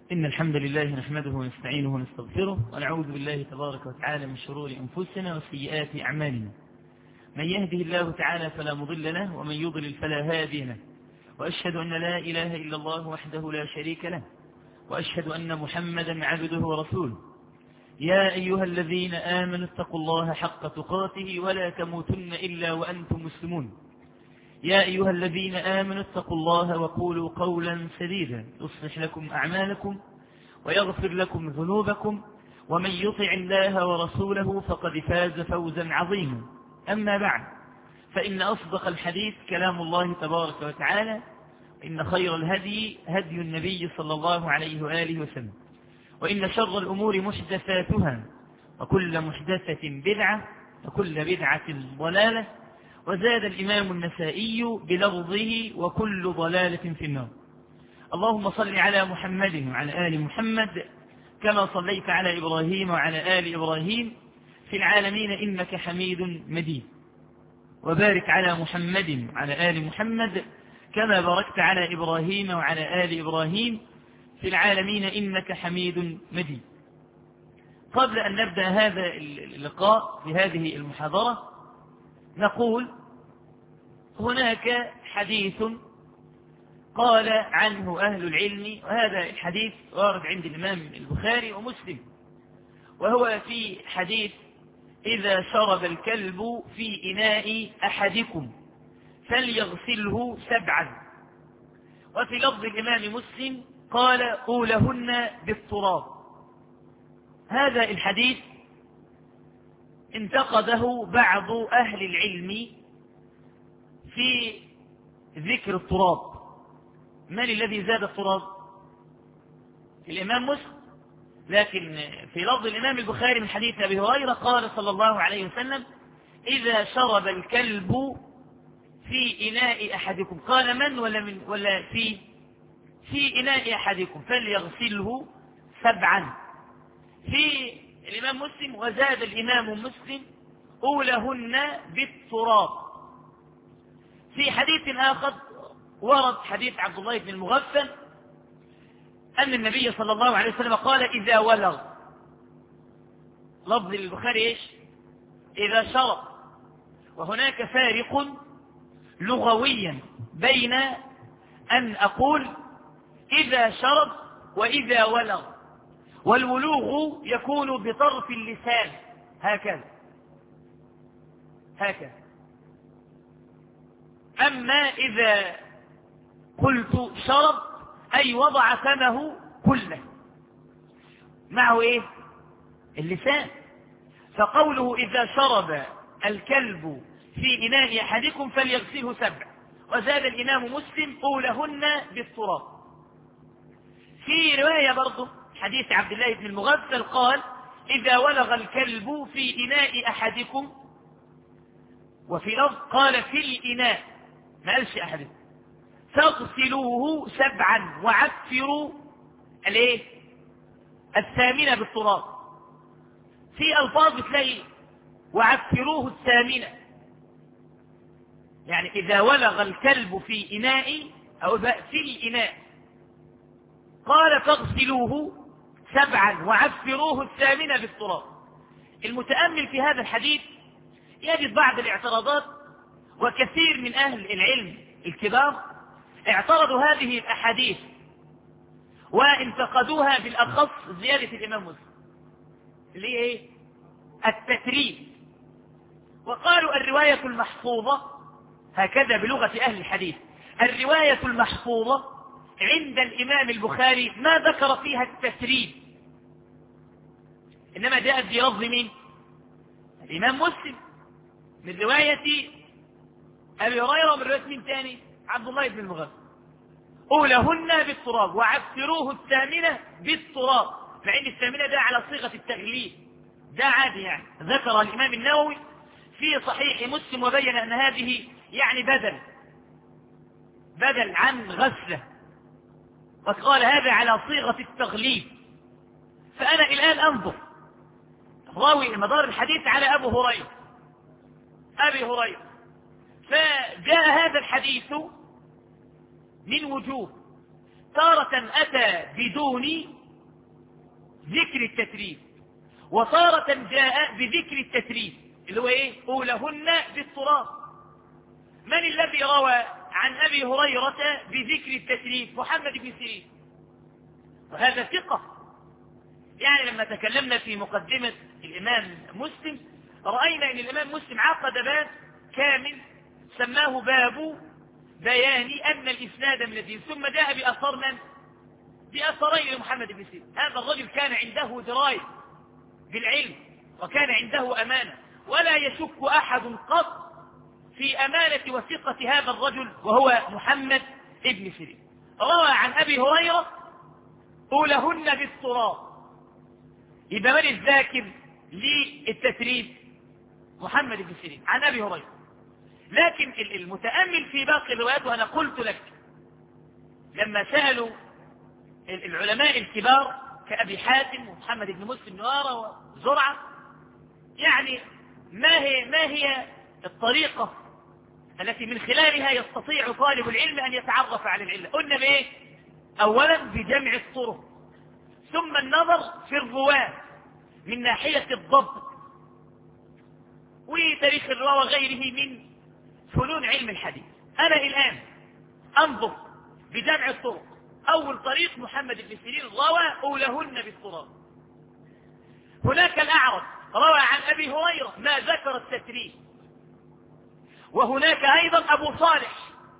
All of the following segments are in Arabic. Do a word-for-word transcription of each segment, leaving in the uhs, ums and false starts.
إن الحمد لله نحمده ونستعينه ونستغفره ونعوذ بالله تبارك وتعالى من شرور أنفسنا وسيئات أعمالنا. من يهده الله تعالى فلا مضل له ومن يضلل فلا هادي له، وأشهد أن لا إله إلا الله وحده لا شريك له، وأشهد أن محمدا عبده ورسوله. يا أيها الذين آمنوا اتقوا الله حق تقاته ولا تموتن إلا وأنتم مسلمون. يا أيها الذين آمنوا اتقوا الله وقولوا قولا سديدا يصلح لكم أعمالكم ويغفر لكم ذنوبكم، ومن يطع الله ورسوله فقد فاز فوزا عظيما. أما بعد، فإن أصدق الحديث كلام الله تبارك وتعالى، إن خير الهدي هدي النبي صلى الله عليه وآله وسلم، وإن شر الأمور محدثاتها، وكل محدثة بدعة، وكل بدعة ضلالة. وزاد الإمام النسائي بلفظه وكل ضلالة في النار. اللهم صل على محمد وعلى آل محمد كما صليت على إبراهيم وعلى آل إبراهيم في العالمين إنك حميد مجيد، وبارك على محمد وعلى آل محمد كما باركت على إبراهيم وعلى آل إبراهيم في العالمين إنك حميد مجيد. قبل أن نبدأ هذا اللقاء بهذه المحاضرة نقول هناك حديث قال عنه أهل العلم، وهذا الحديث وارد عند الإمام البخاري ومسلم، وهو في حديث إذا شرب الكلب في إناء أحدكم فليغسله سبعا. وفي لفظ الإمام مسلم قال أولهن بالتراب. هذا الحديث انتقده بعض أهل العلم في ذكر التراب. من الذي زاد التراب؟ الإمام مسلم، لكن في لفظ الإمام البخاري من حديث أبي هريرة قال صلى الله عليه وسلم إذا شرب الكلب في إناء أحدكم، قال من ولا, من ولا في في إناء أحدكم فليغسله سبعا. في الإمام مسلم وزاد الإمام مسلم أولهن بالتراب. في حديث آخر ورد حديث عبد الله بن المغفل أن النبي صلى الله عليه وسلم قال إذا ولغ، لفظ البخاري إيش؟ إذا شرب. وهناك فارق لغويا بين أن أقول إذا شرب وإذا ولغ، والولوغ يكون بطرف اللسان هكذا هكذا. أما إذا قلت شرب أي وضع فمه كله معه إيه؟ اللسان. فقوله إذا شرب الكلب في إناء أحدكم فليغسله سبع. وزاد الإمام مسلم أولهن بالتراب. في رواية برضه حديث عبد الله بن المغفل قال إذا ولغ الكلب في إناء أحدكم، وفي لفظ قال في الإناء ما قالش أحدكم، فاغسلوه سبعا وعفروا الايه الثامنة بالتراب. في ألفاظ تلاقي وعفروه الثامنة، يعني إذا ولغ الكلب في إناء أو في الإناء قال فاغسلوه سبعا وعفروه الثامنة بالتراب. المتأمل في هذا الحديث يجد بعض الاعتراضات، وكثير من أهل العلم الكبار اعترضوا هذه الأحاديث وانتقدوها، بالأخص زيادة الإمام مسلم اللي هي ايه؟ التتريب. وقالوا الرواية المحفوظة هكذا بلغة أهل الحديث، الرواية المحفوظة عند الإمام البخاري ما ذكر فيها التتريب، إنما جاءت بلفظ مين؟ الإمام مسلم من رواية أبي هريرة ومن رواية مين تاني؟ عبد الله بن المغفل أولهن بالتراب وعفروه الثامنة بالتراب، مع أن الثامنة ده على صيغة التغليب، ده عادي يعني. ذكر الإمام النووي في صحيح مسلم وبين أن هذه يعني بدل بدل عن غسلة، وقال هذا على صيغة التغليب. فأنا الآن أنظر راوي مدار الحديث على أبو هريرة أبي هريرة، فجاء هذا الحديث من وجوه، تارة أتى بدون ذكر التتريب، وتارة جاء بذكر التتريب اللي هو ايه؟ أولهن بالتراب. من الذي روى عن أبي هريرة بذكر التتريب؟ محمد بن سيرين، وهذا ثقة. يعني لما تكلمنا في مقدمة الإمام مسلم رأينا أن الإمام مسلم عقد باب كامل سماه باب بيان أن الإسناد من الدين، ثم جاء بأثر من؟ بأثرين لمحمد بن سيرين. هذا الرجل كان عنده دراية بالعلم وكان عنده أمانة، ولا يشك أحد قط في أمانة وثقة هذا الرجل وهو محمد بن سيرين. روى عن أبي هريرة أولهن بالتراب. يبقى من الذاكر للتتريب؟ محمد بن سيرين عن أبي هريرة. لكن المتأمل في باقي الروايات، وأنا قلت لك لما سألوا العلماء الكبار كأبي حاتم ومحمد بن مسلم نوارة وزرعة، يعني ما هي, ما هي الطريقة التي من خلالها يستطيع طالب العلم أن يتعرف على العلة؟ قلنا بإيه؟ أولا بجمع الطرق، ثم النظر في الرواة من ناحية الضبط وتاريخ الرواة وغيره من فنون علم الحديث. أنا الآن أنظر بجمع الطرق. أول طريق محمد بن سيرين روى أولهن بالتراب. هناك الأعرج روى عن أبي هريرة ما ذكر التتريب، وهناك أيضا أبو صالح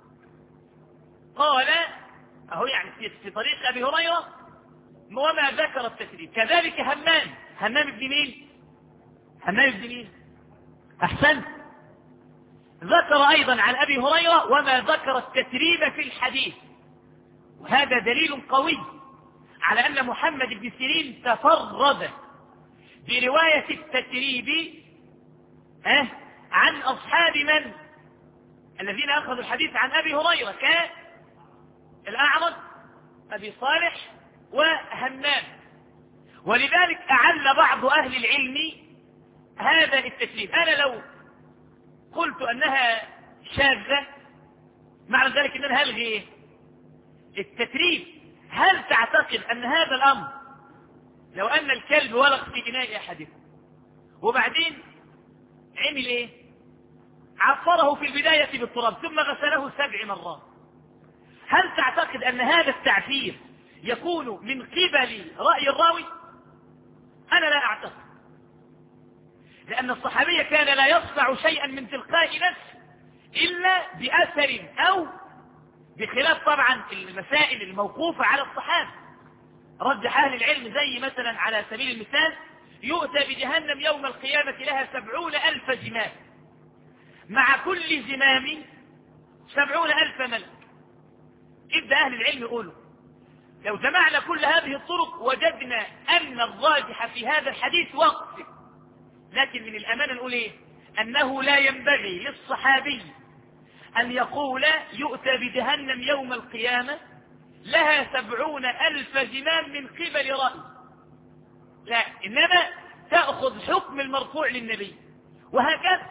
قال أهو يعني في طريق أبي هريرة وما ذكر التتريب. كذلك همام همام بن مين؟ همام بن مين؟ أحسن، ذكر أيضا عن أبي هريرة وما ذكر التتريب في الحديث. وهذا دليل قوي على أن محمد بن سيرين تفرد برواية التتريب أه عن أصحاب من؟ الذين أخذوا الحديث عن أبي هريرة كالأعرج أبي صالح وهمام. ولذلك أعل بعض أهل العلم هذا التتريب. أنا لو قلت أنها شاذة معنى ذلك أننا هلغي التتريب. هل تعتقد أن هذا الأمر لو أن الكلب ولق في إناء أحدكم وبعدين عمل إيه؟ عفره في البداية بالتراب ثم غسله سبع مرات، هل تعتقد أن هذا التعفير يكون من قبل رأي الراوي؟ أنا لا أعتقد، لأن الصحابي كان لا يصنع شيئا من تلقاء نفسه إلا بأثر أو بخلاف طبعا المسائل الموقوفة على الصحابة. رجح أهل العلم زي مثلا على سبيل المثال يؤتى بجهنم يوم القيامة لها سبعون ألف زمام، مع كل زمام سبعون ألف ملك. إبدأ أهل العلم يقولوا لو جمعنا كل هذه الطرق وجدنا أن الراجح في هذا الحديث وقف، لكن من الأمانة نقول إيه؟ أنه لا ينبغي للصحابي أن يقول يؤتى بجهنم يوم القيامة لها سبعون ألف زمام من قبل رأي، لا، إنما تأخذ حكم المرفوع للنبي. وهكذا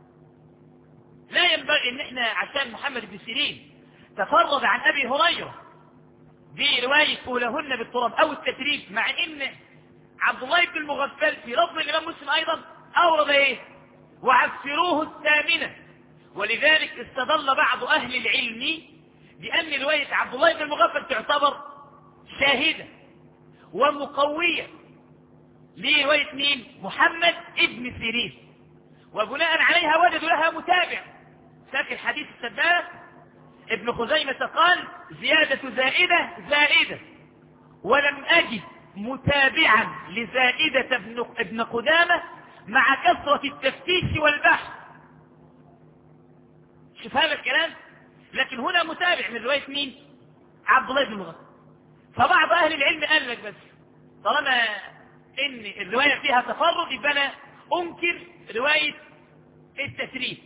لا ينبغي أن احنا عشان محمد بن سيرين تفرد عن أبي هريرة برواية أولهن بالتراب أو التتريب، مع أن عبد الله بن المغفل في لفظ الإمام مسلم أيضا أورد إيه؟ وعفروه الثامنة. ولذلك استدل بعض أهل العلم بأن رواية عبد الله بن المغفل تعتبر شاهدة ومقوية لرواية مين؟ محمد بن سيرين، وبناء عليها وجدوا لها متابع. فاكر حديث السباق ابن خزيمة قال زيادة زائدة زائدة، ولم أجد متابعا لزائدة ابن قدامة مع كثرة التفتيش والبحث. شوف هذا الكلام، لكن هنا متابع من رواية مين؟ عبد الله بن المغفل. فبعض أهل العلم قال لك بس طالما إن الرواية فيها تفرد يبقى أنا أنكر رواية التسريب،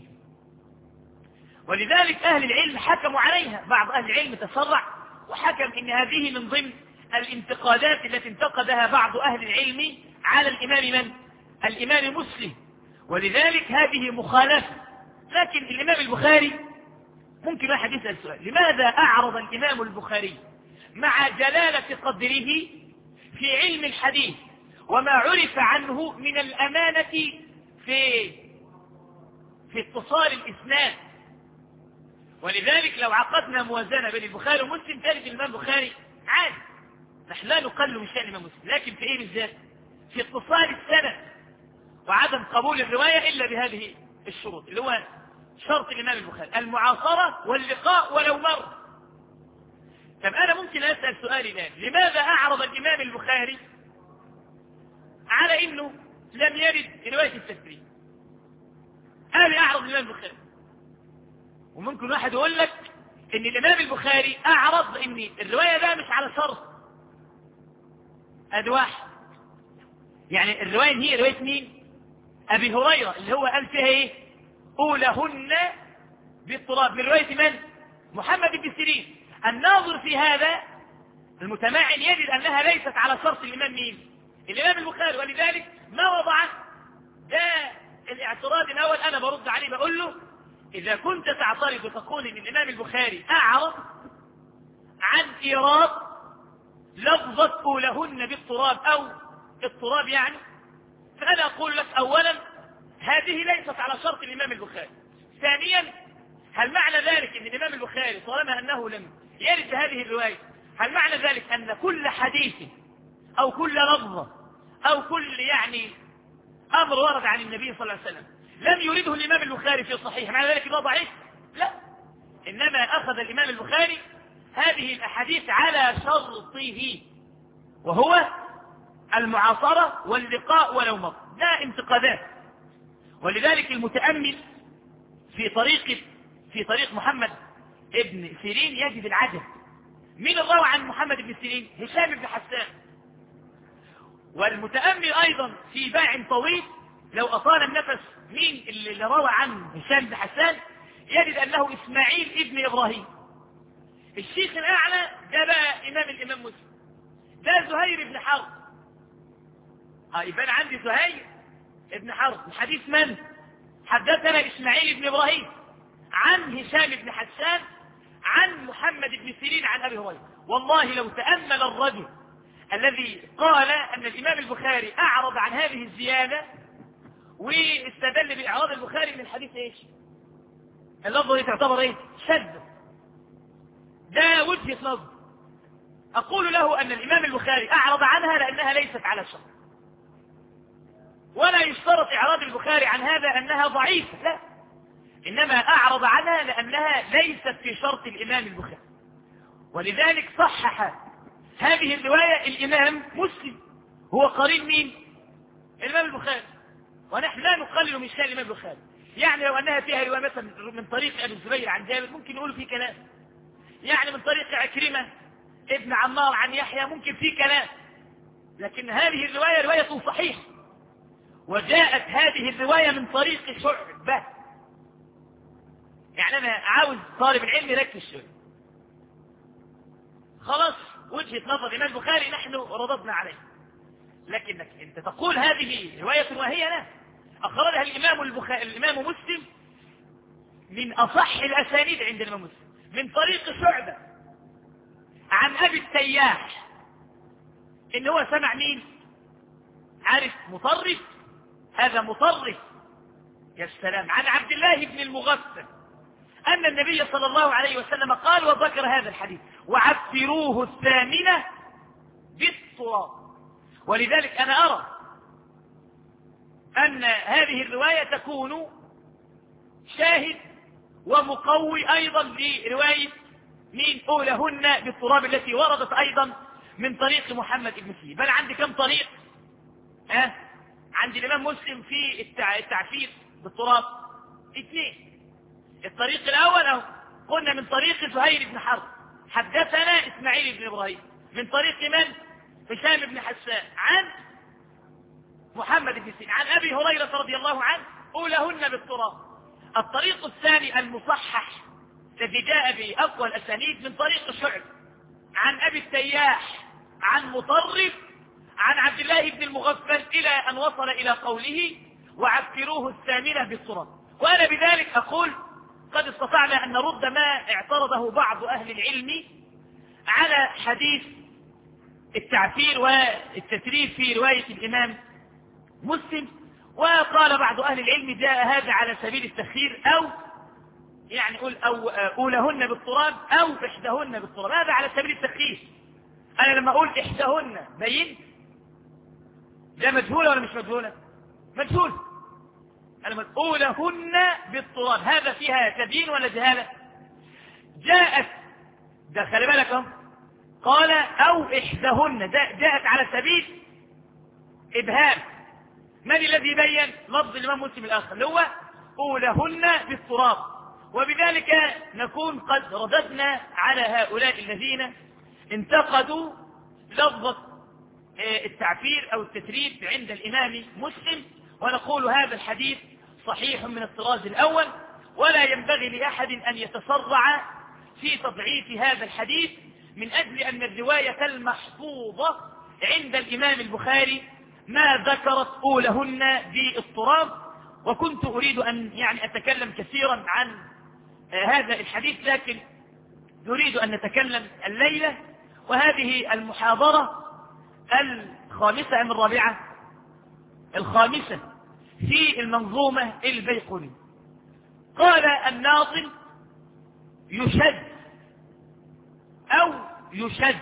ولذلك أهل العلم حكموا عليها. بعض أهل العلم تسرع وحكم إن هذه من ضمن الانتقادات التي انتقدها بعض أهل العلم على الإمام من؟ الإمام مسلم، ولذلك هذه مخالفة. لكن الإمام البخاري ممكن واحد يسأل سؤال: لماذا أعرض الإمام البخاري مع جلالة قدره في علم الحديث وما عرف عنه من الأمانة في في اتصال الإسناد. ولذلك لو عقدنا موازنة بين البخاري ومسلم تجد الإمام البخاري عادي، نحن لا نقلل من شأن الإمام مسلم، لكن في إيه بالذات؟ في اتصال السند وعدم قبول الرواية إلا بهذه الشروط، اللي هو شرط الإمام البخاري المعاصرة واللقاء ولو مر. طب أنا ممكن أسأل سؤالي الآن، لماذا أعرض الإمام البخاري على إنه لم يرد رواية التفريد؟ هذا أعرض الإمام البخاري. وممكن واحد يقول لك إن الإمام البخاري أعرض إن الرواية ده مش على شرط. هذا واحد، يعني الرواية هي رواية مين؟ أبي هريرة، اللي هو قال فيها إيه؟ أولهن بالتراب، من رواية من؟ محمد بن سيرين. الناظر في هذا المتمعن يجد أنها ليست على شرط الإمام مين؟ الإمام البخاري. ولذلك ما وضع ده الاعتراض الأول، أنا برد عليه بقول له إذا كنت تعترض وتقول إن الإمام البخاري أعرض عن إيراد لفظة أولهن بالتراب أو التراب يعني، فأنا أقول لك أولا هذه ليست على شرط الإمام البخاري. ثانيا، هل معنى ذلك أن الإمام البخاري طالما أنه لم يرد هذه الرواية، هل معنى ذلك أن كل حديث أو كل لفظة أو كل يعني أمر ورد عن النبي صلى الله عليه وسلم لم يرده الإمام البخاري في صحيح معنى ذلك أنه ضعيف؟ لا، إنما أخذ الإمام البخاري هذه الأحاديث على شرطه، وهو المعاصرة واللقاء ولو مر. ده انتقادات. ولذلك المتأمل في طريق في طريق محمد ابن سيرين يجد العجب. من الروى عن محمد بن سيرين؟ هشام بن حسان. والمتأمل أيضا في باع طويل لو أطال النفس مين اللي روى عن هشام بن حسان يجد أنه إسماعيل ابن إبراهيم. الشيخ الأعلى ده بقى إمام الإمام مسلم، ده زهير بن حرب. اه يبقى أنا عندي زهير ابن حرب من حديث من؟ حدثنا إسماعيل بن إبراهيم عن هشام بن حسان عن محمد بن سيرين عن أبي هريرة. والله لو تأمل الرجل الذي قال أن الإمام البخاري أعرض عن هذه الزيادة واستدل بإعراض البخاري من حديث إيش؟ اللفظة دي تعتبر إيه؟ شد. ده وجهة نظر. أقول له أن الإمام البخاري أعرض عنها لأنها ليست على شرط، ولا يشترط إعراض البخاري عن هذا أنها ضعيفة، لا، إنما أعرض عنها لأنها ليست في شرط الإمام البخاري. ولذلك صحح هذه الرواية الإمام مسلم، هو قرين مين؟ الإمام البخاري. ونحن لا نقلل من شأن الإمام البخاري. يعني لو أنها فيها رواية مثلا من طريق أبي الزبير عن جابر ممكن نقول في كلام، يعني من طريق عكرمة ابن عمار عن يحيى ممكن في كلام، لكن هذه الرواية رواية صحيحة، وجاءت هذه الرواية من طريق شعبة. يعني أنا عاوز طالب العلم يركز شوية. خلاص وجهة نظر الإمام البخاري نحن رددنا عليه، لكنك أنت تقول هذه رواية وهي لا، أخرجها الإمام البخاري الإمام مسلم من أصح الأسانيد عند الإمام مسلم من طريق شعبة عن أبي التياح، إن هو سمع مين؟ عارف مطرف؟ هذا مطرف. يا سلام. عن عبد الله بن المغفل أن النبي صلى الله عليه وسلم قال وذكر هذا الحديث وعفروه الثامنة بالتراب. ولذلك أنا أرى أن هذه الرواية تكون شاهد ومقوي أيضا لرواية من أولهن بالتراب التي وردت أيضا من طريق محمد بن سيرين. بل عندي كم طريق؟ أه؟ عند الإمام مسلم في التعفير بالتراب اثنين. الطريق الأول أهو قلنا من طريق زهير بن حرب حدثنا إسماعيل بن إبراهيم من طريق من؟ هشام بن حسان عن محمد بن سيرين عن أبي هريرة رضي الله عنه أولهن بالتراب. الطريق الثاني المصحح الذي جاء بأقوى الأسانيد من طريق شعب عن أبي التياح عن مطرف عن عبد الله بن المغفل إلى أن وصل إلى قوله وعفروه الثامنة بالتراب. وأنا بذلك أقول قد استطعنا أن نرد ما اعترضه بعض أهل العلم على حديث التعفير والتتريب في رواية الإمام مسلم. وقال بعض أهل العلم جاء هذا على سبيل التخيير، أو يعني قول أو أولهن بالتراب أو إحداهن بالتراب، هذا على سبيل التخيير. أنا لما أقول إحداهن بين ده مجهولة ولا مش مجهولة؟ مجهول. أنا لما أولهن بالتراب هذا فيها تبيين ولا جهالة؟ جاءت ده خلي بالك قال أو إحداهن، ده جاءت على سبيل إبهام. من الذي بين؟ لفظ الإمام مسلم الآخر اللي هو أولهن بالتراب. وبذلك نكون قد رددنا على هؤلاء الذين انتقدوا لفظ التعفير أو التتريب عند الإمام مسلم، ونقول هذا الحديث صحيح من الطراز الأول، ولا ينبغي لأحد أن يتسرع في تضعيف هذا الحديث، من أجل أن الرواية المحفوظة عند الإمام البخاري ما ذكرت أولهن بالتراب. وكنت أريد أن يعني أتكلم كثيرا عن هذا الحديث، لكن نريد أن نتكلم الليلة، وهذه المحاضرة الخامسة أم الرابعة؟ الخامسة في المنظومة البيقوني. قال الناظم يشد أو يشد.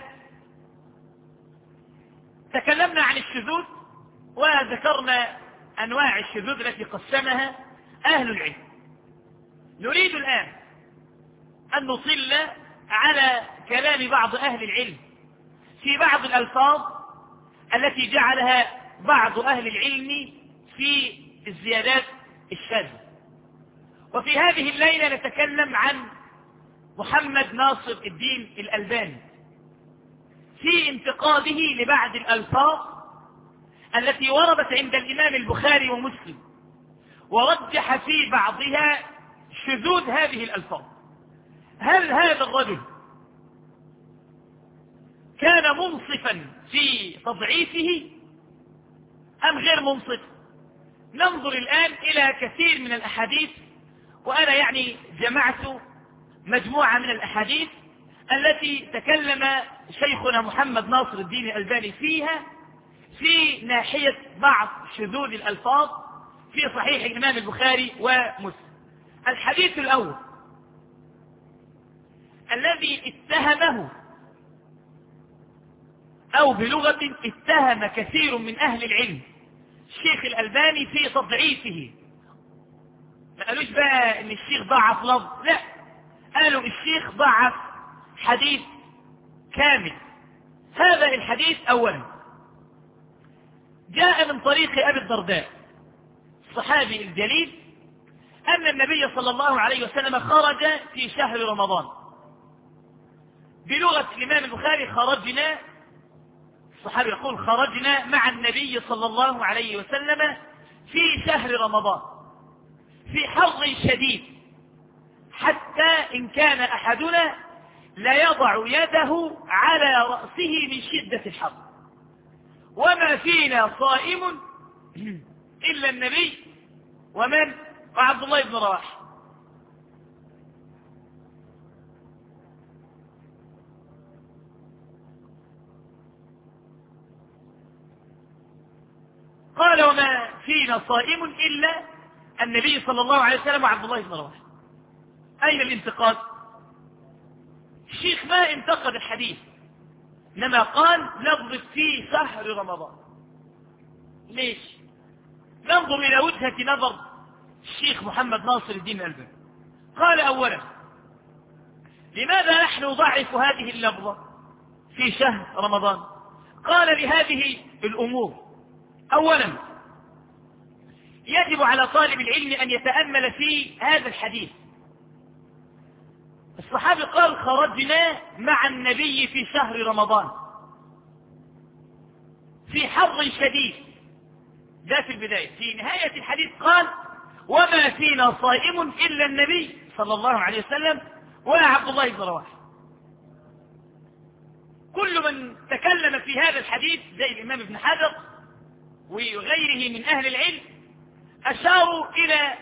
تكلمنا عن الشذوذ وذكرنا أنواع الشذوذ التي قسمها أهل العلم. نريد الآن أن نطل على كلام بعض أهل العلم في بعض الألفاظ التي جعلها بعض أهل العلم في الزيادات الشاذة. وفي هذه الليلة نتكلم عن محمد ناصر الدين الألباني في انتقاده لبعض الألفاظ التي وردت عند الإمام البخاري ومسلم، ورجح في بعضها شذوذ هذه الألفاظ. هل هذا الرجل كان منصفا في تضعيفه أم غير منصف؟ ننظر الآن إلى كثير من الأحاديث، وأنا يعني جمعت مجموعة من الأحاديث التي تكلم شيخنا محمد ناصر الدين الألباني فيها في ناحية بعض شذوذ الألفاظ في صحيح الإمام البخاري ومسلم. الحديث الأول الذي اتهمه أو بلغة اتهم كثير من أهل العلم الشيخ الألباني في تضعيفه، ما قالوش بقى ان الشيخ ضعف لفظ، لا، قالوا الشيخ ضعف حديث كامل. هذا الحديث اولا جاء من طريق ابي الدرداء الصحابي الجليل ان النبي صلى الله عليه وسلم خرج في شهر رمضان. بلغة الامام البخاري خرجنا، الصحابي يقول خرجنا مع النبي صلى الله عليه وسلم في شهر رمضان في حر شديد، حتى إن كان أحدنا لا يضع يده على رأسه من شدة الحر، وما فينا صائم إلا النبي ومن وعبد الله بن رواحة. قال وما فينا صائم إلا النبي صلى الله عليه وسلم وعبد الله بن رواحة. أين الانتقاد؟ الشيخ ما انتقد الحديث، إنما قال لفظ في شهر رمضان. ليش؟ ننظر إلى وجهة نظر الشيخ محمد ناصر الدين الألباني. قال أولا لماذا نحن نضعف هذه اللفظة في شهر رمضان؟ قال لهذه الأمور. أولا يجب على طالب العلم أن يتأمل في هذا الحديث. الصحابي قال خرجنا مع النبي في شهر رمضان في حر شديد، ده في البداية. في نهاية الحديث قال وما فينا صائم إلا النبي صلى الله عليه وسلم ولا عبد الله بن رواحة. كل من تكلم في هذا الحديث زي الإمام ابن حجر وغيره من أهل العلم أشاروا إلى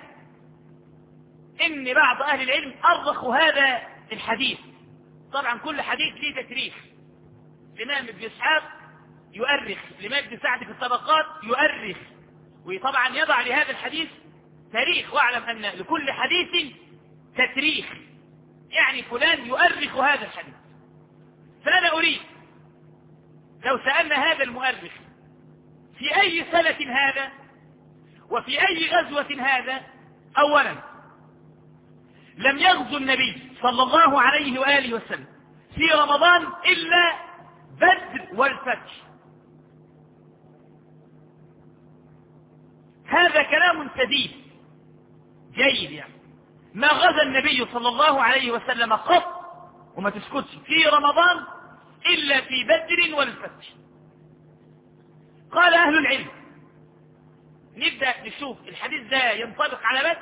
إن بعض أهل العلم أرخوا هذا الحديث. طبعا كل حديث ليه تتريخ. الإمام ابن إسحاق يؤرخ لمجد سعد في الطبقات، يؤرخ وطبعا يضع لهذا الحديث تاريخ، واعلم أن لكل حديث تتريخ، يعني فلان يؤرخ هذا الحديث. فأنا أريد لو سألنا هذا المؤرخ في أي سنة هذا وفي أي غزوة هذا. أولا لم يغزو النبي صلى الله عليه وآله وسلم في رمضان إلا بدر والفتح. هذا كلام سديد جيد، يعني ما غزا النبي صلى الله عليه وسلم قط، وما تسكتش، في رمضان إلا في بدر والفتح. قال أهل العلم، نبدأ نشوف الحديث ده ينطبق على بدر.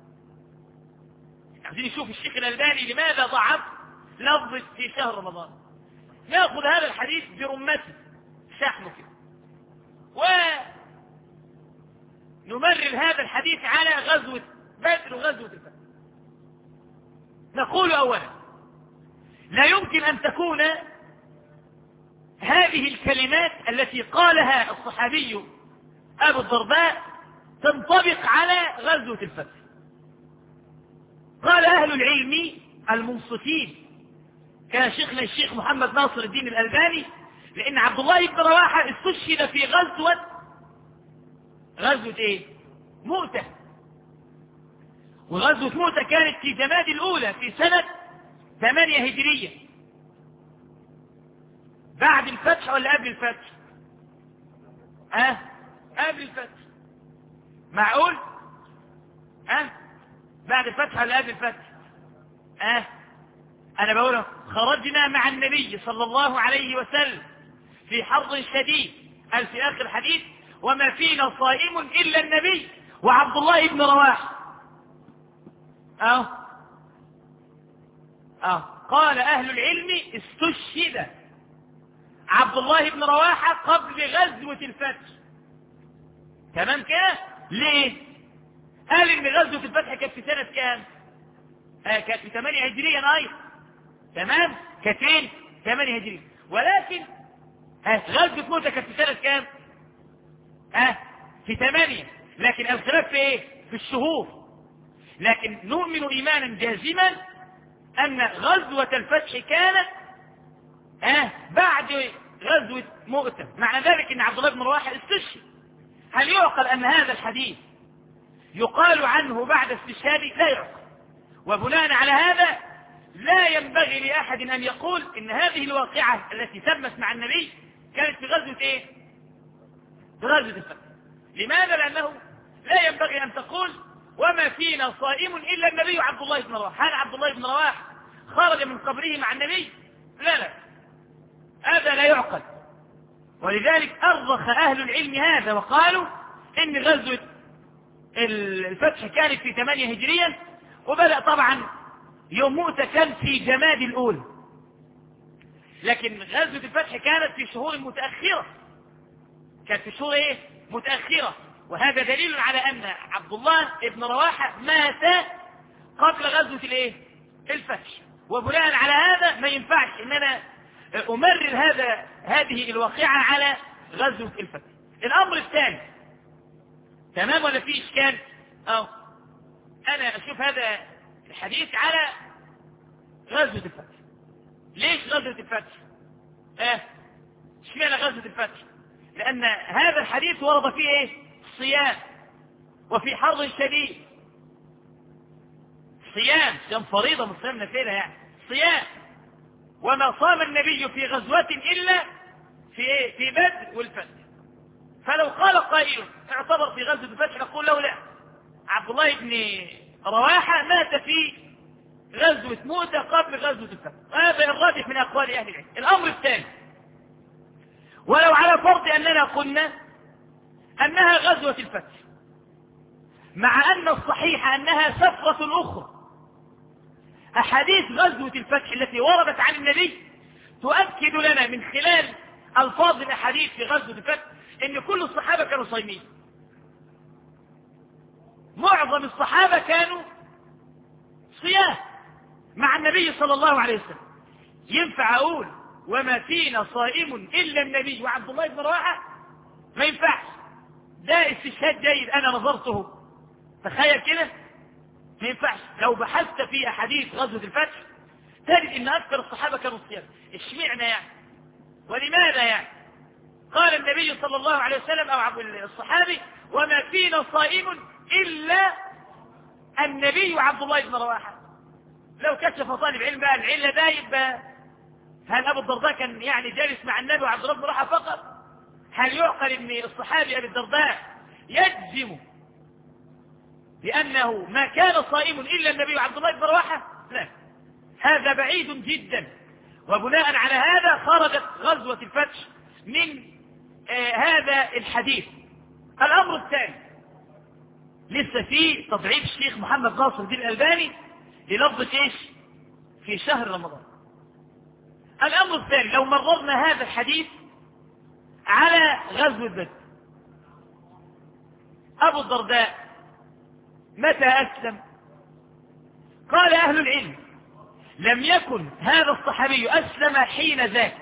عايزين نشوف الشيخ الألباني لماذا ضعف لفظ في شهر رمضان. نأخذ هذا الحديث برمته شحنه كده ونمرر هذا الحديث على غزوة بدر وغزوة الفتح. نقول أولا لا يمكن أن تكون هذه الكلمات التي قالها الصحابي أبو الدرداء تنطبق على غزوة الفتح. قال أهل العلم المنصفين كشيخنا الشيخ محمد ناصر الدين الألباني، لأن عبد الله بن رواحة استشهد في غزوة غزوة إيه؟ مؤتة. وغزوة مؤتة كانت في جماد الأولى في سنة ثمانية هجرية، بعد الفتح ولا قبل الفتح؟ أه قبل الفتح. معقول؟ أه بعد الفتح ولا قبل الفتح؟ أه أنا بقول خرجنا مع النبي صلى الله عليه وسلم في حر شديد، قال في آخر الحديث وما فينا صائم إلا النبي وعبد الله بن رواحة. أه أه قال أهل العلم استشهد عبد الله بن رواحة قبل غزوة الفتح. تمام كده؟ ليه؟ قال ان غزوة الفتح كانت في سنة كام؟ آه كانت في ثمانية هجرية ايضا. تمام؟ كانت فين؟ ثمانية هجرية. ولكن آه غزوة مؤتة كانت في سنة كام؟ آه في ثمانية. لكن الخلاف في ايه؟ في الشهور. لكن نؤمن ايمانا جازما ان غزوة الفتح كانت آه بعد غزوة مؤتة. معنى ذلك ان عبد الله بن رواحة استشهد. هل يعقل ان هذا الحديث يقال عنه بعد استشهاده؟ لا يعقل. وبناء على هذا لا ينبغي لأحد أن يقول إن هذه الواقعة التي تمت مع النبي كانت في غزوة إيه؟ في غزوة الفتح. لماذا؟ لأنه لا ينبغي أن تقول وما فينا صائم إلا النبي وعبد الله بن رواحة. هل عبد الله بن رواحة خرج من قبره مع النبي؟ لا لا، هذا لا يعقل. ولذلك أرضخ أهل العلم هذا وقالوا إن غزوة الفتح كانت في ثمانية هجريا، وبدأ طبعا يوم مؤتة كان في جماد الأولى، لكن غزوة الفتح كانت في شهور متأخرة، كانت في شهور ايه؟ متأخرة. وهذا دليل على أن عبد الله بن رواحة مات قبل غزوة الايه؟ الفتح. وبناء على هذا ما ينفعش ان انا امرر هذا هذه الواقعة على غزوة الفتح. الامر الثاني، تمام ولا في اشكال؟ اه انا اشوف هذا الحديث على غزوة الفتح. ليش غزوة الفتح؟ اه اشمعنى غزوة الفتح؟ لان هذا الحديث ورد فيه ايه؟ صيام، وفي حر شديد. صيام صيام فريضة مش صيام نافلة، يعني صيام. وما صام النبي في غزوة الا في ايه؟ في بدر والفتح. فلو قال قائل اعتبر في غزوة الفتح نقول له لا، عبد الله بن رواحة مات في غزوة مؤتة قبل غزوة الفتح. هذا الراجح من أقوال أهل العلم. الأمر الثاني، ولو على فرض أننا قلنا أنها غزوة الفتح، مع أن الصحيح أنها سفرة أخرى، أحاديث غزوة الفتح التي وردت عن النبي تؤكد لنا من خلال ألفاظ الأحاديث في غزوة الفتح أن كل الصحابة كانوا صايمين. معظم الصحابة كانوا صيام مع النبي صلى الله عليه وسلم. ينفع أقول وما فينا صائم إلا النبي وعبد الله بن رواحة ما ينفعش. ده استشهاد جيد أنا نظرته، تخيل كده، ما ينفعش. لو بحثت في أحاديث غزوة الفتح تجد إن أكثر الصحابة كانوا صيام. اشمعنا يعني؟ ولماذا يعني؟ قال النبي صلى الله عليه وسلم أو الصحابي وما فينا صائم إلا النبي وعبد الله بن رواحة. لو كشف طالب علم بقى العلة ده يبقى هل أبو الدرداء كان يعني جالس مع النبي وعبد الله بن رواحة فقط؟ هل يعقل أن الصحابي أبي الدرداء يجزم لأنه ما كان صائم إلا النبي وعبد الله بن رواحة؟ لا، هذا بعيد جدا. وبناء على هذا خرجت غزوة الفتح من آه هذا الحديث. الأمر الثاني، لسه في تضعيف الشيخ محمد ناصر الدين الألباني للفظ ايش؟ في شهر رمضان. الأمر الثاني، لو مررنا هذا الحديث على غزوة بدر، أبو الدرداء متى أسلم؟ قال أهل العلم لم يكن هذا الصحابي أسلم حين ذاك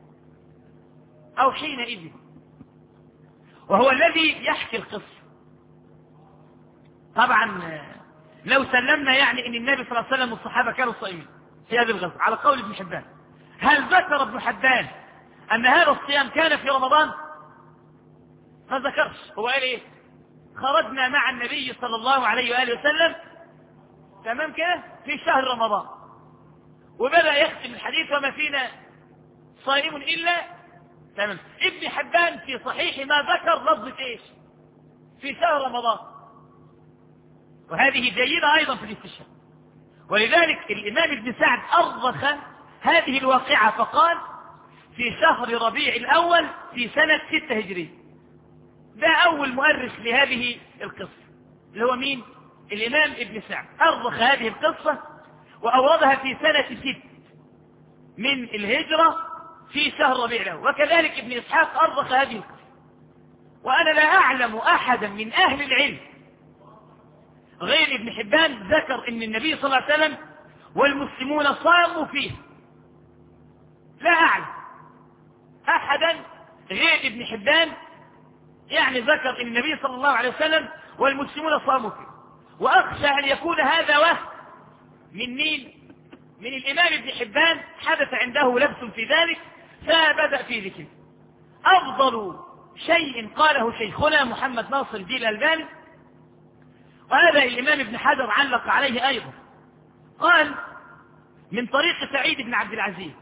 أو حينئذ، وهو الذي يحكي القصة. طبعا لو سلمنا يعني ان النبي صلى الله عليه وسلم والصحابة كانوا صائمين في هذه الغزوة على قول ابن حبان، هل ذكر ابن حبان ان هذا الصيام كان في رمضان؟ ما ذكرش. هو قال ايه؟ خرجنا مع النبي صلى الله عليه وآله وسلم تمام كده في شهر رمضان، وبدأ يختم الحديث وما فينا صائم إلا تمام. ابن حبان في صحيح ما ذكر لفظة ايش؟ في شهر رمضان، وهذه جيدة أيضا في الاستشهاد. ولذلك الإمام ابن سعد أرخ هذه الواقعة فقال في شهر ربيع الأول في سنة ستة هجرية. ده أول مؤرخ لهذه القصة اللي هو مين؟ الإمام ابن سعد أرخ هذه القصة وأوردها في سنة ست من الهجرة في شهر ربيع الأول. وكذلك ابن إسحاق أرخ هذه القصة. وأنا لا أعلم أحدا من أهل العلم غير ابن حبان ذكر ان النبي صلى الله عليه وسلم والمسلمون صاموا فيه. لا اعلم احدا غير ابن حبان يعني ذكر ان النبي صلى الله عليه وسلم والمسلمون صاموا فيه. واخشى ان يكون هذا وهم من مين؟ من الامام ابن حبان حدث عنده لبس في ذلك فبدأ في ذكره. افضل شيء قاله شيخنا محمد ناصر الدين الألباني، وهذا الإمام ابن حجر علق عليه أيضا، قال من طريق سعيد بن عبد العزيز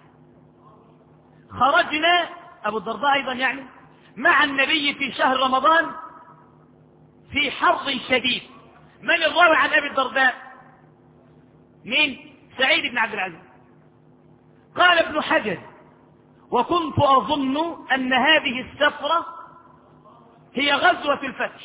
خرجنا أبو الدرداء أيضا يعني مع النبي في شهر رمضان في حر شديد. من الراوي عن أبي الدرداء؟ مين؟ سعيد بن عبد العزيز. قال ابن حجر وكنت أظن أن هذه السفرة هي غزوة الفتح،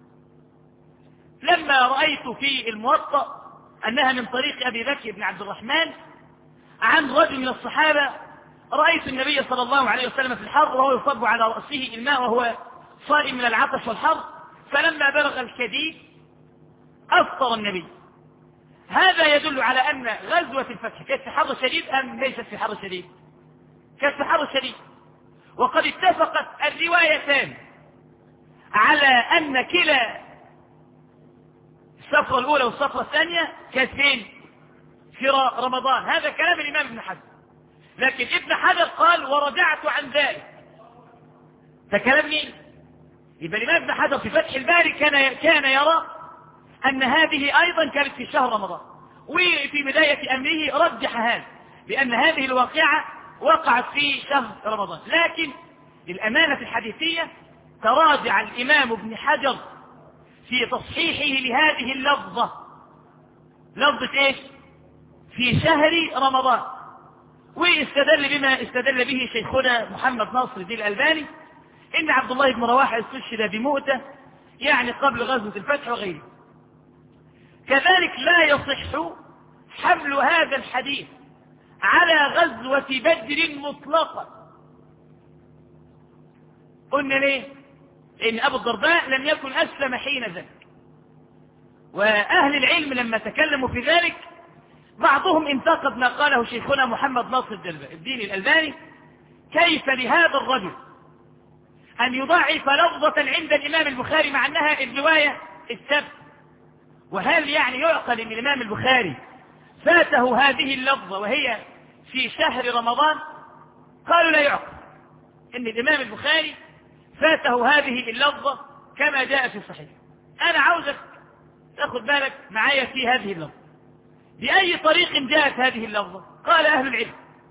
لما رأيت في الموطأ أنها من طريق أبي بكر بن عبد الرحمن عن رجل من الصحابة، رأيت النبي صلى الله عليه وسلم في الحر وهو يصب على رأسه الماء وهو صائم من العطش والحر، فلما بلغ الشديد أفطر النبي. هذا يدل على أن غزوة الفتح كانت في حر شديد أم ليست في حر شديد؟ كانت في حر شديد. وقد اتفقت الروايتان على أن كلا السفرة الأولى والسفرة الثانية كانت فين؟ في رمضان. هذا كلام الإمام ابن حجر، لكن ابن حجر قال ورجعت عن ذلك. فكلام مين؟ يبقى الإمام ابن حجر في فتح الباري كان كان يرى أن هذه أيضا كانت في شهر رمضان، وفي بداية أمره رجح هذا بأن هذه الواقعة وقعت في شهر رمضان. لكن للأمانة الحديثية تراجع الإمام ابن حجر في تصحيحه لهذه اللفظة، لفظة ايش؟ في شهر رمضان، واستدل بما استدل به شيخنا محمد ناصر الدين الألباني ان عبد الله بن رواحة استشهد بمؤتة يعني قبل غزوة الفتح وغيره. كذلك لا يصح حمل هذا الحديث على غزوة بدر مطلقا. قلنا ليه؟ لأن أبو الدرداء لم يكن أسلم حين ذلك، وأهل العلم لما تكلموا في ذلك بعضهم انتقد ما قاله شيخنا محمد ناصر الدين الألباني كيف لهذا الرجل أن يضعف لفظة عند الإمام البخاري مع أنها الرواية السبت؟ وهل يعني يعقل أن الإمام البخاري فاته هذه اللفظة وهي في شهر رمضان؟ قالوا لا يعقل أن الإمام البخاري فاته هذه اللفظة كما جاء في الصحيح. أنا عاوزك تأخذ بالك معايا في هذه اللفظة. بأي طريق جاءت هذه اللفظة؟ قال أهل العلم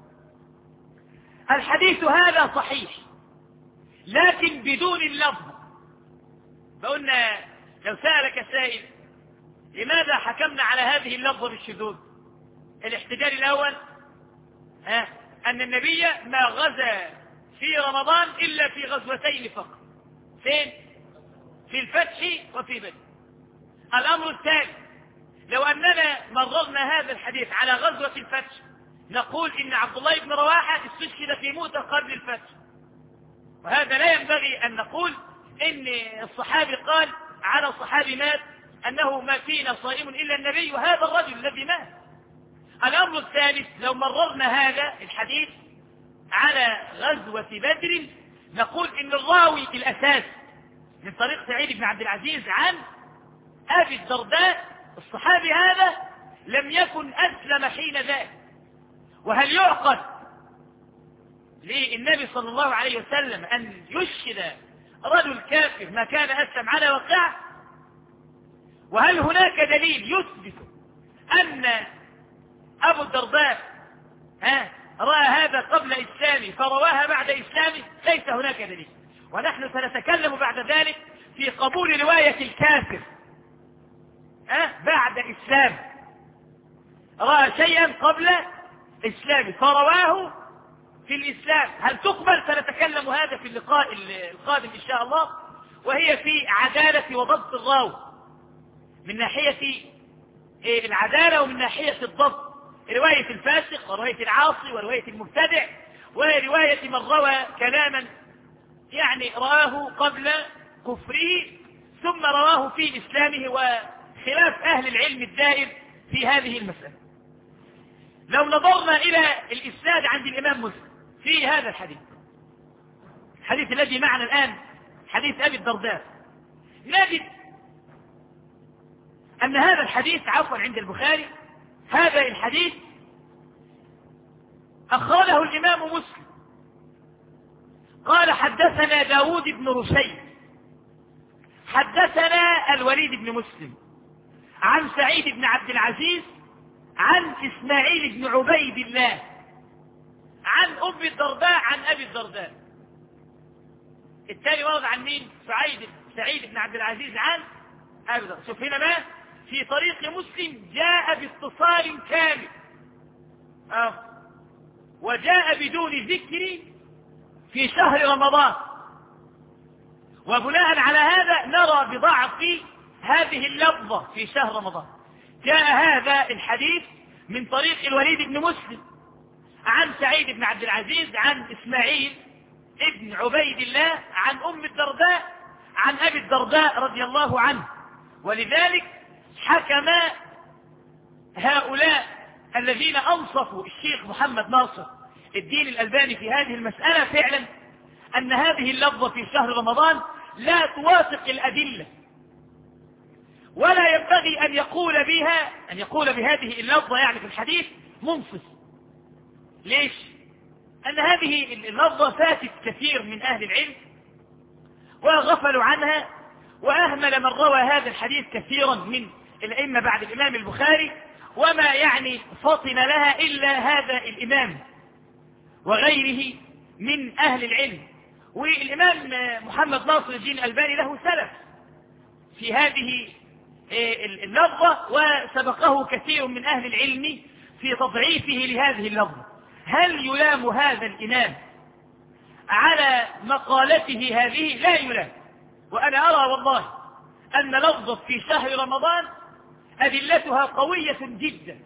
الحديث هذا صحيح لكن بدون اللفظة. فقلنا لو سألك سائل لماذا حكمنا على هذه اللفظة بالشذوذ؟ الاحتجاج الأول ها أن النبي ما غزا في رمضان إلا في غزوتين فقط. فين؟ في الفتح وفي بدر. الأمر الثاني لو أننا مررنا هذا الحديث على غزوة الفتح نقول إن عبد الله بن رواحة استشهد في مؤتة قبل الفتح، وهذا لا ينبغي أن نقول إن الصحابي قال على الصحابي مات أنه ما فينا صائم إلا النبي وهذا الرجل الذي مات. الأمر الثالث لو مررنا هذا الحديث على غزوة بدر نقول إن الراوي الأساس من طريق سعيد بن عبد العزيز عن أبي الدرداء الصحابي هذا لم يكن أسلم حين ذاك. وهل يعقل للنبي صلى الله عليه وسلم أن يشهد رجل كافر ما كان أسلم على وقعه؟ وهل هناك دليل يثبت أن أبو الدرداء ها رأى هذا قبل إسلامه فرواها بعد إسلامه؟ ليس هناك دليل. ونحن سنتكلم بعد ذلك في قبول رواية الكافر ها بعد إسلام، رأى شيئا قبل إسلامه فرواه في الإسلام، هل تقبل؟ سنتكلم هذا في اللقاء القادم إن شاء الله، وهي في عدالة وضبط الراوي من ناحية العدالة ومن ناحية الضبط، رواية الفاسق ورواية العاصي ورواية المبتدع ورواية من روى كلاما يعني رآه قبل كفره ثم رواه في إسلامه، وخلاف أهل العلم الدائر في هذه المسألة. لو نظرنا إلى الإسناد عند الإمام مسلم في هذا الحديث الحديث الذي معنا الآن حديث أبي الدرداء، نجد أن هذا الحديث عفوا عند البخاري هذا الحديث أخرجه الإمام مسلم قال حدثنا داود بن رشيد حدثنا الوليد بن مسلم عن سعيد بن عبد العزيز عن إسماعيل بن عبيد الله عن أم الدرداء عن أبي الدرداء. التالي ورد عن مين؟ سعيد سعيد بن عبد العزيز عن أبي الدرداء. شوف هنا ما في طريق مسلم جاء باتصال كامل آه. وجاء بدون ذكر في شهر رمضان، وبناء على هذا نرى بضعف هذه اللفظة في شهر رمضان. جاء هذا الحديث من طريق الوليد بن مسلم عن سعيد بن عبد العزيز عن إسماعيل ابن عبيد الله عن أم الدرداء عن أبي الدرداء رضي الله عنه. ولذلك حكم هؤلاء الذين أنصفوا الشيخ محمد ناصر الدين الألباني في هذه المسألة فعلا أن هذه اللفظة في شهر رمضان لا توافق الأدلة، ولا ينبغي أن يقول بها أن يقول بهذه اللفظة يعني في الحديث منصف. ليش؟ أن هذه اللفظة فاتت كثير من أهل العلم وغفلوا عنها، وأهمل من روى هذا الحديث كثيرا من الأئمة بعد الإمام البخاري، وما يعني فطن لها إلا هذا الإمام وغيره من أهل العلم. والإمام محمد ناصر الدين الألباني له سلف في هذه اللفظة وسبقه كثير من أهل العلم في تضعيفه لهذه اللفظة. هل يلام هذا الإمام على مقالته هذه؟ لا يلام. وأنا أرى والله أن لفظة في شهر رمضان أدلتها قوية جدا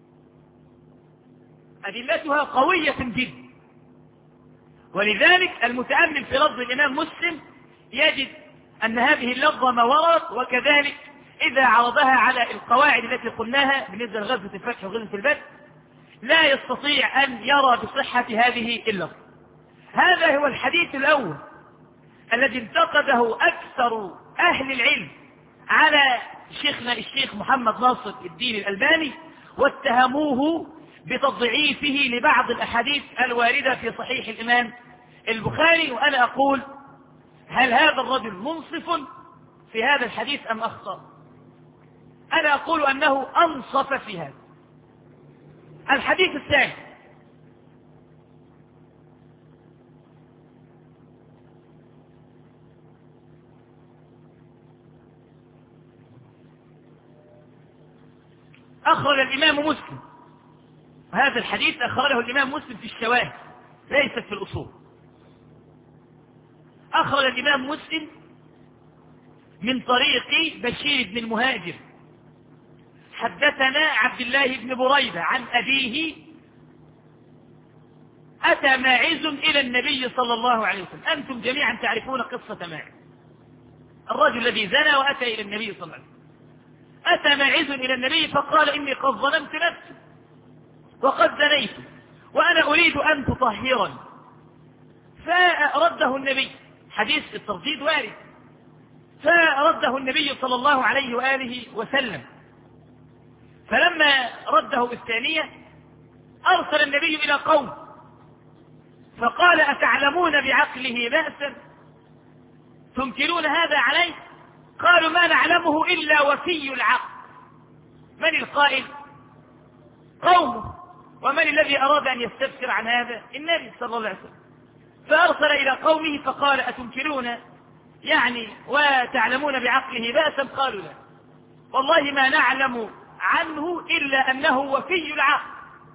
أدلتها قوية جدا ولذلك المتأمل في لفظ الإمام مسلم يجد أن هذه اللفظة ما ورد، وكذلك إذا عرضها على القواعد التي قلناها بالنسبة لغزوة الفتح وغزوة البدر لا يستطيع أن يرى بصحة هذه اللفظة. هذا هو الحديث الأول الذي انتقده أكثر أهل العلم على شيخنا الشيخ محمد ناصر الدين الألباني، واتهموه بتضعيفه لبعض الأحاديث الواردة في صحيح الإمام البخاري. وأنا أقول: هل هذا الرجل منصف في هذا الحديث أم أخطأ؟ أنا أقول أنه أنصف في هذا. الحديث الثاني: أخرج الإمام مسلم، وهذا الحديث أخرجه الإمام مسلم في الشواهد ليست في الأصول. أخرج الإمام مسلم من طريق بشير بن المهاجر حدثنا عبد الله بن بريدة عن أبيه: أتى ماعز إلى النبي صلى الله عليه وسلم. أنتم جميعا تعرفون قصة ماعز، الرجل الذي زنى وأتى إلى النبي صلى الله عليه وسلم. أتى ماعز إلى النبي فقال: إني قد ظلمت نفسي وقد زنيت وأنا أريد أن تطهرني. فرده النبي، حديث الترديد وارد، فرده النبي صلى الله عليه وآله وسلم. فلما رده الثانية أرسل النبي إلى قوم فقال: أتعلمون بعقله بأسا تنكرون هذا عليه؟ قالوا: ما نعلمه إلا وفي العقل. من القائل؟ قومه. ومن الذي أراد أن يستفسر عن هذا؟ النبي صلى الله عليه وسلم. فأرسل إلى قومه فقال: أتنكرون يعني وتعلمون بعقله بأسا؟ قالوا: لا، والله ما نعلم عنه إلا أنه وفي العقل.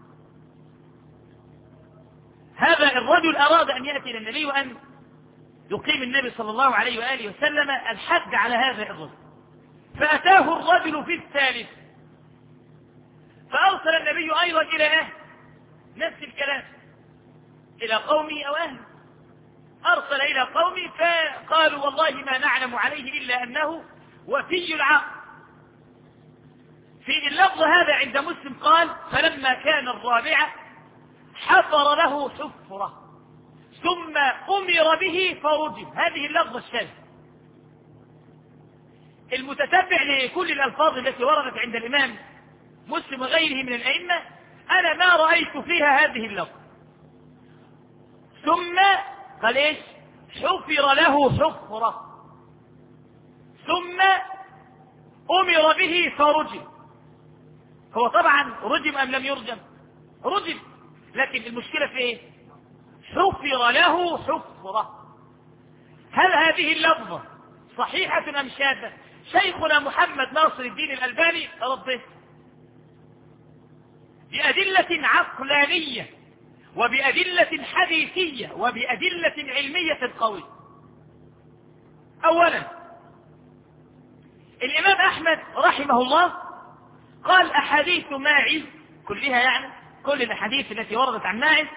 هذا الرجل أراد أن يأتي إلى النبي وأن يقيم النبي صلى الله عليه وآله وسلم الحد على هذا الرجل، فأتاه الرجل في الثالث فأرسل النبي أيضا إلى أهل، نفس الكلام، إلى قومه أو أهل. أرسل إلى قومه فقالوا: والله ما نعلم عليه إلا أنه وفي العقل. في اللفظ هذا عند مسلم قال: فلما كان الرابعة حفر له حفرة ثم أمر به فرجم. هذه اللفظة الشاذة. المتتبع لكل الألفاظ التي وردت عند الإمام مسلم وغيره من الأئمة أنا ما رأيت فيها هذه اللفظة. ثم قال إيش؟ حفر له حفرة ثم أمر به فرجم. هو طبعا رجم أم لم يرجم؟ رجم، لكن المشكلة في إيه؟ حفر له حفرة. هل هذه اللفظة صحيحة أم شاذة؟ شيخنا محمد ناصر الدين الألباني رده بأدلة عقلانية وبأدلة حديثية وبأدلة علمية قوية. أولا، الإمام أحمد رحمه الله قال: أحاديث ماعز كلها، يعني كل الأحاديث التي وردت عن ماعز،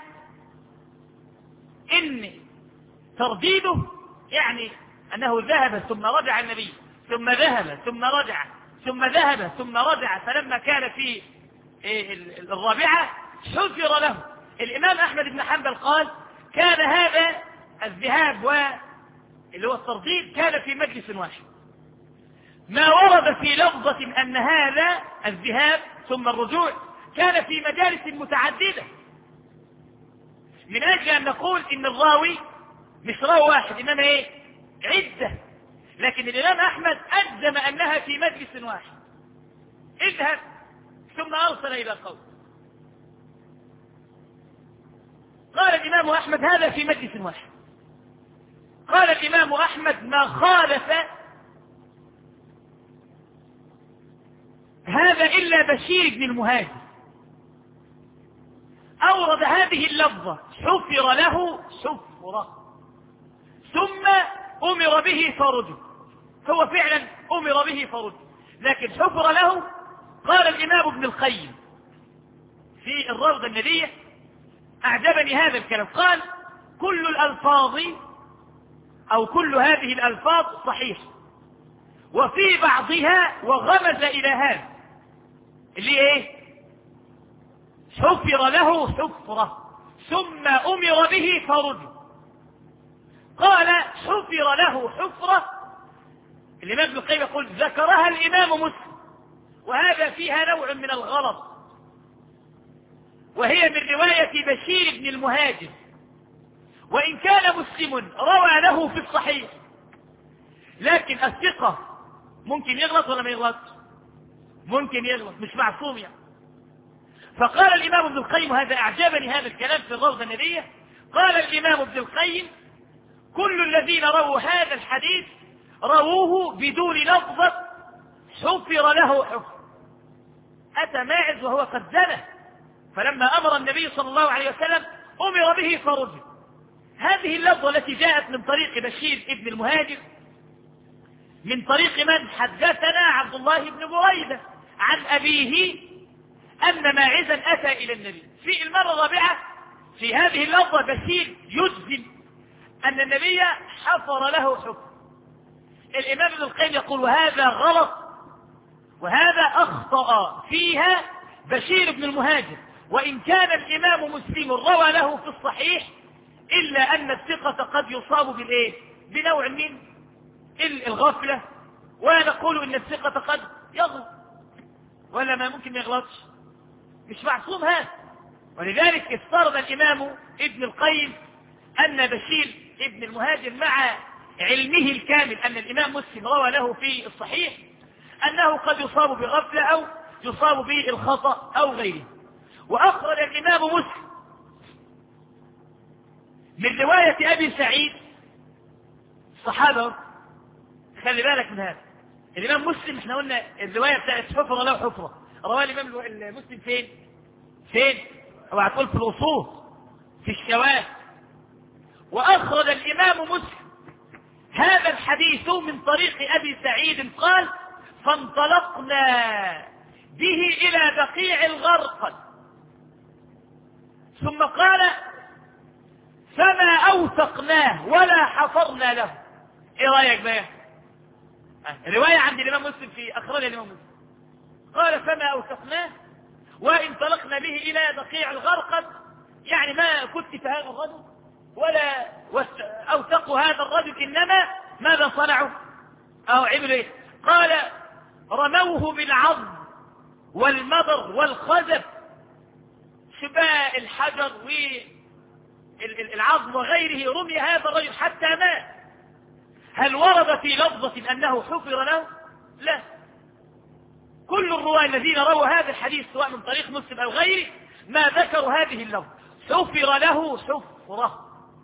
إن ترديده يعني أنه ذهب ثم رجع النبي، ثم ذهب ثم رجع، ثم ذهب ثم رجع، فلما كان في الرابعة حفر له. الإمام أحمد بن حنبل قال: كان هذا الذهاب واللي هو الترديد كان في مجلس واحد. ما ورد في لفظة أن هذا الذهاب ثم الرجوع كان في مجالس متعددة، من أجل أن نقول إن الراوي مش راوي واحد، إنما إيه؟ عدة. لكن الإمام أحمد أجزم أنها في مجلس واحد. اذهب ثم أرسل إلى قوم. قال الإمام أحمد: هذا في مجلس واحد. قال الإمام أحمد: ما خالف هذا إلا بشير بن المهاجر، أورد هذه اللفظة: حفر له حفرة ثم أمر به فرجم. هو فعلا أمر به فرجم، لكن حفر له. قال الإمام ابن القيم في الروضة الندية، أعجبني هذا الكلام، قال: كل الألفاظ أو كل هذه الألفاظ صحيح، وفي بعضها وغمز إلى هذا اللي إيه؟ حفر له حفرة ثم أمر به فرجم. قال حفر له حفرة. الإمام ابن القيم يقول ذكرها الإمام مسلم، وهذا فيها نوع من الغلط، وهي من رواية بشير بن المهاجر، وإن كان مسلم روى له في الصحيح، لكن الثقة ممكن يغلط ولا ما يغلط؟ ممكن يغلط، مش معصوم يعني. فقال الإمام ابن القيم، هذا أعجبني هذا الكلام في الروضة النبية، قال الإمام ابن القيم كل الذين رووا هذا الحديث رووه بدون لفظة حفر له حفر. أتى ماعز وهو قد زنى، فلما أمر النبي صلى الله عليه وسلم أمر به فرجم. هذه اللفظة التي جاءت من طريق بشير ابن المهاجر من طريق من؟ حدثنا عبد الله بن بريدة عن أبيه أن ماعزا أتى إلى النبي. في المرة الرابعة في هذه اللفظة بشير يجزم أن النبي حفر له حفر. الإمام ابن القيم يقول وهذا غلط، وهذا أخطأ فيها بشير بن المهاجر، وإن كان الإمام مسلم روى له في الصحيح، إلا أن الثقة قد يصاب بالإيه؟ بنوع من الغفلة، ونقول إن الثقة قد يغلط، ولا ما ممكن ما يغلطش، مش معصوم هذا. ولذلك افترض الإمام ابن القيم أن بشير ابن المهاجر مع علمه الكامل أن الإمام مسلم روى له في الصحيح أنه قد يصاب بغفلة أو يصاب بالخطأ أو غيره. وأخرج الإمام مسلم من رواية أبي سعيد الصحابة، خلي بالك من هذا. الإمام مسلم احنا قلنا الرواية بتاعت حفرة له حفرة، رواه الإمام المسلم فين؟ فين؟ هو هتقول في الأصول في الشواهد. وأخرج الإمام مسلم هذا الحديث من طريق أبي سعيد قال فانطلقنا به إلى بقيع الغرقد، ثم قال فما أوثقناه ولا حفرنا له. إيه رأيك بقى؟ الرواية عند الإمام مسلم في أخرج الإمام مسلم قال فما أوثقناه وانطلقنا به إلى بقيع الغرقد، يعني ما كتف هذا الرجل ولا أوثقوا هذا الرجل، إنما ماذا صنعوا أو عملوا إيه؟ قال رموه بالعظم والمضر والخزف، شباء الحجر والعظم وغيره، رمي هذا الرجل حتى مات. هل ورد في لفظة أنه حفر له؟ لا. كل الرواة الذين رووا هذا الحديث سواء من طريق مسلم أو غيره ما ذكروا هذه اللفظة، حفر له حفرة.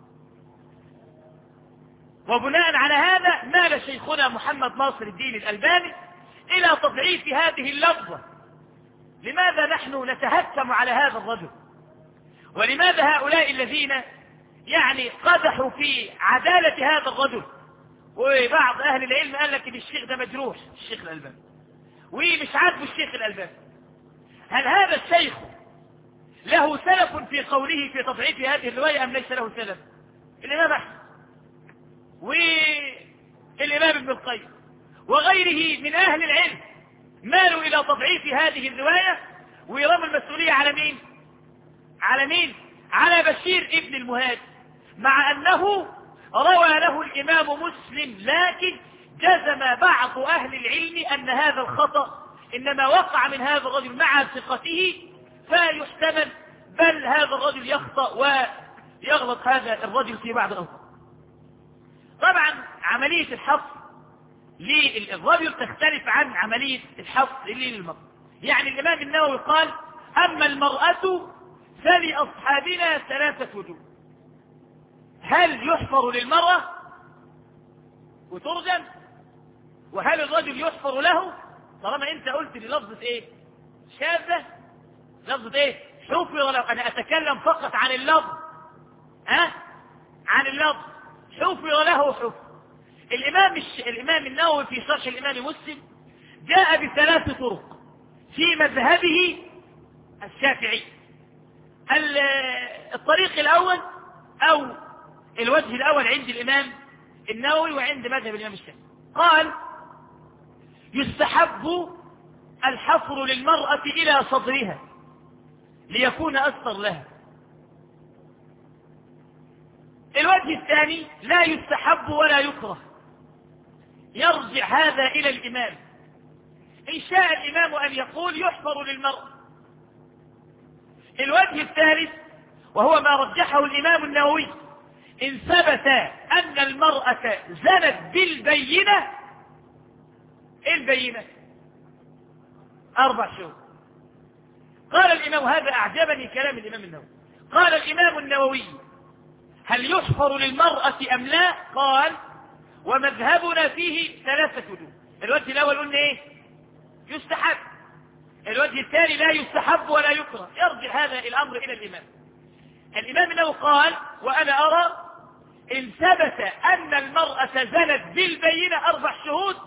وبناء على هذا مال شيخنا محمد ناصر الدين الألباني إلى تضعيف هذه اللفظة. لماذا نحن نتهكم على هذا الرجل؟ ولماذا هؤلاء الذين يعني قدحوا في عدالة هذا الرجل؟ وبعض أهل العلم قال لك إن الشيخ ده مجروح، الشيخ الألباني، ومش عاجبه الشيخ الألباني. هل هذا الشيخ له سلف في قوله في تضعيف هذه الرواية أم ليس له سلف؟ الإمام أحمد والإمام ابن القيم وغيره من أهل العلم مالوا إلى تضعيف هذه الرواية، ويرموا المسؤولية على مين؟ على مين؟ على بشير ابن المهاجر، مع أنه روى له الإمام مسلم، لكن جزم بعض أهل العلم أن هذا الخطأ إنما وقع من هذا الرجل مع ثقته، فيحتمل بل هذا الرجل يخطأ ويغلط هذا الرجل في بعض الأوقات. طبعا عملية الحفظ للرجل تختلف عن عملية الحفظ للمرأة. يعني الإمام النووي قال أما المرأة فلأصحابنا ثلاثة وجوه. هل يحفر للمرأة وترجم؟ وهل الرجل يحفر له؟ طالما انت قلت لي لفظة ايه شاذة، لفظة ايه حفر له، انا اتكلم فقط عن اللفظ، ها عن اللفظ حفر له حفر. الامام الش... الامام النووي في شرح الامام مسلم جاء بثلاث طرق في مذهبه الشافعي. الطريق الاول او الوجه الاول عند الامام النووي وعند مذهب الامام الشافعي، قال يستحب الحفر للمرأة إلى صدرها ليكون أستر لها. الوجه الثاني لا يستحب ولا يكره، يرجع هذا إلى الإمام. إن شاء الإمام أن يقول يحفر للمرأة. الوجه الثالث وهو ما رجحه الإمام النووي، إن ثبت أن المرأة زنت بالبينة. البينة أربع شهور. قال الإمام، هذا أعجبني كلام الإمام النووي، قال الإمام النووي هل يحفر للمرأة أم لا؟ قال ومذهبنا فيه ثلاثة وجوه. الوجه الأول قلنا إيه؟ يستحب. الوجه الثاني لا يستحب ولا يكره، يرجع هذا الأمر إلى الإمام. الإمام النووي قال وأنا أرى إن ثبت أن المرأة زنت بالبينة أربع شهود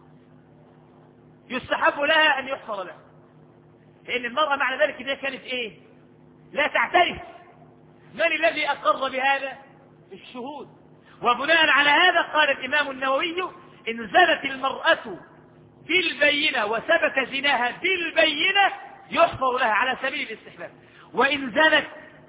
يستحب لها أن يحفر لها، لأن المرأة معنى ذلك إنها كانت إيه؟ لا تعترف. من الذي أقر بهذا؟ الشهود. وبناء على هذا قال الإمام النووي إن زنت المرأة بالبينة وثبت زناها بالبينة يحفر لها على سبيل الاستحباب. وإن زنت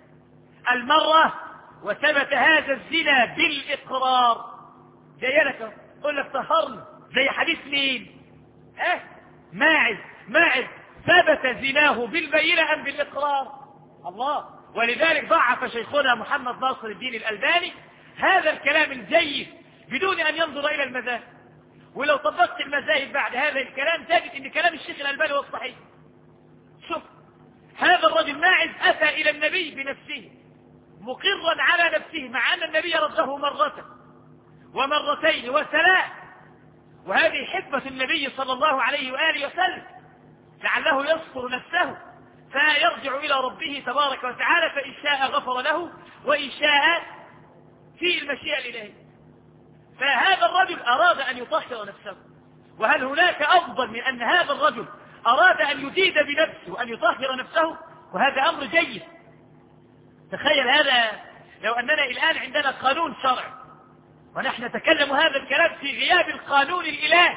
المرأة وثبت هذا الزنا بالإقرار، زي لك قل لك طهرنا، زي حديث مين؟ أه؟ ماعز. ماعز ثبت زناه بالبينة أم بالإقرار؟ الله. ولذلك ضعف شيخنا محمد ناصر الدين الألباني هذا الكلام الجيد بدون أن ينظر إلى المذاهب. ولو طبقت المذاهب بعد هذا الكلام تجد أن كلام الشيخ الألباني هو الصحيح. شوف هذا الرجل ماعز أتى إلى النبي بنفسه مقرا على نفسه، مع أن النبي رده مرة ومرتين وثلاث، وهذه حكمة النبي صلى الله عليه وآله وسلم لعله يصفر نفسه فيرجع إلى ربه تبارك وتعالى، فإن شاء غفر له وإن شاء في المشيئة الإلهية. فهذا الرجل أراد أن يطهر نفسه، وهل هناك أفضل من أن هذا الرجل أراد أن يجيد بنفسه وأن يطهر نفسه؟ وهذا أمر جيد. تخيل هذا لو أننا الآن عندنا قانون شرعي ونحن نتكلم هذا الكلام في غياب القانون الإلهي.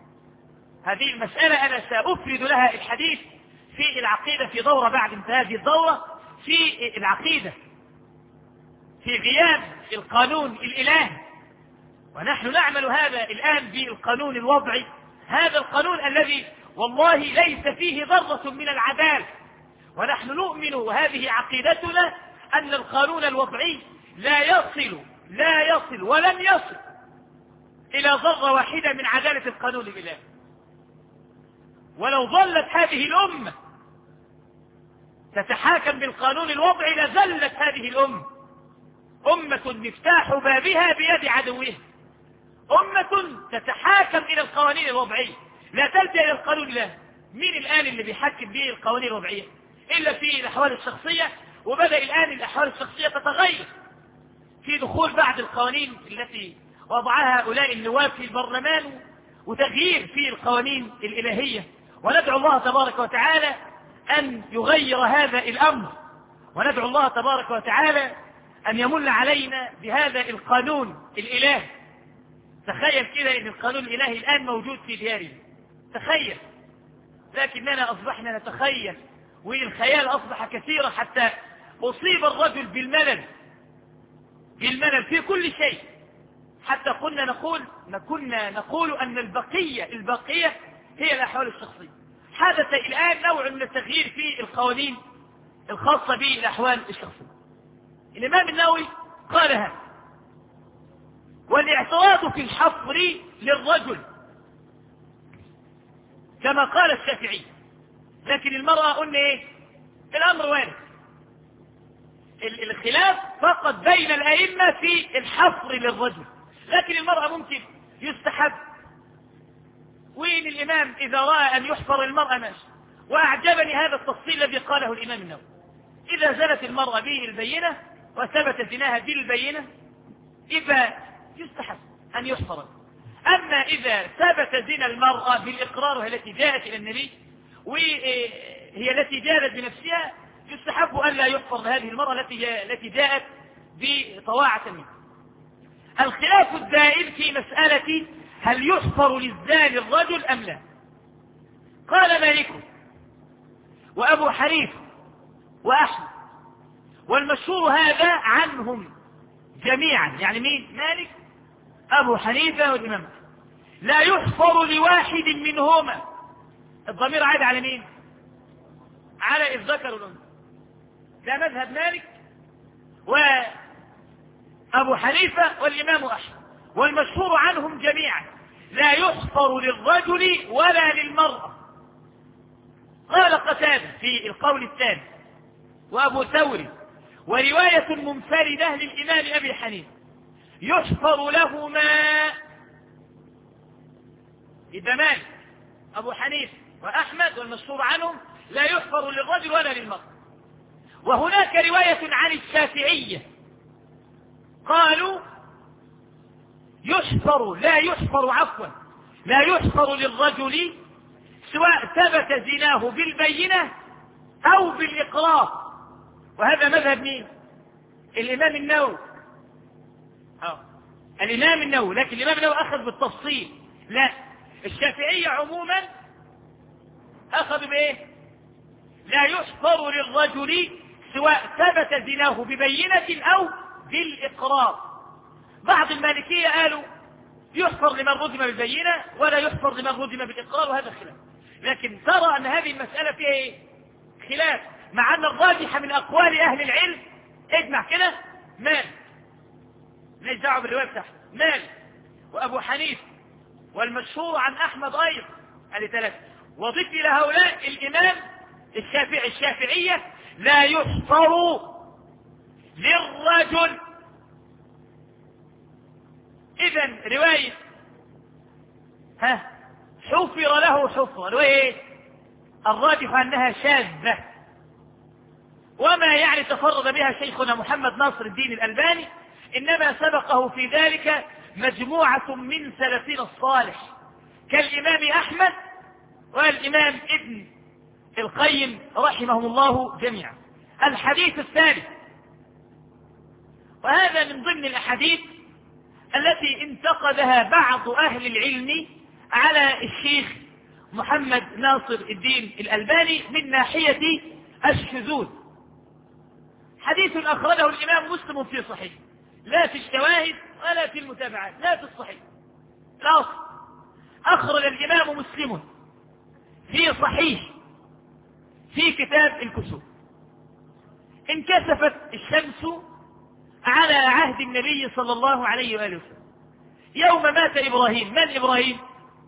هذه المسألة أنا سأفرد لها الحديث في العقيدة في دورة بعد انتهاء هذه الدورة في العقيدة في غياب القانون الإلهي. ونحن نعمل هذا الآن بالقانون الوضعي، هذا القانون الذي والله ليس فيه ذرة من العدالة. ونحن نؤمن وهذه عقيدتنا أن القانون الوضعي لا يصل لا يصل ولن يصل إلى ذرة واحدة من عدالة القانون الإلهي. ولو ظلت هذه الأمة تتحاكم بالقانون الوضعي لزلت هذه الأمة أمة مفتاح بابها بيد عدوها، أمة تتحاكم إلى القوانين الوضعية لا تلجأ إلى القانون الإلهي. مين الآن اللي بيحكم به القوانين الوضعية إلا في الأحوال الشخصية؟ وبدأ الآن الأحوال الشخصية تتغير في دخول بعض القوانين التي وضعها هؤلاء النواب في البرلمان وتغيير في القوانين الإلهية. وندعو الله تبارك وتعالى أن يغير هذا الأمر، وندعو الله تبارك وتعالى أن يمن علينا بهذا القانون الإلهي. تخيل كده أن القانون الإلهي الآن موجود في ديارنا، تخيل. لكننا أصبحنا نتخيل والخيال أصبح كثيرا حتى أصيب الرجل بالملل بالملل في كل شيء، حتى كنا نقول كنا نقول أن البقية البقية هي الأحوال الشخصية. حدث الآن نوع من التغيير في القوانين الخاصة بالأحوال الشخصية. الإمام النووي قال هذا، والاعتراض في الحفر للرجل كما قال الشافعي، لكن المرأة قلنا ايه؟ الأمر وارد. الخلاف فقط بين الأئمة في الحفر للرجل، لكن المرأة ممكن يستحب. وين الإمام إذا رأى أن يحفر المرأة ماشي. وأعجبني هذا التفصيل الذي قاله الإمام النووي، إذا زنت المرأة به البينة وثبت زناها بالبينة إذا يستحب أن يحفر. أما إذا ثبت زنا المرأة بالإقرار وهي التي جاءت إلى النبي وهي التي جاءت بنفسها يستحب أن لا يحفر لهذه المرأة التي التي جاءت بطواعة منه. الخلاف الدائم في مسألة هل يحفر للزاني الرجل أم لا. قال مالك وأبو حنيفة وأحمد، والمشهور هذا عنهم جميعا، يعني مين؟ مالك، أبو حنيفة والإمام أحمد. لا يحفر لواحد منهما. الضمير عاد على مين؟ على الذكر والأنثى. ده مذهب مالك وأبو حنيفة والإمام أحمد، والمشهور عنهم جميعا لا يحفر للرجل ولا للمرأة. قال قتادة في القول الثاني وأبو ثور ورواية منفردة للإمام أبي حنيفة يحفر لهما. إذا مالك أبو حنيفة وأحمد والمشهور عنهم لا يحفر للرجل ولا للمرأة. وهناك رواية عن الشافعية قالوا يحفر لا يحفر عفوا لا يحفر للرجل سواء ثبت زناه بالبينة أو بالإقرار. وهذا مذهب مين؟ الإمام النووي. أه. الإمام النووي، لكن الإمام النووي أخذ بالتفصيل. لا، الشافعية عموما أخذ بإيه؟ لا يحفر للرجل سواء ثبت زناه ببينة أو بالإقرار. بعض المالكية قالوا يحفر لمن رجم بالبينة ولا يحفر لمن رجم بالإقرار، وهذا خلاف. لكن ترى أن هذه المسألة فيها إيه؟ خلاف، مع أن الراجح من أقوال أهل العلم اجمع كده مالك، ليس دعوة بالرواية بتاعته، مالك وأبو حنيفة والمشهور عن أحمد أيضا، قال ثلاثة. وضيف إلى هؤلاء الإمام الشافعي الشافعية لا يحفر للرجل. إذن رواية ها حفر له حفرا وإيه؟ الراجح أنها شاذة، وما يعني تفرد بها شيخنا محمد ناصر الدين الألباني، إنما سبقه في ذلك مجموعة من سلفنا الصالح كالإمام أحمد والإمام ابن القيم رحمهم الله جميعا. الحديث الثالث، وهذا من ضمن الأحاديث التي انتقدها بعض أهل العلم على الشيخ محمد ناصر الدين الألباني من ناحية الشذوذ. حديث أخرجه الإمام مسلم في صحيح، لا في الشواهد ولا في المتابعات، لا في الصحيح. لا، أخرج الإمام مسلم في صحيح في كتاب الكسوف: انكسفت الشمس على عهد النبي صلى الله عليه وآله وسلم يوم مات إبراهيم. من إبراهيم؟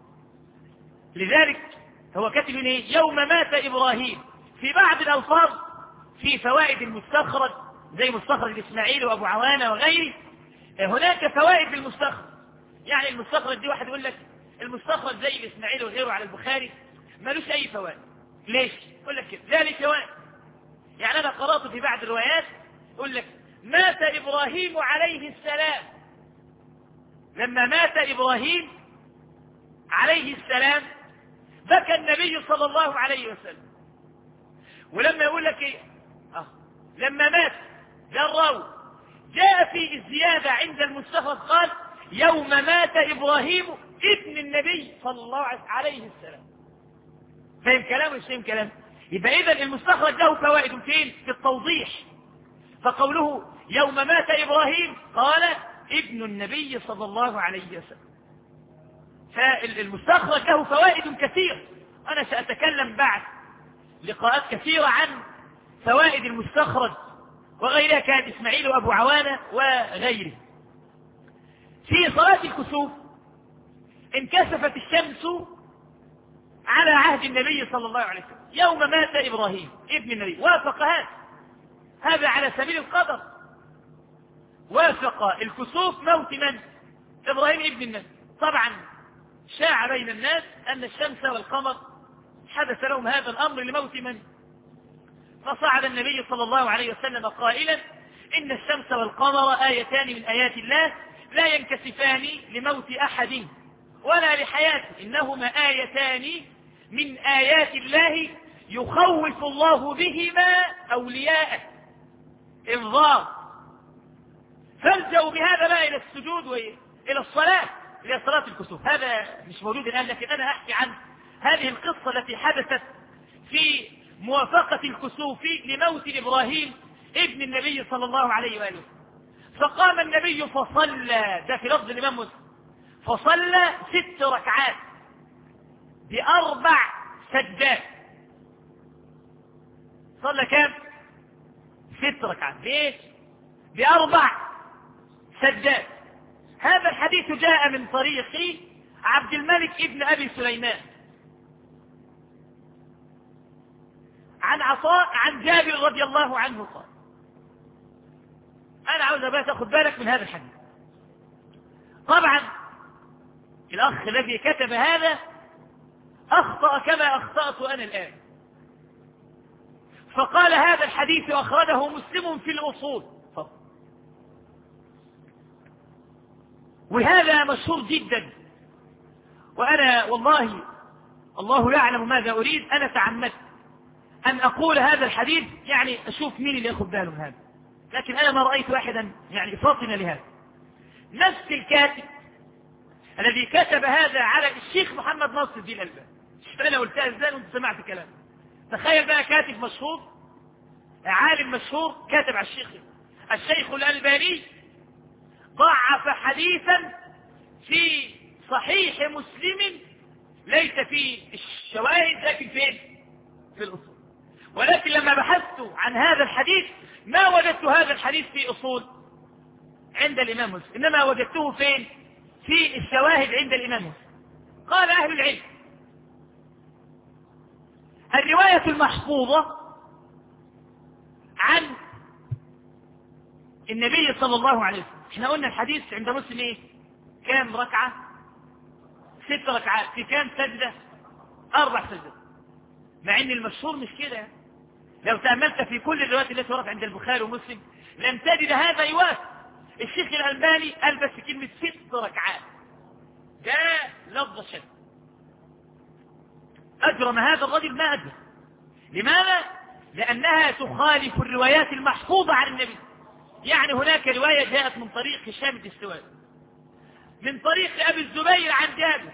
لذلك هو كتب إيه؟ يوم مات إبراهيم. في بعض الألفاظ في فوائد المستخرج زي مستخرج الإسماعيلي وأبو عوانة وغيره، هناك فوائد للمستخرج. يعني المستخرج دي واحد يقول لك المستخرج زي الإسماعيلي وغيره على البخاري ملوش أي فوائد. ليش؟ يقول لك كده ذلك فوائد. يعني أنا قرأت في بعض الروايات يقول لك مات إبراهيم عليه السلام. لما مات إبراهيم عليه السلام بكى النبي صلى الله عليه وسلم. ولما يقول لك إيه؟ آه. لما مات جروا جاء في الزيادة عند المستخرج قال يوم مات إبراهيم ابن النبي صلى الله عليه السلام. فهم كلام مش فهم كلام؟ يبقى إذن المستخرج له فوائد فين؟ في التوضيح. فقوله يوم مات إبراهيم قال ابن النبي صلى الله عليه وسلم. فالمستخرج له فوائد كثيرة. أنا سأتكلم بعد لقاءات كثيرة عن فوائد المستخرج وغيرها، كان إسماعيل وأبو عوانة وغيره. في صلاة الكسوف انكسفت الشمس على عهد النبي صلى الله عليه وسلم يوم مات إبراهيم ابن النبي. وافق هذا هذا على سبيل القدر. وافق الكسوف موت من؟ إبراهيم ابن النبي. طبعا شاع بين الناس أن الشمس والقمر حدث لهم هذا الأمر لموت من؟ فصعد النبي صلى الله عليه وسلم قائلا إن الشمس والقمر آيتان من آيات الله لا ينكسفان لموت أحد ولا لحياته، إنهما آيتان من آيات الله يخوف الله بهما أولياءه. إنذار. فالجأوا بهذا بقى إلى السجود وإلى الصلاة، إلى صلاة الكسوف. هذا مش موجود الآن، لكن أنا أحكي عن هذه القصة التي حدثت في موافقة الكسوف لموت إبراهيم ابن النبي صلى الله عليه وآله. فقام النبي فصلى، ده في لفظ الإمام مسلم، فصلى ست ركعات بأربع سجدات. صلى كام؟ ست ركعات. ليش؟ بأربع سجدات. هذا الحديث جاء من طريق عبد الملك ابن أبي سليمان عن عطاء عن جابر رضي الله عنه قال. أنا عاوز بقى تاخد بالك من هذا الحديث. طبعا الأخ الذي كتب هذا أخطأ كما أخطأت أنا الآن، فقال هذا الحديث أخرجه مسلم في الأصول، وهذا مشهور جدا. وأنا والله الله يعلم ماذا أريد، أنا تعمدت أن أقول هذا الحديث يعني أشوف مين اللي يأخذ باله من هذا، لكن أنا ما رأيت واحدا يعني فاطن لهذا. نفس الكاتب الذي كتب هذا على الشيخ محمد ناصر الدين الألباني. شفت أنا قلتها إزاي وأنت سمعت كلام؟ تخيل بقى كاتب مشهور، عالم مشهور، كاتب على الشيخ الشيخ الألباني ضعف حديثا في صحيح مسلم ليس في الشواهد لكن فين؟ في الأصول. ولكن لما بحثت عن هذا الحديث ما وجدت هذا الحديث في أصول عند الإمام مسلم، إنما وجدته فين؟ في الشواهد عند الإمام مسلم. قال أهل العلم الرواية المحفوظة عن النبي صلى الله عليه وسلم، احنا قلنا الحديث عند مسلم ايه؟ كام ركعة؟ ست ركعات في كام سجدة؟ أربع سجدات. مع ان المشهور مش كده، لو تأملت في كل الروايات التي وردت عند البخاري ومسلم لم تجد هذا يوافق. الشيخ الألباني قال بس كلمة ست ركعات، ده لفظ شد. أجرم هذا الرجل ما أجرم. لماذا؟ لأنها تخالف الروايات المحفوظة عن النبي. يعني هناك رواية جاءت من طريق هشام الدستوائي من طريق أبي الزبير عن جابر،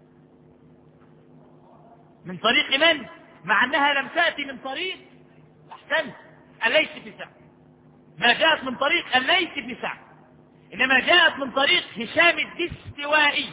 من طريق من؟ مع أنها لم تأتي من طريق أحسن الليث بن سعد، ما جاءت من طريق الليث بن سعد، إنما جاءت من طريق هشام الدستوائي.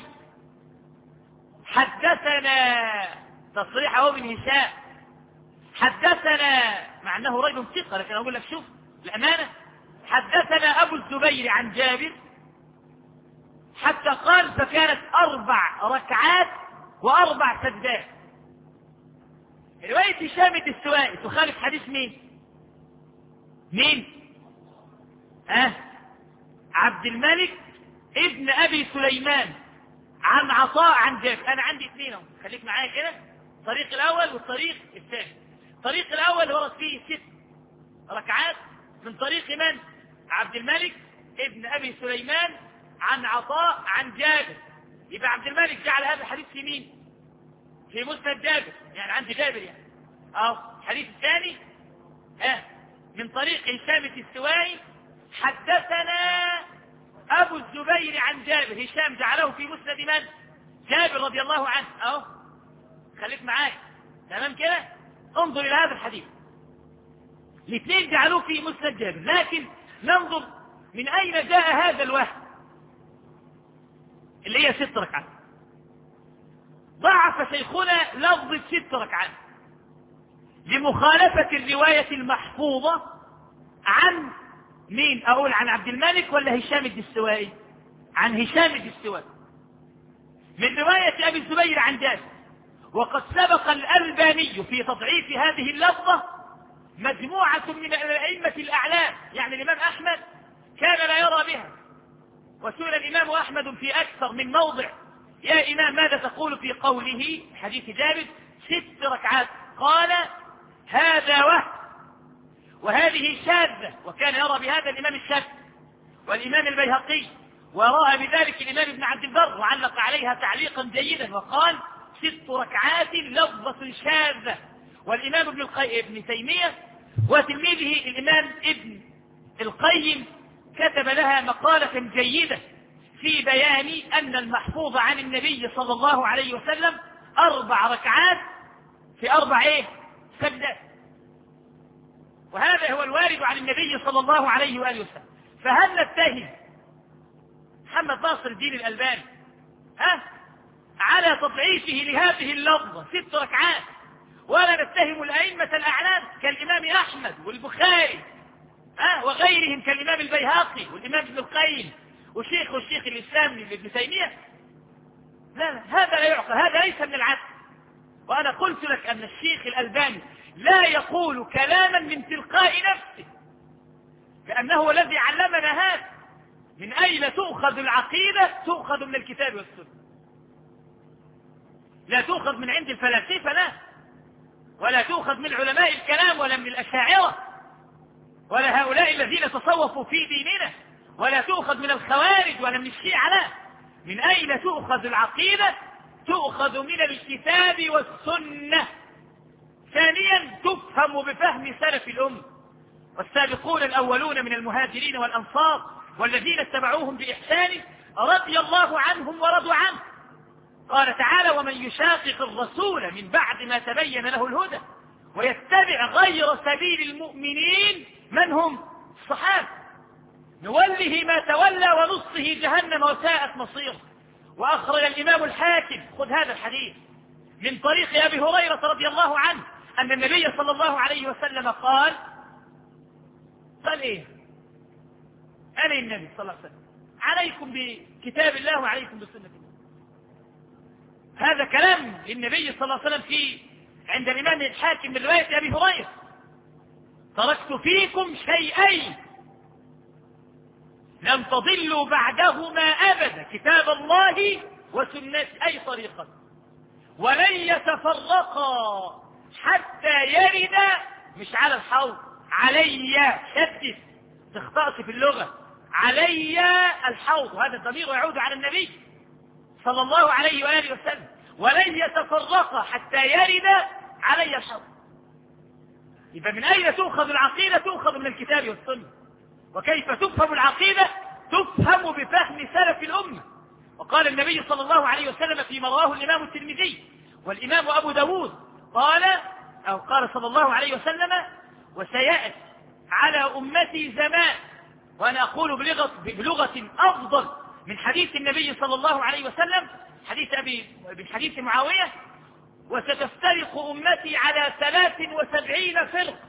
حدثنا تصريحه من هشام، حدثنا مع أنه رجل ثقة، لكن أقول لك شوف الأمانة، حدثنا أبو الزبير عن جابر حتى قال فكانت أربع ركعات وأربع سجدات. رواية هشام الدستوائي تخالف حديث مين؟ مين؟ أه؟ عبد الملك ابن أبي سليمان عن عطاء عن جابر. أنا عندي اثنين، خليك معايا كده، الطريق الأول والطريق الثاني. الطريق الأول ورد فيه ست ركعات من طريق من؟ عبد الملك ابن أبي سليمان عن عطاء عن جابر. يبقى عبد الملك جعل هذا الحديث في مين؟ في مسند جابر، يعني عند جابر يعني. اه الحديث الثاني اه من طريق هشام الدستوائي حدثنا أبو الزبير عن جابر. هشام جعله في مسند من؟ جابر رضي الله عنه. اهو خليك معايا تمام كده. انظر إلى هذا الحديث، الاثنين جعلوه في مسند جابر، لكن ننظر من أين جاء هذا الوهم اللي هي ست ركعات. ضعف شيخنا لفظ ست ركعات لمخالفة الرواية المحفوظة عن مين؟ أقول عن عبد الملك ولا هشام الدستوائي؟ عن هشام الدستوائي من رواية أبي الزبير عن جابر. وقد سبق الألباني في تضعيف هذه اللفظة مجموعة من الأئمة الأعلام، يعني الإمام أحمد كان لا يرى بها، وسئل الإمام أحمد في أكثر من موضع يا إمام ماذا تقول في قوله حديث جابر ست ركعات؟ قال هذا وهم وهذه شاذة، وكان يرى بهذا الإمام الشافعي والإمام البيهقي، ورأى بذلك الإمام ابن عبد البر وعلق عليها تعليقا جيدا وقال ست ركعات لفظة شاذة. والإمام ابن القيم ابن تيمية وتلميذه الإمام ابن القيم كتب لها مقالة جيدة في بيان أن المحفوظ عن النبي صلى الله عليه وسلم أربع ركعات في أربع إيه؟ سجدات. وهذا هو الوارد عن النبي صلى الله عليه وآله وسلم. فهل نتهم محمد ناصر الدين الألباني ها على تضعيفه لهذه اللفظة ست ركعات، ولا نتهم الأئمة الأعلام كالإمام أحمد والبخاري ها وغيرهم كالإمام البيهقي والإمام ابن القيم وشيخ والشيخ الإسلام ابن تيمية؟ لا لا، هذا لا يعقل، هذا ليس من العدل. وأنا قلت لك أن الشيخ الألباني لا يقول كلاما من تلقاء نفسه، لأنه الذي علمنا هذا. من أين تؤخذ العقيدة؟ تؤخذ من الكتاب والسنة، لا تؤخذ من عند الفلاسفة، لا، ولا تؤخذ من علماء الكلام، ولا من الأشاعرة، ولا هؤلاء الذين تصوفوا في ديننا، ولا تؤخذ من الخوارج ولا من الشيعة، لا. من أين تؤخذ العقيدة؟ تؤخذ من الكتاب والسنة. ثانيا تفهم بفهم سلف الأمة والسابقون الأولون من المهاجرين والأنصار والذين اتبعوهم بإحسان رضي الله عنهم ورضوا عنه. قال تعالى: ومن يشاقق الرسول من بعد ما تبين له الهدى ويتبع غير سبيل المؤمنين من هم؟ الصحابة، نوله ما تولى ونصه جهنم وساءت مصيره. وأخرج الإمام الحاكم، خذ هذا الحديث، من طريق أبي هريرة رضي الله عنه أن النبي صلى الله عليه وسلم قال قال إيه؟ أنا النبي صلى الله عليه وسلم عليكم بكتاب الله وعليكم بسنة الله. هذا كلام للنبي صلى الله عليه وسلم في عند الإمام الحاكم من رواية أبي هريرة: تركت فيكم شيئين لم تضلوا بعدهما أبدا، كتاب الله وسنة، أي طريقة، ولن يتفرقا حتى يرد، مش على الحوض، علي، شدد تخطأت في اللغة، علي الحوض، وهذا الضمير يعود على النبي صلى الله عليه وآله وسلم، ولن يتفرقا حتى يرد علي الحوض. يبقى من أين تؤخذ العقيدة؟ تؤخذ من الكتاب والسنة. وكيف تفهم العقيدة؟ تفهم بفهم سلف الأمة. وقال النبي صلى الله عليه وسلم فيما رواه الإمام الترمذي والإمام أبو داود، قال أو قال صلى الله عليه وسلم: وسيأتي على أمتي زمان، وأنا أقول بلغة, بلغة أفضل من حديث النبي صلى الله عليه وسلم، حديث أبي من حديث معاوية: وستفترق أمتي على ثلاث وسبعين فرق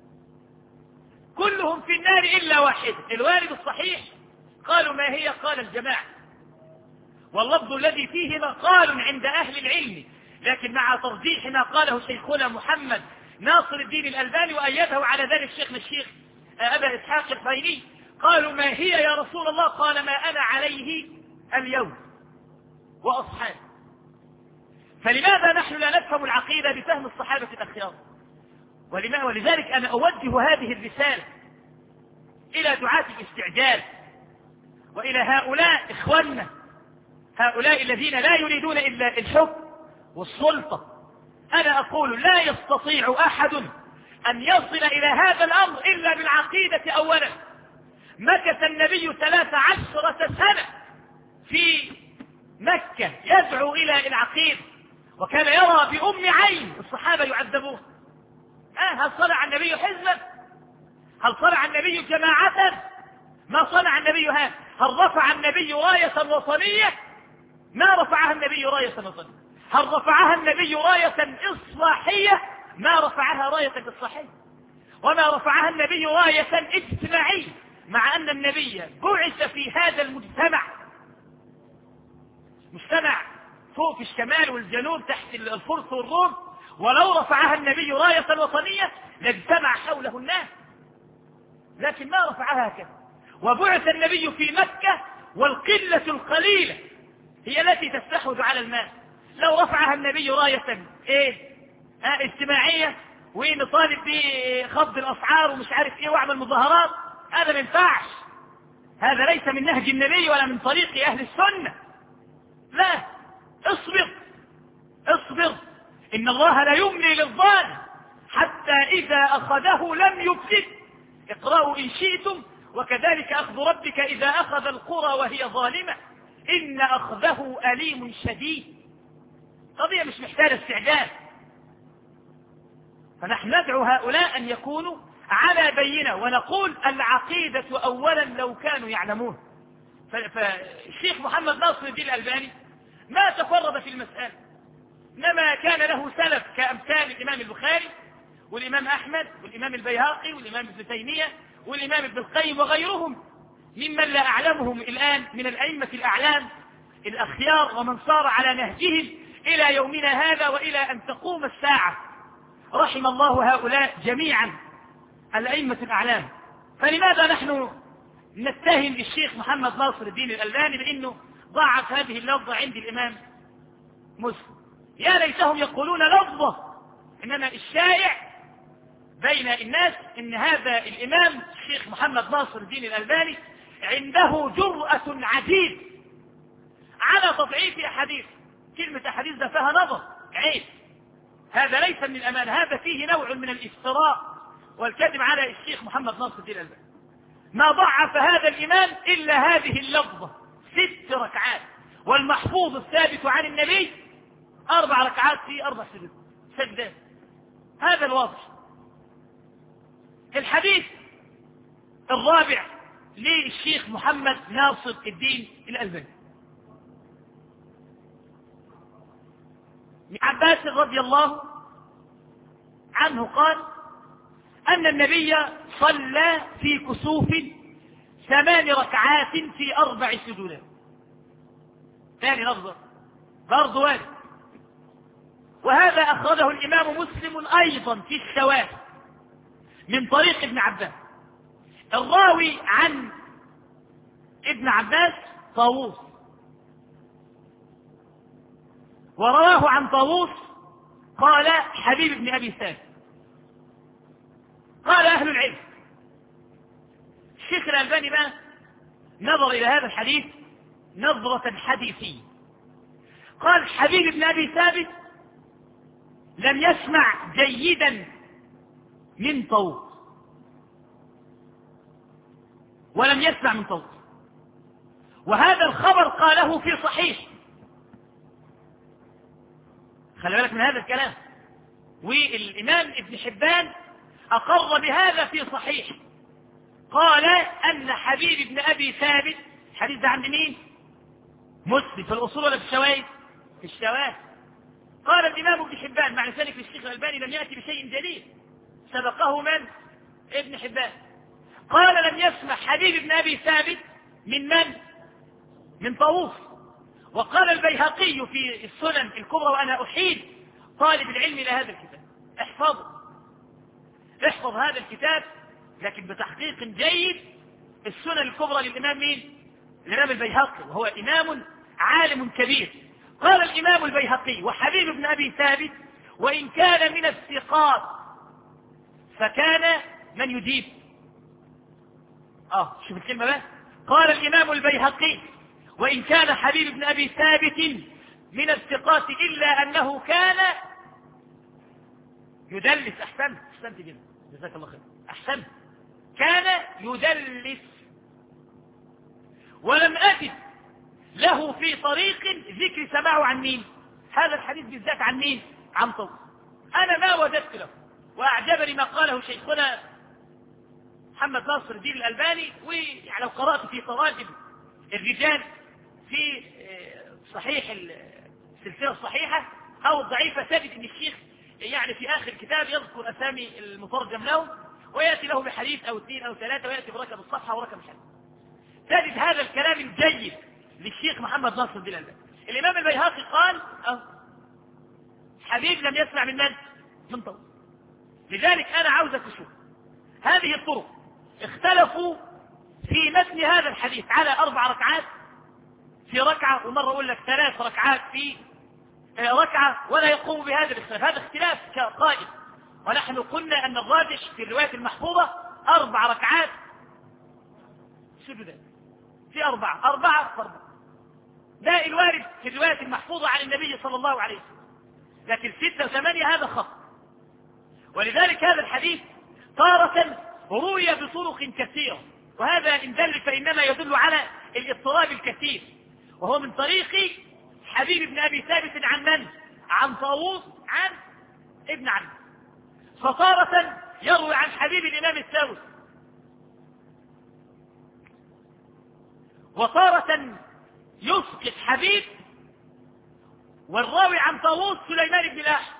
كلهم في النار إلا واحد. الوارد الصحيح قالوا: ما هي؟ قال: الجماعة. واللفظ الذي فيه مقال عند أهل العلم، لكن مع ترجيح ما قاله شيخنا محمد ناصر الدين الألباني وأيده على ذلك شيخنا الشيخ أبا إسحاق الخيري. قالوا: ما هي يا رسول الله؟ قال: ما أنا عليه اليوم وأصحابي. فلماذا نحن لا نفهم العقيدة بفهم الصحابة الأخيار؟ ولذلك أنا أوجه هذه الرسالة إلى دعاة الاستعجال وإلى هؤلاء إخواننا، هؤلاء الذين لا يريدون إلا الحكم والسلطة. أنا أقول: لا يستطيع أحد أن يصل إلى هذا الأمر إلا بالعقيدة أولا. مكث النبي ثلاث عشرة سنة في مكة يدعو إلى العقيدة، وكان يرى بأم عين الصحابة يعذبون. آه هل صنع النبي حزبا؟ هل صنع النبي جماعة؟ ما صنع النبي هذا. هل رفع النبي راية وطنية؟ ما رفعها النبي راية وطنية. هل رفعها النبي راية إصلاحية؟ ما رفعها راية إصلاحية. وما رفعها النبي راية اجتماعية، مع أن النبي بعث في هذا المجتمع، مجتمع فوق في الشمال والجنوب تحت الفرس والروم، ولو رفعها النبي راية وطنية لاجتمع حوله الناس، لكن ما رفعها هكذا. وبعث النبي في مكة والقلة القليلة هي التي تستحوذ على المال. لو رفعها النبي راية ايه اه اجتماعية ونطالب بخفض الأسعار ومش عارف ايه واعمل مظاهرات، هذا ما ينفعش. هذا ليس من نهج النبي ولا من طريق أهل السنة. لا، اصبر اصبر، إن الله لا يملي للظالم حتى إذا أخذه لم يفلت. اقرأوا إن شئتم: وكذلك أخذ ربك إذا أخذ القرى وهي ظالمة إن أخذه أليم شديد. قضية مش محتاجة استعجال. فنحن ندعو هؤلاء أن يكونوا على بينة، ونقول العقيدة أولا لو كانوا يعلمون. فالشيخ محمد ناصر الدين الألباني ما تفرد في المسألة، إنما كان له سلف كأمثال الإمام البخاري والإمام أحمد والإمام البيهقي والإمام ابن تيمية والإمام ابن القيم وغيرهم ممن لا أعلمهم الآن من الأئمة الأعلام الأخيار ومن صار على نهجهم إلى يومنا هذا وإلى أن تقوم الساعة. رحم الله هؤلاء جميعا الأئمة الأعلام. فلماذا نحن نتهم الشيخ محمد ناصر الدين الألباني بأنه ضعف هذه اللفظة عند الإمام مسلم؟ يا ليتهم يقولون لفظة، إنما الشائع بين الناس إن هذا الإمام الشيخ محمد ناصر الدين الألباني عنده جرأة عجيب على تضعيف أحاديث. كلمة أحاديث ده فيها نظر عيب، هذا ليس من الأمان، هذا فيه نوع من الافتراء والكذب على الشيخ محمد ناصر الدين الألباني. ما ضعف هذا الإمام إلا هذه اللفظة، ست ركعات، والمحفوظ الثابت عن النبي أربع ركعات في أربع سجود سجدات، هذا الواضح. الحديث الرابع للشيخ محمد ناصر الدين الألباني من عباس رضي الله عنه قال أن النبي صلى في كسوف ثمان ركعات في أربع سجودات. ثاني لفظة برضو وارد، وهذا أخرجه الإمام مسلم أيضا في الشواهد من طريق ابن عباس. الراوي عن ابن عباس طاووس، ورواه عن طاووس قال حبيب بن أبي ثابت. قال أهل العلم، الشيخ الألباني بقى نظر إلى هذا الحديث نظرة حديثية. قال حبيب بن أبي ثابت لم يسمع جيدا من طاووس ولم يسمع من طاووس، وهذا الخبر قاله في صحيح. خلي بالك من هذا الكلام، والإمام ابن حبان أقر بهذا في صحيح. قال أن حبيب بن أبي ثابت، حديث ده عند مين؟ مسلم في الأصول ولا في الشواهد؟ في الشواهد. قال الإمام ابن حبان، مع ذلك الشيخ الألباني لم يأتي بشيء جديد، سبقه من؟ ابن حبان. قال لم يسمع حبيب بن أبي ثابت من من؟ من طاووس. وقال البيهقي في السنن الكبرى، وأنا أحيل طالب العلم إلى هذا الكتاب، احفظه، احفظ هذا الكتاب لكن بتحقيق جيد، السنن الكبرى للإمام مين؟ الإمام البيهقي، وهو إمام عالم كبير. قال الإمام البيهقي وحبيب بن أبي ثابت وإن كان من الثقات فكان من يجيب. آه شوف الكلمة بقى. قال الإمام البيهقي وإن كان حبيب بن أبي ثابت من الثقات إلا أنه كان يدلس. أحسنت أحسنت جدا، جزاك الله خير، أحسنت. كان يدلس، ولم أجد له في طريق ذكر سماعه عن مين؟ هذا الحديث بالذات عن مين؟ عن طاووس. أنا ما وجدت له، وأعجبني ما قاله شيخنا محمد ناصر الدين الألباني. ولو قرأت في تراجم الرجال في صحيح السلسلة الصحيحة أو الضعيفة تجد أن الشيخ يعني في آخر الكتاب يذكر أسامي المترجم لهم، ويأتي له بحديث أو اثنين أو ثلاثة، ويأتي برقم الصفحة ورقم الحديث. تجد هذا الكلام الجيد للشيخ محمد ناصر الدين الألباني. الإمام البيهقي قال أه حبيب لم يسمع من من؟ من طاووس. لذلك أنا عاوزك تشوف هذه الطرق اختلفوا في متن هذا الحديث على أربع ركعات في ركعة، ومرة أقول لك ثلاث ركعات في ركعة، ولا يقوم بهذا الاختلاف. هذا اختلاف قائم، ونحن قلنا أن الراجح في الرواية المحفوظة أربع ركعات سجدات في أربعة أربعة أربعة. ده الوارد في الرواية المحفوظة عن النبي صلى الله عليه وسلم، لكن ستة وثمانية هذا خط. ولذلك هذا الحديث تارة روي بطرق كثيرة، وهذا إن دل فإنما يدل على الاضطراب الكثير، وهو من طريق حبيب بن أبي ثابت عن من؟ عن طاووس عن ابن عم. فطارة يروي عن حبيب الإمام الثوري، وتارة يسقط حبيب والراوي عن طاووس سليمان بن الأحمر.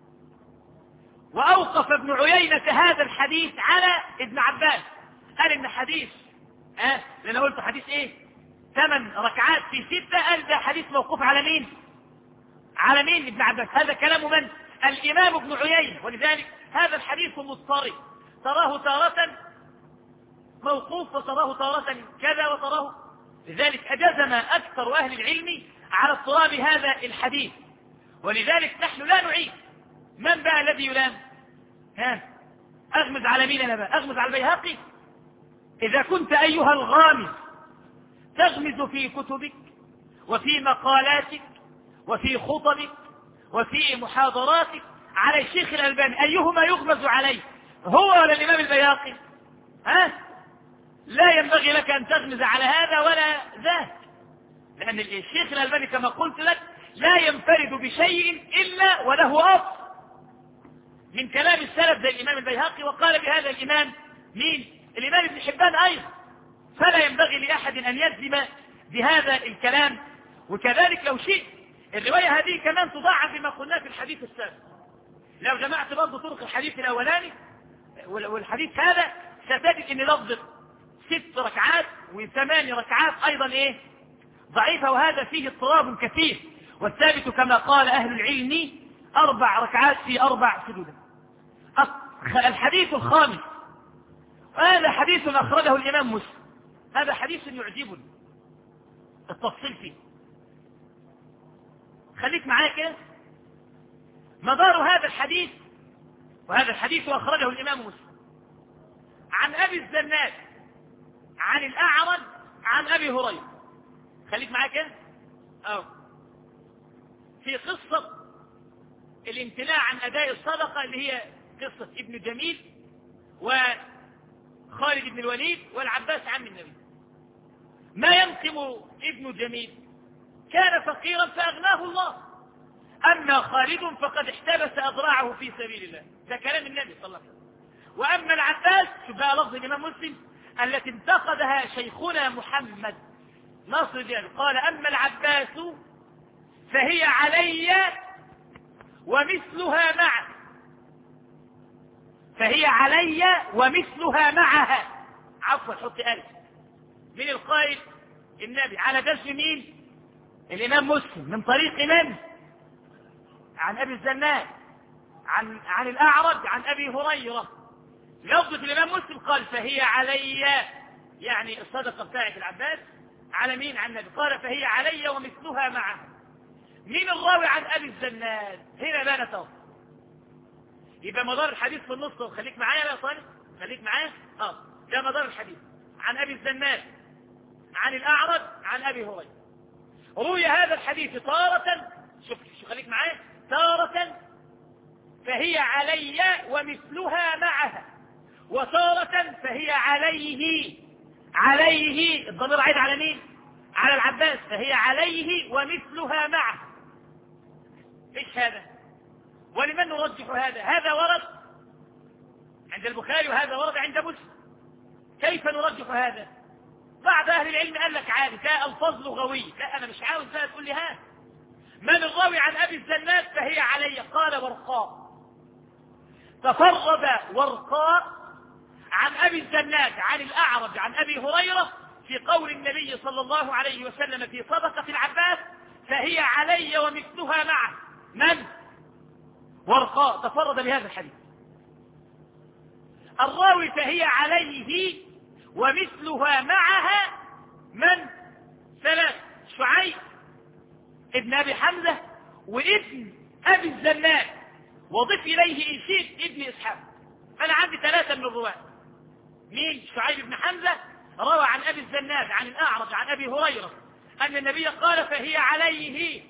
وأوقف ابن عيينة هذا الحديث على ابن عباس، قال إن حديث اه لأن قلت حديث إيه ثمان ركعات في ستة، قال ده حديث موقوف على مين؟ على مين؟ ابن عباس. هذا كلام من؟ الإمام ابن عيينة. ولذلك هذا الحديث مضطرب، تراه تارة موقوف وتراه تارة كذا وتراه. لذلك أجزم أكثر أهل العلم على اضطراب هذا الحديث. ولذلك نحن لا نعيد. من بقى الذي يلام؟ ها أغمز على مين أنا بقى؟ أغمز على البيهقي. إذا كنت أيها الغامز تغمز في كتبك وفي مقالاتك وفي خطبك وفي محاضراتك على الشيخ الألباني، أيهما يغمز عليه، هو ولا الإمام البيهقي؟ ها لا ينبغي لك أن تغمز على هذا ولا ذاك، لأن الشيخ الألباني كما قلت لك لا ينفرد بشيء إلا وله أصل من كلام السلف زي الإمام البيهقي. وقال بهذا الإمام مين؟ الإمام ابن حبان أيضا. فلا ينبغي لأحد أن يجزم بهذا الكلام. وكذلك لو شئت الرواية هذه كمان تضاعف بما قلنا في الحديث السابق. لو جمعت برضه طرق الحديث الأولاني والحديث هذا ستجد أن لفظ ست ركعات وثمان ركعات أيضا إيه ضعيفة، وهذا فيه اضطراب كثير. والثابت كما قال أهل العلم أربع ركعات في أربع سجود. الحديث الخامس، هذا حديث أخرجه الإمام مسلم، هذا حديث يعجبني التفصيل فيه. خليك معايا كده. مدار هذا الحديث، وهذا الحديث أخرجه الإمام مسلم عن أبي الزناد عن الأعرج عن أبي هريرة. خليك معايا كده. أو في قصة الامتناع عن أداء الصدقة اللي هي قصة ابن جميل وخالد بن الوليد والعباس عم النبي. ما ينقم ابن جميل؟ كان فقيرا فأغناه الله، أما خالد فقد احتبس أذراعه في سبيل الله. ده كلام النبي صلى الله عليه وسلم. وأما العباس، شوف بقى لفظ الإمام مسلم التي انتقدها شيخنا محمد ناصر الدين، قال أما العباس فهي علي ومثلها معه، فهي علي ومثلها معها. عفوا حط ألف. من القائل؟ النبي. على جزم مين؟ الإمام مسلم من طريق من؟ عن أبي الزناد عن عن الأعرج عن أبي هريرة. لفظة الإمام مسلم قال فهي علي، يعني الصدقة بتاعت العباس على مين؟ عن النبي. قال فهي علي ومثلها معها. مين الراوي عن أبي الزناد؟ هنا لا نتوقف. يبقى مدار الحديث في النص. خليك معايا يا طالب، خليك معايا. اه ده مدار الحديث عن أبي الزناد عن الأعرج عن أبي هريرة. روي هذا الحديث تارة، شوف شوف خليك معايا، تارة فهي علي ومثلها معها، وتارة فهي عليه عليه الضمير عيد على مين؟ على العباس. فهي عليه ومثلها معه. ايش هذا؟ ولمن نرجح هذا؟ هذا ورد عند البخاري وهذا ورد عند مسلم. كيف نرجح هذا؟ بعض اهل العلم قال لك عادي ده الفاظ لغويه. لا انا مش عاوز بقى تقول لي هذا. من الراوي عن ابي الزناد فهي علي؟ قال ورقاء. تفرد ورقاء عن أبي الزناد عن الأعرج عن أبي هريرة في قول النبي صلى الله عليه وسلم في صدقة العباس فهي علي ومثلها معه. من؟ ورقاء تفرد بهذا الحديث. الراوي فهي عليه ومثلها معها من؟ ثلاث: شعيب ابن أبي حمزة وابن أبي الزناد، وضف إليه إن شئت ابن إسحاق. أنا عندي ثلاثة من الرواة. مين؟ شعيب بن حمزة روى عن أبي الزناد عن الأعرج عن أبي هريرة أن النبي قال فهي عليه،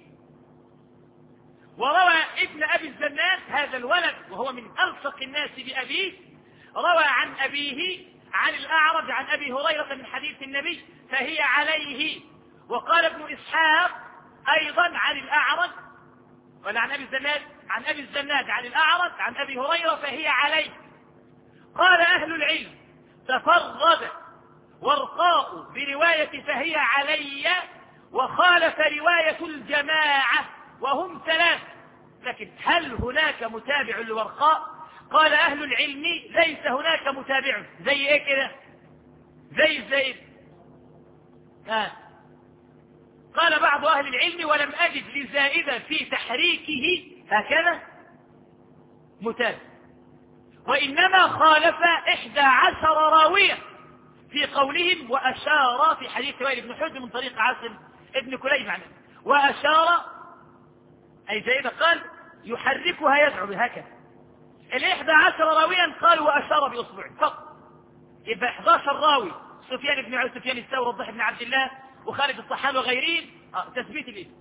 وروى ابن أبي الزناد هذا الولد وهو من ألصق الناس بأبيه روى عن أبيه عن الأعرج عن أبي هريرة من حديث النبي فهي عليه. وقال ابن إسحاق أيضا عن الأعرج ولا عن أبي الزناد عن أبي الزناد عن الأعرج عن أبي هريرة فهي عليه. قال أهل العلم تفرد ورقاء برواية فهي علي، وخالف رواية الجماعة وهم ثلاث. لكن هل هناك متابع لورقاء؟ قال أهل العلم ليس هناك متابع. زي ايه كده؟ زي زيد. آه. قال بعض أهل العلم ولم أجد لزائدة في تحريكه هكذا متابع، وإنما خالف إحدى عشر راوية في قولهم وأشار في حديث وائل بن حجر من طريق عاصم ابن كليب عنه، وأشار أي زائدة قال يحركها يدعو بهكذا. الإحدى عشر راويا قال وأشار بأصبعه فقط، يبقى إحدى عشر راوي، سفيان بن عيسى، سفيان الثوري، الضحى بن عبد الله، وخالد الطحان وغيرهم، آه تثبيت الاسم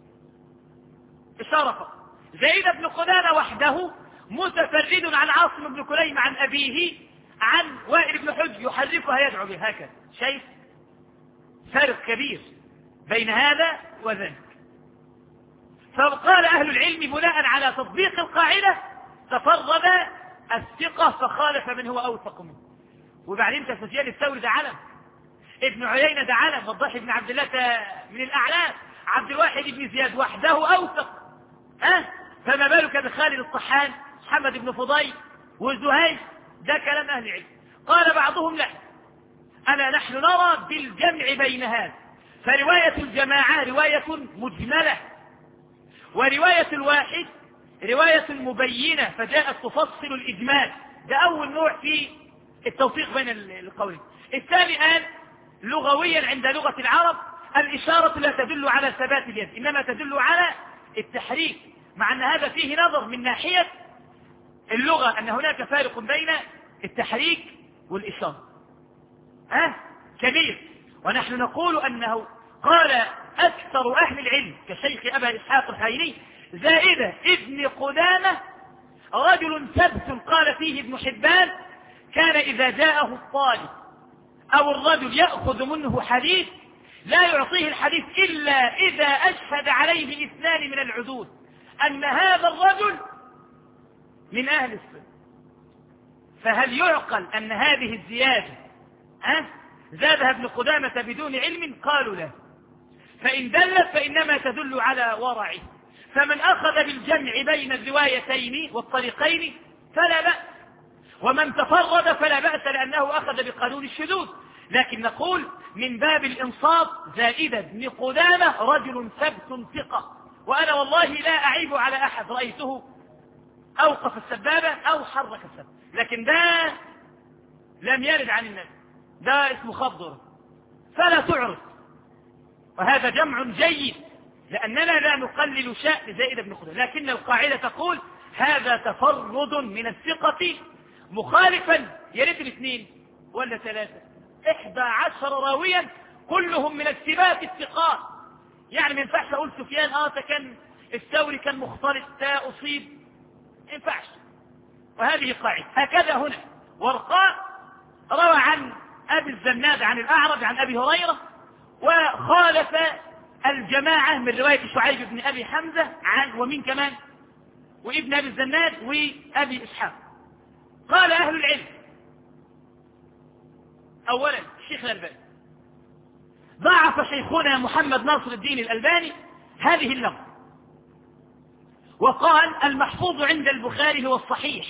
إشارة فقط. زيد بن قدامة وحده متفرد عن عاصم بن كليم عن أبيه عن وائل بن حجر يحركها يدعو بها هكذا. شايف فرق كبير بين هذا وذاك. فقال أهل العلم بناء على تطبيق القاعدة تفرد الثقة فخالف من هو أوثق منه. وبعدين سفيان الثوري ده علم، ابن عيينة ده علم، والضحى بن عبد الله من الأعلام، عبد الواحد بن زياد وحده أوثق، أه؟ فما بالك بخالد الطحان، محمد بن فضيل وزهير؟ ده كلام أهل العلم. قال بعضهم لا، أنا نحن نرى بالجمع بين هذا، فرواية الجماعة رواية مجملة، ورواية الواحد رواية مبينة فجاءت تفصل الإجمال. ده أول نوع في التوفيق بين القولين. الثاني قال لغويا عند لغة العرب الإشارة لا تدل على ثبات اليد، إنما تدل على التحريك، مع أن هذا فيه نظر من ناحية اللغة أن هناك فارق بين التحريك والإشارة أه؟ كبير. ونحن نقول أنه قال أكثر أهل العلم كشيخ أبا إسحاق الحايني زائدة ابن قدامة رجل ثبت قال فيه ابن حبان كان إذا جاءه الطالب أو الرجل يأخذ منه حديث لا يعطيه الحديث إلا إذا أشهد عليه اثنان من العدود أن هذا الرجل من أهل السنة. فهل يعقل أن هذه الزيادة أه؟ زادها ابن قدامة بدون علم؟ قالوا لا. فإن دلت فإنما تدل على ورعه، فمن أخذ بالجمع بين الروايتين والطريقين فلا بأس، ومن تفرد فلا بأس لأنه أخذ بقانون الشذوذ. لكن نقول من باب الإنصاف زائدة ابن قدامة رجل ثبت ثقة، وأنا والله لا أعيب على أحد رأيته أوقف السبابة أو حرك السبابة، لكن ده لم يرد عن النبي، ده اسمه خضر فلا تعرف. وهذا جمع جيد لأننا لا نقلل شأن زائد بن قدامة، لكن القاعدة تقول هذا تفرد من الثقة مخالفا يرد الاثنين ولا ثلاثة إحدى عشر راويا كلهم من الثبات الثقات. يعني ما ينفعش أقول سفيان آه كان الثوري كان مختلط تا أصيب، ما ينفعش. وهذه قاعدة. هكذا هنا ورقاء روى عن أبي الزناد عن الأعرج عن أبي هريرة، وخالف الجماعة من رواية شعيب بن أبي حمزة عن ومن كمان وابن أبي الزناد وأبي إسحاق. قال أهل العلم أولا الشيخ الألباني ضعف شيخنا محمد ناصر الدين الألباني هذه اللفظة، وقال المحفوظ عند البخاري هو الصحيح،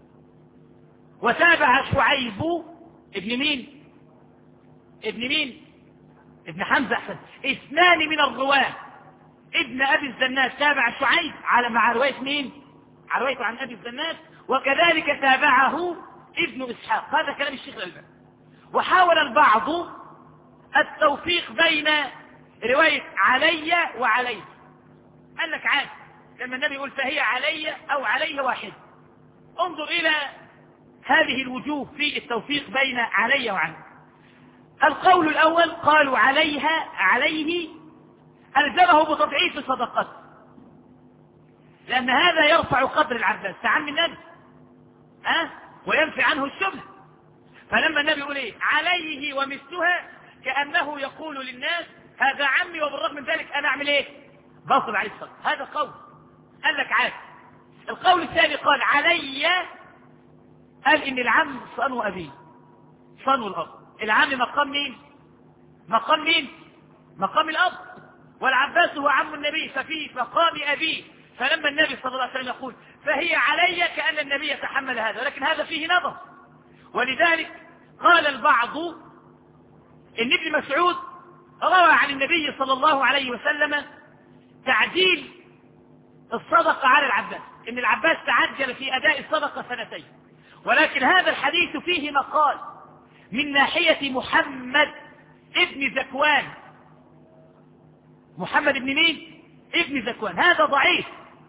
وتابع شعيب ابن مين ابن مين ابن حمزة أحسن، اثنان من الرواة، ابن أبي الزناد تابع شعيب على مع رواية مين على روايته عن أبي الزناد، وكذلك تابعه ابن إسحاق. هذا كلام الشيخ الألباني. وحاول البعض التوفيق بين رواية علي وعليه، قال لك عادي لما النبي يقول فهي علي أو عليه واحد. انظر إلى هذه الوجوه في التوفيق بين علي وعليه. القول الأول قالوا عليها عليه ألزمه بتضعيف صدقته، لأن هذا يرفع قدر العباس فعم النبي أه؟ وينفي عنه الشبه. فلما النبي يقول إيه عليه ومثلها كأنه يقول للناس هذا عمي وبالرغم من ذلك أنا أعمل إيه بصل عليه الصدق. هذا قول قال لك عادي. القول الثاني قال علي قال إن العم صنو أبيه، صنو الأب. العم مقام مين؟ مقام مين؟ مقام الأب. والعباس هو عم النبي ففي مقام أبيه. فلما النبي صلى الله عليه وسلم يقول فهي علي كأن النبي يتحمل هذا، ولكن هذا فيه نظر. ولذلك قال البعض إن ابن مسعود روى عن النبي صلى الله عليه وسلم تعجيل الصدقة على العباس، إن العباس تعجل في أداء الصدقة سنتين. ولكن هذا الحديث فيه مقال من ناحية محمد ابن زكوان. محمد ابن مين؟ ابن زكوان. هذا ضعيف.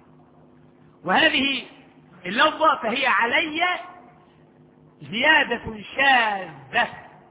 وهذه اللفظة فهي علي زيادة شاذة.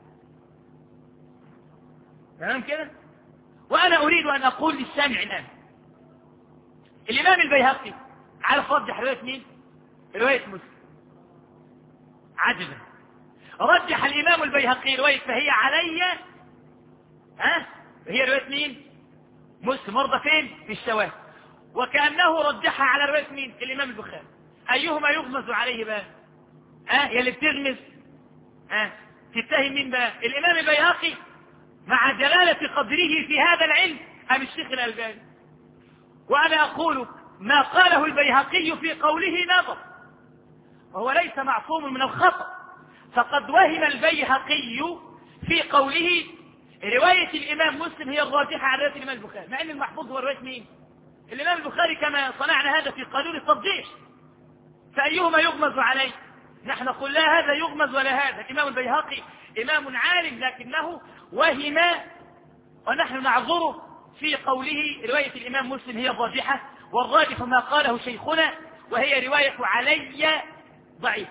تمام كده؟ وأنا أريد أن أقول للسامع الآن، الإمام البيهقي عارف رجح رواية مين؟ رواية مسلم. عجبا، رجح الإمام البيهقي رواية فهي علي، ها؟ هي رواية مين؟ مسلم. مرضى فين؟ في الشواهد. وكأنه رجحها على رواية مين؟ الإمام البخاري. أيهما يغمز عليه بقى؟ ها؟ أه؟ يلي بتغمز ها؟ أه؟ تتهم مين بقى؟ الإمام البيهقي مع جلالة قدره في هذا العلم أم الشيخ الألباني؟ وأنا أقول ما قاله البيهقي في قوله نظر، وهو ليس معصوم من الخطأ. فقد وهم البيهقي في قوله رواية الإمام مسلم هي الراجحة على رواية الإمام البخاري، مع أن المحفوظ هو رواية مين؟ الإمام البخاري، كما صنعنا هذا في قانون الترجيح. فأيهما يغمز عليه؟ نحن نقول لا هذا يغمز ولا هذا. الإمام البيهقي إمام عالم لكنه وهم، ونحن نعذره في قوله رواية الإمام مسلم هي الراجحة، والراجح ما قاله شيخنا وهي رواية علي ضعيف.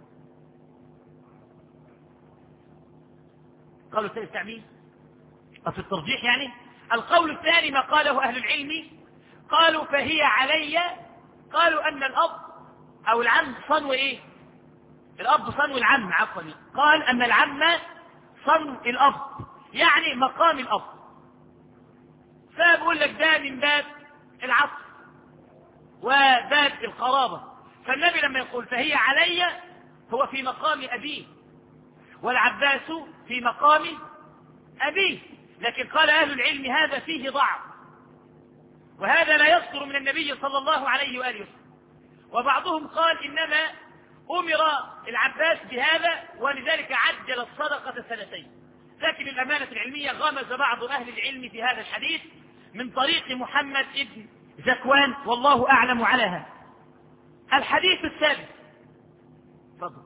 قالوا الثالث تعميم في الترجيح، يعني القول الثاني ما قاله أهل العلم، قالوا فهي علي، قالوا أن الأب أو العم صنو إيه؟ الأب صنو العم، عفوا. قال أن العم صنو الأب، يعني مقام الأب. فبقول لك ده من باب العطف وباب القرابة. فالنبي لما يقول فهي علي هو في مقام أبيه، والعباس في مقام أبيه. لكن قال أهل العلم هذا فيه ضعف، وهذا لا يصدر من النبي صلى الله عليه وآله وسلم. وبعضهم قال إنما أمر العباس بهذا ولذلك عجل الصدقة سنتين. لكن الأمانة العلمية غمز بعض أهل العلم في هذا الحديث من طريق محمد ابن زكوان، والله أعلم على هذا. الحديث الثالث، تفضل.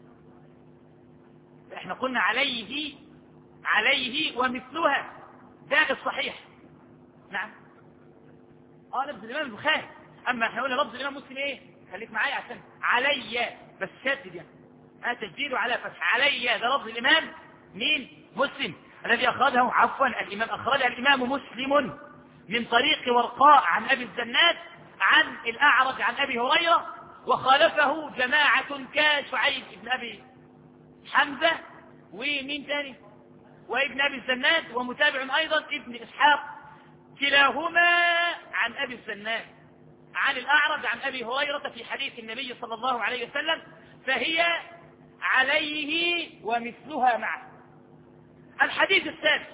احنا قلنا عليه عليه ومثلها، ده الصحيح. نعم، اه لفظ الإمام البخاري. أما احنا قلنا لفظ الإمام مسلم ايه؟ خليك معايا عشان علي بس شدد، يعني اه تجديد على فتح علي، ده لفظ الإمام مين؟ مسلم، الذي أخرجه عفوا الإمام أخرجه الإمام مسلم من طريق ورقاء عن أبي الزناد عن الأعرج عن أبي هريرة، وخالفه جماعة كشعيب بن أبي حمزة ومين تاني وابن أبي الزناد، ومتابع أيضا ابن إسحاق، كلاهما عن أبي الزناد عن الأعرج عن أبي هريرة في حديث النبي صلى الله عليه وسلم فهي عليه ومثلها معه. الحديث الثالث،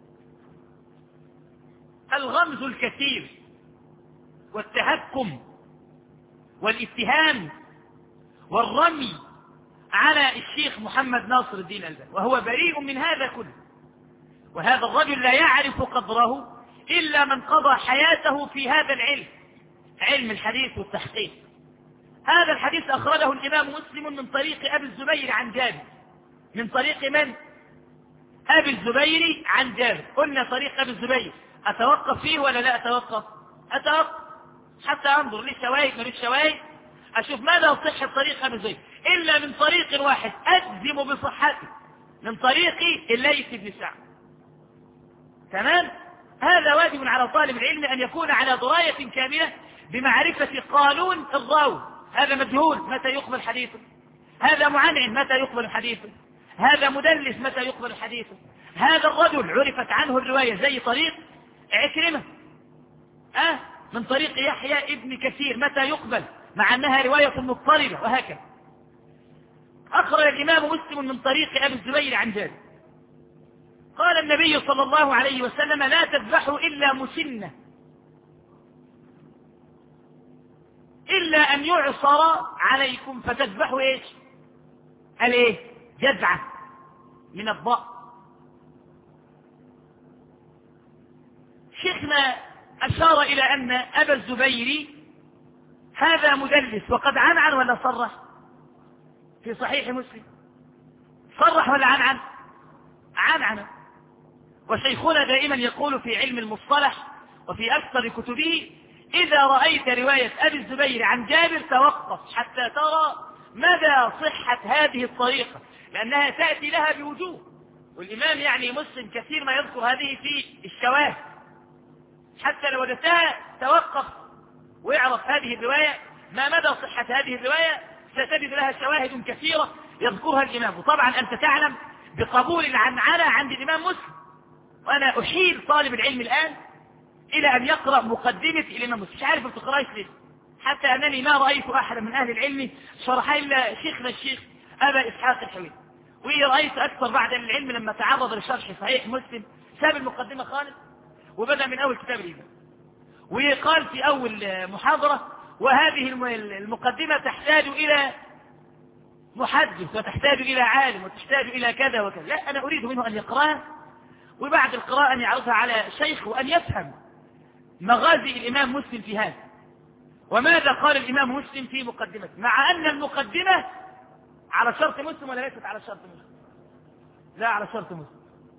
الغمز الكثير والتهكم والاتهام والرمي على الشيخ محمد ناصر الدين الألباني، وهو بريء من هذا كله. وهذا الرجل لا يعرف قدره إلا من قضى حياته في هذا العلم، علم الحديث والتحقيق. هذا الحديث أخرجه الإمام مسلم من طريق أبي الزبير عن جابر. من طريق من؟ أبي الزبير عن جابر. قلنا طريق أبي الزبير أتوقف فيه ولا لا أتوقف؟ أتوقف حتى أنظر لي شواهد من الشواهد، أشوف ماذا صحة طريق أبي الزبير، إلا من طريق واحد أجزم بصحته، من طريق الليث بن سعد. تمام؟ هذا واجب على طالب العلم أن يكون على دراية كاملة بمعرفة قانون الراوي. هذا مجهول متى يقبل حديثه، هذا معنعن متى يقبل حديثه، هذا مدلس متى يقبل حديثه، هذا الرجل عرفت عنه الرواية زي طريق عكرمة أه من طريق يحيى ابن كثير متى يقبل، مع أنها رواية مضطربة، وهكذا. أخرج الإمام مسلم من طريق أبي الزبير عن جابر قال النبي صلى الله عليه وسلم لا تذبحوا إلا مسنة إلا أن يعصر عليكم فتذبحوا إيش؟ قال إيه؟ جذعة من الضأن. شيخنا أشار إلى أن أبا الزبير هذا مدلس وقد عنعن ولا صرح في صحيح مسلم؟ صرح ولا عنعن؟ عنعن. وشيخنا دائما يقول في علم المصطلح وفي أكثر كتبه إذا رأيت رواية أبي الزبير عن جابر توقف حتى ترى مدى صحة هذه الطريقة لأنها تأتي لها بوجوه، والإمام يعني مسلم كثير ما يذكر هذه في الشواهد، حتى لو وجدتها توقف ويعرف هذه الرواية ما مدى صحة هذه الرواية ستجد لها شواهد كثيرة يذكرها الإمام. وطبعا أنت تعلم بقبول العنعنة عند الإمام مسلم، وأنا أحيل طالب العلم الآن إلى أن يقرأ مقدمة الإمام مسلم. مش عارف بتقرأيش ليه، حتى أنني ما رأيت أحد من أهل العلم شرح إلا شيخنا الشيخ أبا إسحاق الحويني، ورأيت أكثر بعد العلم لما تعرض لشرح صحيح مسلم ساب المقدمة خالص وبدأ من أول كتاب الإمام، وقال في أول محاضرة وهذه المقدمة تحتاج إلى محدث وتحتاج إلى عالم وتحتاج إلى كذا وكذا. لا، أنا أريد منه أن يقرأها وبعد القراءة أن يعرضها على شيخ وأن يفهم مغازي الإمام مسلم في هذا وماذا قال الإمام مسلم في مقدمته، مع أن المقدمة على شرط مسلم ولا ليست على شرط مسلم؟ لا، على شرط مسلم.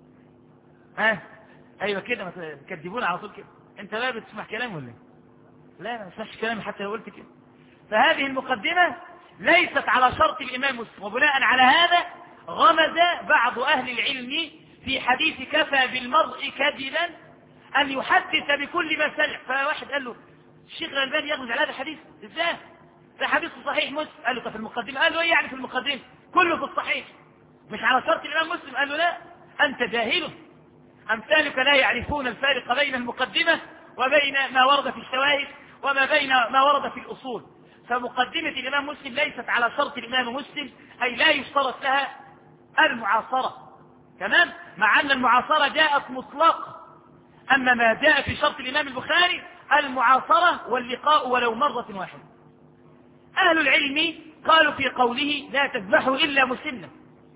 ها أيوة كده، ما تكذبونا على طول كده. أنت لا بتسمع كلام ولا لا؟ ما تسمعش كلامي حتى لو قلت كده. فهذه المقدمة ليست على شرط الإمام مسلم، وبناء على هذا غمز بعض أهل العلم في حديث كفى بالمرء كذبا أن يحدث بكل ما سمع. فواحد قال له الشيخ الألباني يغمز على هذا الحديث ازاي؟ ده حديث صحيح مسلم. قال له في المقدمة. قال له ايه يعني في المقدمة؟ كله في الصحيح مش على شرط الإمام مسلم. قال له لا، أنت جاهل، أمثالك لا يعرفون الفارق بين المقدمة وبين ما ورد في الشواهد وما بين ما ورد في الأصول. فمقدمة الإمام مسلم ليست على شرط الإمام مسلم، أي لا يشترط لها المعاصرة. تمام؟ مع أن المعاصرة جاءت مطلقة، أما ما جاء في شرط الإمام البخاري المعاصرة واللقاء ولو مرة واحدة. أهل العلم قالوا في قوله لا تذبحوا إلا مسنا.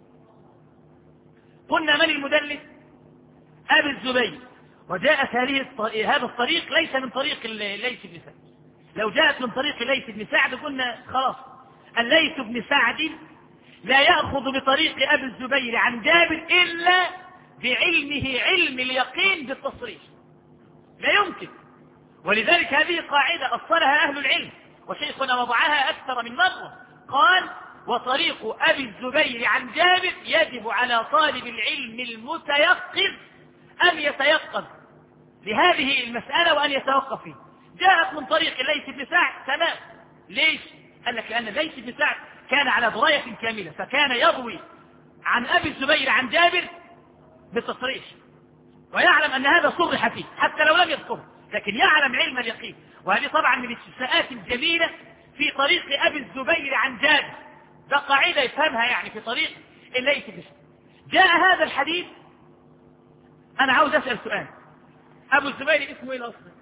قلنا من المدلس؟ أبي الزبير. وجاءت هذا الطريق ليس من طريق الليث بن سعد. لو جاءت من طريق الليث بن سعد قلنا خلاص الليث بن سعد لا يأخذ بطريق أبي الزبير عن جابر إلا بعلمه علم اليقين بالتصريح، لا يمكن. ولذلك هذه قاعدة أصلها أهل العلم وشيخنا وضعها أكثر من مرة، قال وطريق أبي الزبير عن جابر يجب على طالب العلم المتيقظ أن يتيقظ لهذه المسألة وأن يتوقف فيه. جاءت من طريق الليث بن سعد تمام. ليش؟ قال لك لأن الليث بن سعد كان على دراية كاملة، فكان يروي عن أبي الزبير عن جابر بالتصريح ويعلم أن هذا صرح فيه حتى لو لم يذكره، لكن يعلم علم اليقين. وهذه طبعا من الاستثناءات الجميلة في طريق أبي الزبير عن جابر، ده قاعدة يفهمها يعني في طريق الليث بن سعد. جاء هذا الحديث. أنا عاوز أسأل سؤال، أبو الزبير اسمه إيه الأصل؟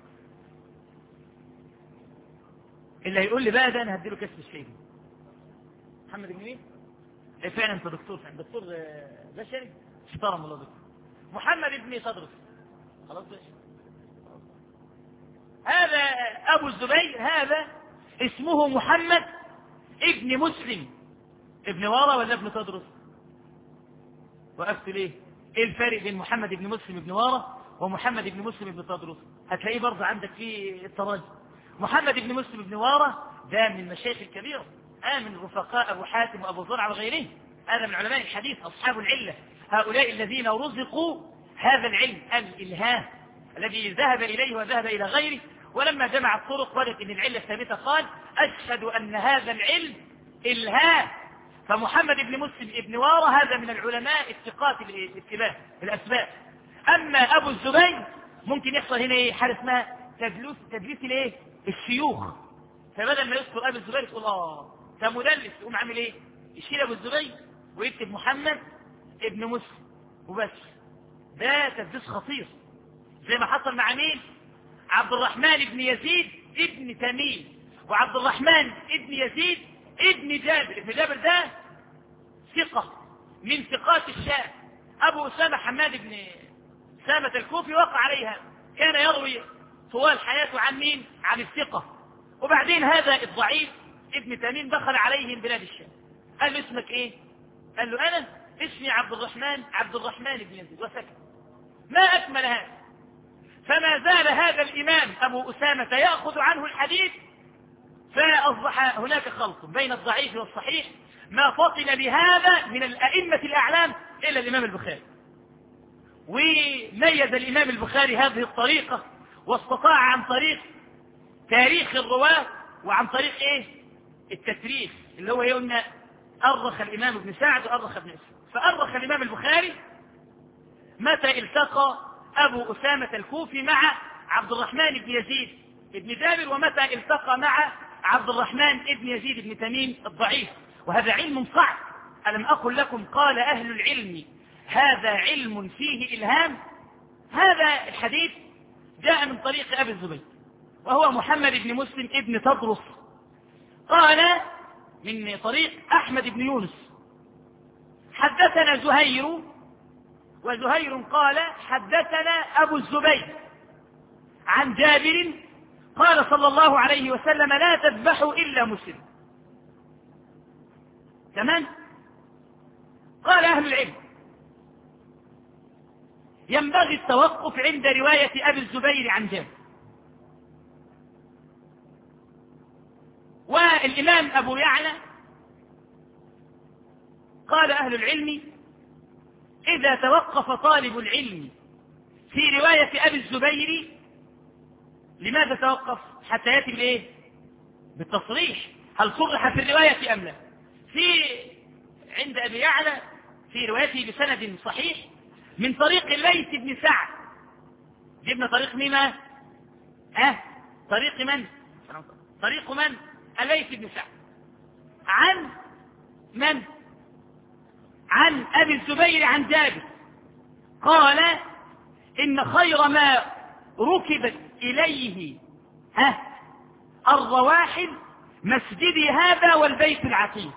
اللي هيقول لي بقى ده أنا هديله كشف الشيء. محمد بن مين؟ إيه فعلا أنت دكتور، فعلا دكتور بشري محترم والله دكتور. محمد بن تدرس. خلاص باشا. هذا أبو الزبير هذا اسمه محمد ابن مسلم ابن وارى ولا ابن تدرس؟ وقفت ليه؟ ايه الفرق بين محمد بن مسلم ابن وارى ومحمد بن مسلم ابن تدرس؟ هتلاقيه برضه عندك في التراجم. محمد بن مسلم ابن وارى ده من المشايخ الكبيرة، آه من رفقاء أبو حاتم وأبو زرع وغيرهم، هذا من علماء الحديث أصحاب العلة، هؤلاء الذين رزقوا هذا العلم الإلهام الذي ذهب إليه وذهب إلى غيره، ولما جمع الطرق وجد أن العلة الثابتة قال أشهد أن هذا العلم إلهام. فمحمد بن مسلم ابن وارى هذا من العلماء الثقات الأسباب. أما أبو الزبير ممكن يحصل هنا إيه حاجة اسمها تدليس تدليس الايه الشيوخ، فبدل ما يذكر أبو الزبير تقول اه ده مدلس، يقوم عامل ايه يشيل أبو الزبير ويكتب محمد ابن مسلم وبس. ده تدليس خطير زي ما حصل مع مين؟ عبد الرحمن ابن يزيد ابن تميم، وعبد الرحمن ابن يزيد ابن جابر. ابن جابر ده ثقة من ثقات الشام. أبو أسامة حماد بن سامة الكوفي وقع عليها، كان يروي طوال حياته عن مين؟ عن الثقة. وبعدين هذا الضعيف ابن تميم دخل عليه من بلاد الشام، قال له اسمك ايه؟ قال له انا اسمي عبد الرحمن عبد الرحمن بن يزيد، وسكت. ما اكمل هذا. فما زال هذا الامام ابو اسامة ياخذ عنه الحديث، فاصبح هناك خلط بين الضعيف والصحيح ما فطن لهذا من الائمة الاعلام الا الامام البخاري. وميز الامام البخاري هذه الطريقة، واستطاع عن طريق تاريخ الرواة وعن طريق ايه؟ التتريخ، اللي هو يقولنا أرخ الإمام ابن سعد وأرخ ابن اسحاق. فأرخ الإمام البخاري متى التقى أبو أسامة الكوفي مع عبد الرحمن بن يزيد ابن جابر، ومتى التقى مع عبد الرحمن ابن يزيد ابن تميم الضعيف. وهذا علم صعب. ألم أقل لكم قال أهل العلم هذا علم فيه إلهام؟ هذا الحديث جاء من طريق أبي الزبير وهو محمد بن مسلم ابن تدرس، قال من طريق أحمد بن يونس حدثنا زهير، وزهير قال حدثنا أبو الزبير عن جابر قال صلى الله عليه وسلم لا تذبحوا إلا مسلم. تمام؟ قال أهل العلم ينبغي التوقف عند رواية أبي الزبير عن جابر. والإمام أبو يعلى قال أهل العلم إذا توقف طالب العلم في رواية أبي الزبير، لماذا توقف؟ حتى يأتي بإيه؟ بالتصريح، هل صرح في الرواية أم لا؟ في عند أبي يعلى في روايته بسند صحيح من طريق الليث بن سعد. جبنا طريق مين؟ أه؟ طريق من؟ طريق من؟ الليث بن سعد عن من؟ عن أبي الزبير عن جابر قال إن خير ما ركبت إليه ها الرواحل مسجدي هذا والبيت العتيق.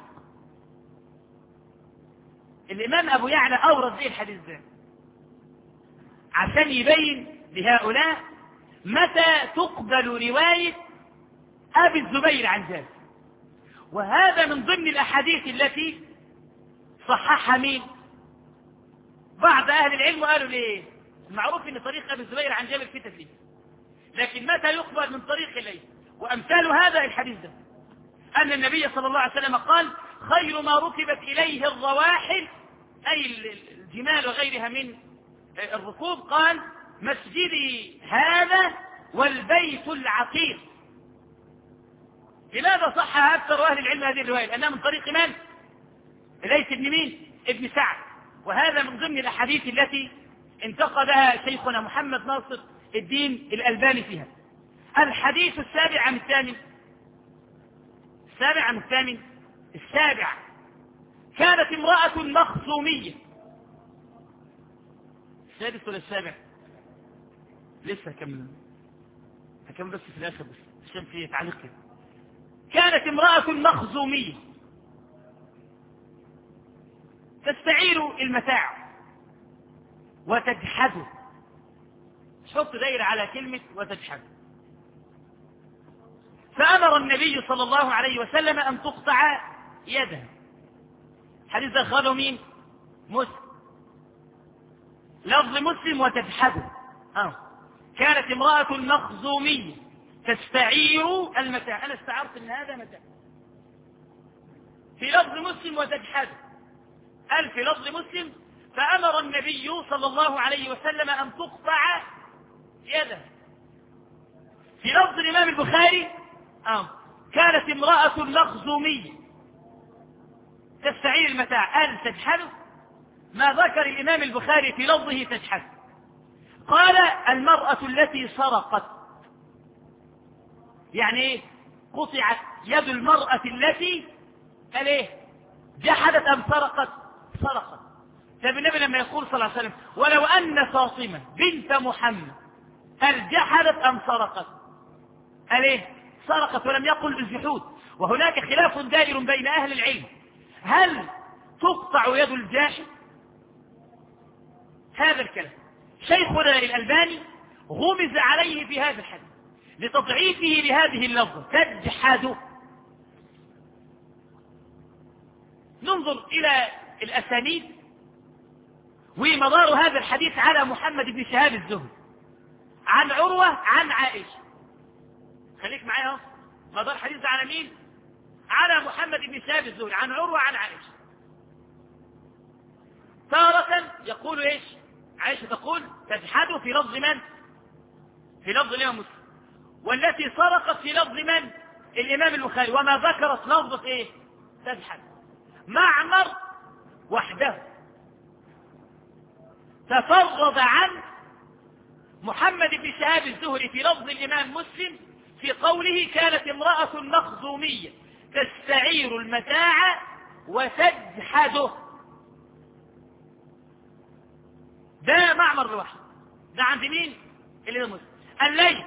الإمام أبو يعلى أورد ذي الحديث ده عشان يبين لهؤلاء متى تقبل رواية أبي الزبير عن جابر. وهذا من ضمن الأحاديث التي صححها مين؟ بعض أهل العلم قالوا ليه؟ المعروف أن طريق أبي الزبير عن جابر في تدليس، لكن متى يقبل من طريق الليث؟ وأمثال هذا الحديث ده أن النبي صلى الله عليه وسلم قال خير ما ركبت إليه الرواحل أي الجمال وغيرها من الركوب، قال مسجدي هذا والبيت العتيق. لماذا صح أكثر أهل العلم هذه الرواية؟ لأنها من طريق من؟ ليس ابن مين؟ ابن سعد. وهذا من ضمن الأحاديث التي انتقدها شيخنا محمد ناصر الدين الألباني فيها. الحديث السابع عن الثامن السابع عن الثامن السابع كانت امرأة مخزومية. السادس ولا السابع؟ لسه هكمل هكمل بس في الآخر بس عشان في تعليق. كانت امرأة مخزومية تستعير المتاع وتجحده. حط دايرة على كلمة وتجحده. فأمر النبي صلى الله عليه وسلم أن تقطع يدها. حديث أخرجه مين؟ مسلم. لفظ مسلم وتجحده. آه. كانت امرأة مخزومية تستعير المتاع. أنا استعرت أن هذا متاع في لفظ مسلم وتجحده. قال في لفظ مسلم فأمر النبي صلى الله عليه وسلم أن تقطع يده. في لفظ الإمام البخاري آه. كانت امرأة مخزومية تستعير المتاع. قال تجحده. ما ذكر الإمام البخاري في لفظه تجحده. قال المرأة التي سرقت، يعني ايه؟ قطعت يد المرأة التي قال ايه؟ جحدت أم سرقت؟ سرقت. طب النبي لما يقول صلى الله عليه وسلم ولو أن فاطمة بنت محمد هل جحدت أم سرقت؟ قال ايه؟ سرقت، ولم يقل بالجحود. وهناك خلاف دائر بين أهل العلم، هل تقطع يد الجاحد؟ هذا الكلام شيخنا الألباني غمز عليه في هذا الحديث لتضعيفه لهذه اللفظة تجحد. ننظر إلى الأسانيد ومدار هذا الحديث على محمد بن شهاب الزهري عن عروة عن عائشة. خليك معايا، مدار الحديث على مين؟ على محمد بن شهاب الزهري عن عروة عن عائشة. تارة يقول ايش؟ عائشة تقول تجحد في لفظ من؟ في لفظ الإمام مسلم. والتي سرقت في لفظ من؟ الإمام البخاري. وما ذكرت لفظة ايه؟ تجحد. معمر وحده تفرد عن محمد بن شهاب الزهري في لفظ الإمام مسلم في قوله كانت امرأة مخزومية تستعير المتاع وتجحده. ده معمر لوحده، ده عند مين؟ الإمام مسلم. الليث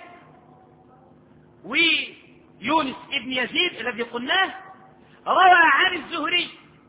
ويونس ابن يزيد الذي قلناه روى عن الزهري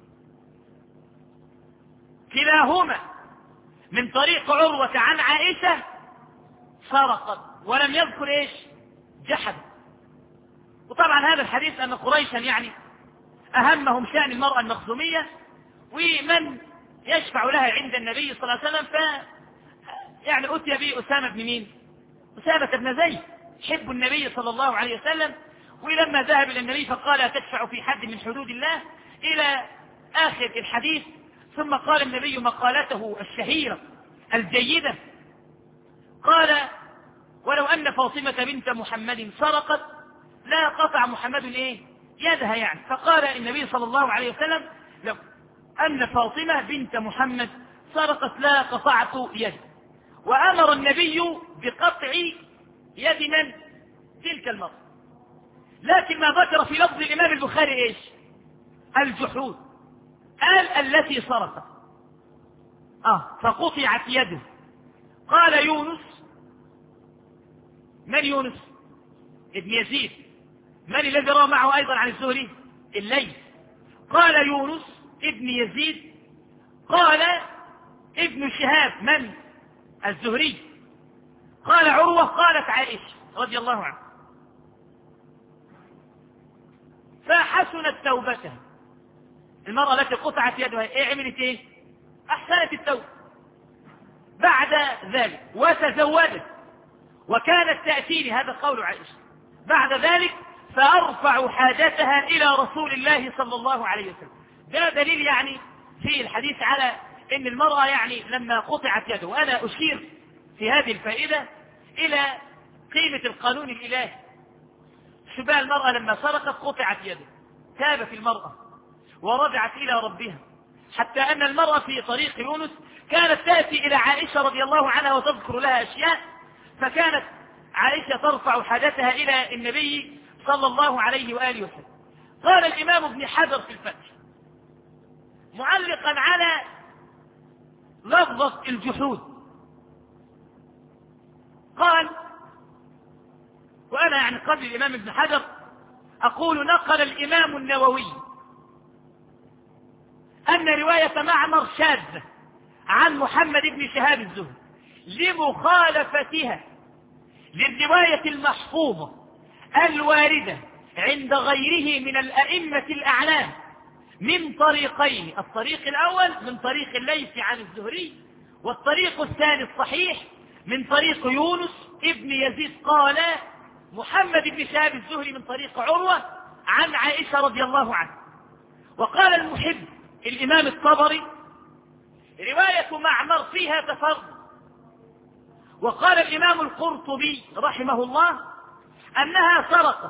كلاهما من طريق عروة عن عائشة سرقت، ولم يذكر ايش؟ جحد. وطبعا هذا الحديث ان قريشا يعني اهمهم شأن المرأة المخزومية ومن يشفع لها عند النبي صلى الله عليه وسلم. ف يعني اتي به اسامة بن مين؟ اسامة بن زيد حب النبي صلى الله عليه وسلم. ولما ذهب الى النبي فقال أتشفع في حد من حدود الله الى اخر الحديث. ثم قال النبي مقالته الشهيرة الجيدة، قال ولو أن فاطمة بنت محمد سرقت لا قطع محمد ايه؟ يدها يعني. فقال النبي صلى الله عليه وسلم لو أن فاطمة بنت محمد سرقت لا قطعت يدها. وأمر النبي بقطع يد من؟ تلك المرأة. لكن ما ذكر في لفظ الإمام البخاري ايش؟ الجحود. قال التي سرقت اه فقطعت يده. قال يونس، من يونس؟ ابن يزيد. من الذي روى معه ايضا عن الزهري؟ الليث. قال يونس ابن يزيد قال ابن شهاب من؟ الزهري. قال عروة قالت عائشة رضي الله عنها. فحسنت توبتها. المرأة التي قطعت يدها ايه عملت ايه؟ احسنت التوبة بعد ذلك وتزوجت. وكانت تأتيني، هذا قول عائشة، بعد ذلك فأرفع حاجتها إلى رسول الله صلى الله عليه وسلم. ده دليل يعني في الحديث على ان المرأة يعني لما قطعت يده. وأنا أشير في هذه الفائدة إلى قيمة القانون الإلهي. شبه المرأة لما سرقت قطعت يده، تابت المرأة ورجعت إلى ربها، حتى أن المرأة في طريق يونس كانت تأتي إلى عائشة رضي الله عنها وتذكر لها أشياء، فكانت عائشة ترفع حاجتها إلى النبي صلى الله عليه وآله وسلم. قال الإمام ابن حجر في الفتح معلقا على لفظة الجحود، قال وأنا يعني قبل الإمام ابن حجر أقول نقل الإمام النووي أن رواية معمر شاذة عن محمد بن شهاب الزهري لمخالفتها للرواية المحفوظة الواردة عند غيره من الأئمة الأعلام من طريقين. الطريق الأول من طريق الليث عن الزهري، والطريق الثاني الصحيح من طريق يونس ابن يزيد قال محمد بن شهاب الزهري من طريق عروة عن عائشة رضي الله عنها. وقال المحب الإمام الطبري رواية معمر فيها تفرد. وقال الإمام القرطبي رحمه الله أنها سرقت،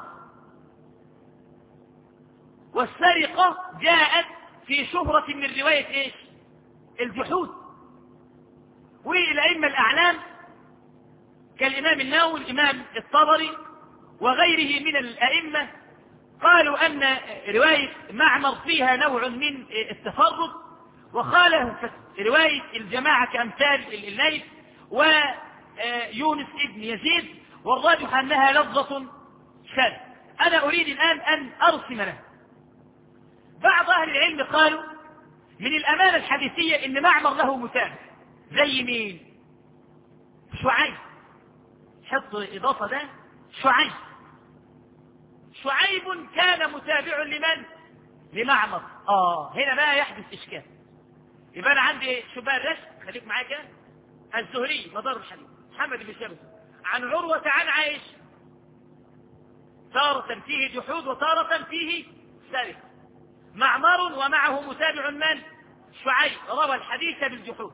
والسرقة جاءت في شهرة من رواية إيش؟ الجحود. والأئمة الأعلام كالإمام النووي الإمام الطبري وغيره من الأئمة قالوا أن رواية معمر فيها نوع من التفرد، وخالف رواية الجماعة كأمثال الليث ويونس ابن يزيد، والراجح أنها لفظة شاذة. أنا أريد الآن أن أرسم له. بعض أهل العلم قالوا من الأمانة الحديثية إن معمر له متابع، زي مين؟ شعيب. حط إضافة ده، شعيب. شعيب كان متابع لمن؟ لمعمر. آه هنا بقى يحدث إشكال. يبقى أنا عندي شباب رشد، خليك معايا كده، الزهري مدار الحديث محمد بن شبس عن عروة عن عائشة، تارة فيه جحود وتارة فيه سرقة. معمر ومعه متابع من؟ شعيب روى الحديث بالجحود.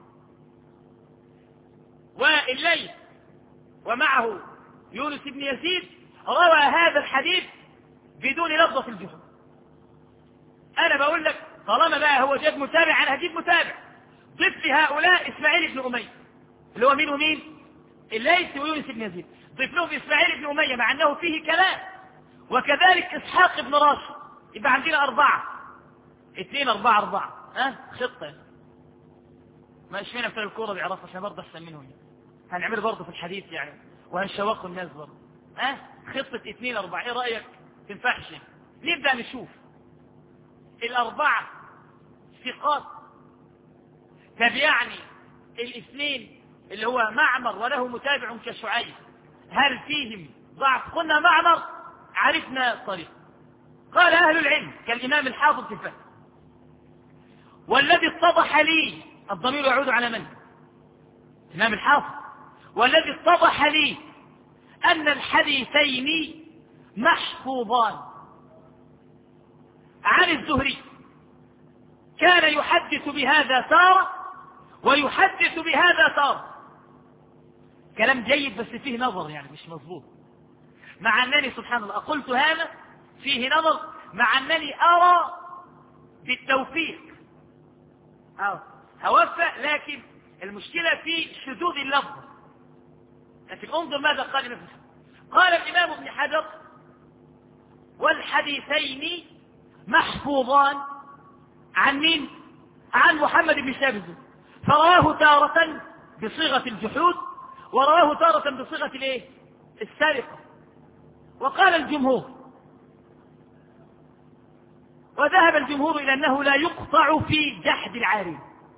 والليث ومعه يونس بن يزيد روى هذا الحديث بدون لفظة الجحود. أنا بقول لك طالما بقى هو جاب متابع، أنا هجيب متابع. ضف هؤلاء إسماعيل بن أمية اللي هو مين ومين؟ الليث ويونس بن يزيد. ضف لهم إسماعيل بن أمية مع أنه فيه كلام، وكذلك إسحاق بن راشد. يبقى عندنا أربعة، اثنين أربعة أربعة. ها أه؟ خطة ما اشمعنى بتاع الكورة بيعرفوا عشان برضه أحسن منهم، هنعمل برضه في الحديث يعني وهنشوقوا الناس برضه. ها أه؟ خطة اثنين أربعة، إيه رأيك؟ تنفعش؟ نبدأ نشوف الأربعة ثقات. طب يعني الاثنين اللي هو معمر وله متابع كشعيب هل فيهم ضعف؟ قلنا معمر عرفنا الطريق. قال أهل العلم كالإمام الحافظ في الفتح: والذي اتضح لي، الضمير يعود على من؟ الإمام الحافظ. والذي اتضح لي أن الحديثين محفوظان عن الزهري، كان يحدث بهذا تارة ويحدث بهذا تارة. كلام جيد بس فيه نظر، يعني مش مظبوط. مع أنني سبحان الله قلت هذا فيه نظر، مع أنني أرى بالتوفيق أه. هوفق، لكن المشكلة في شذوذ اللفظ. لكن انظر ماذا قال ابن حجر. قال الإمام ابن حجر: والحديثين محفوظان عن مين؟ عن محمد بن شابز، فرواه تارة بصيغة الجحود ورواه تارة بصيغة الايه؟ السرقة. وقال الجمهور، وذهب الجمهور إلى أنه لا يقطع في جحد العاري.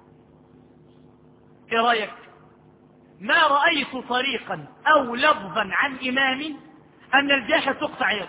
ايه رأيك؟ ما رأيت طريقا أو لفظا عن إمام أن الجاحد تقطع يده.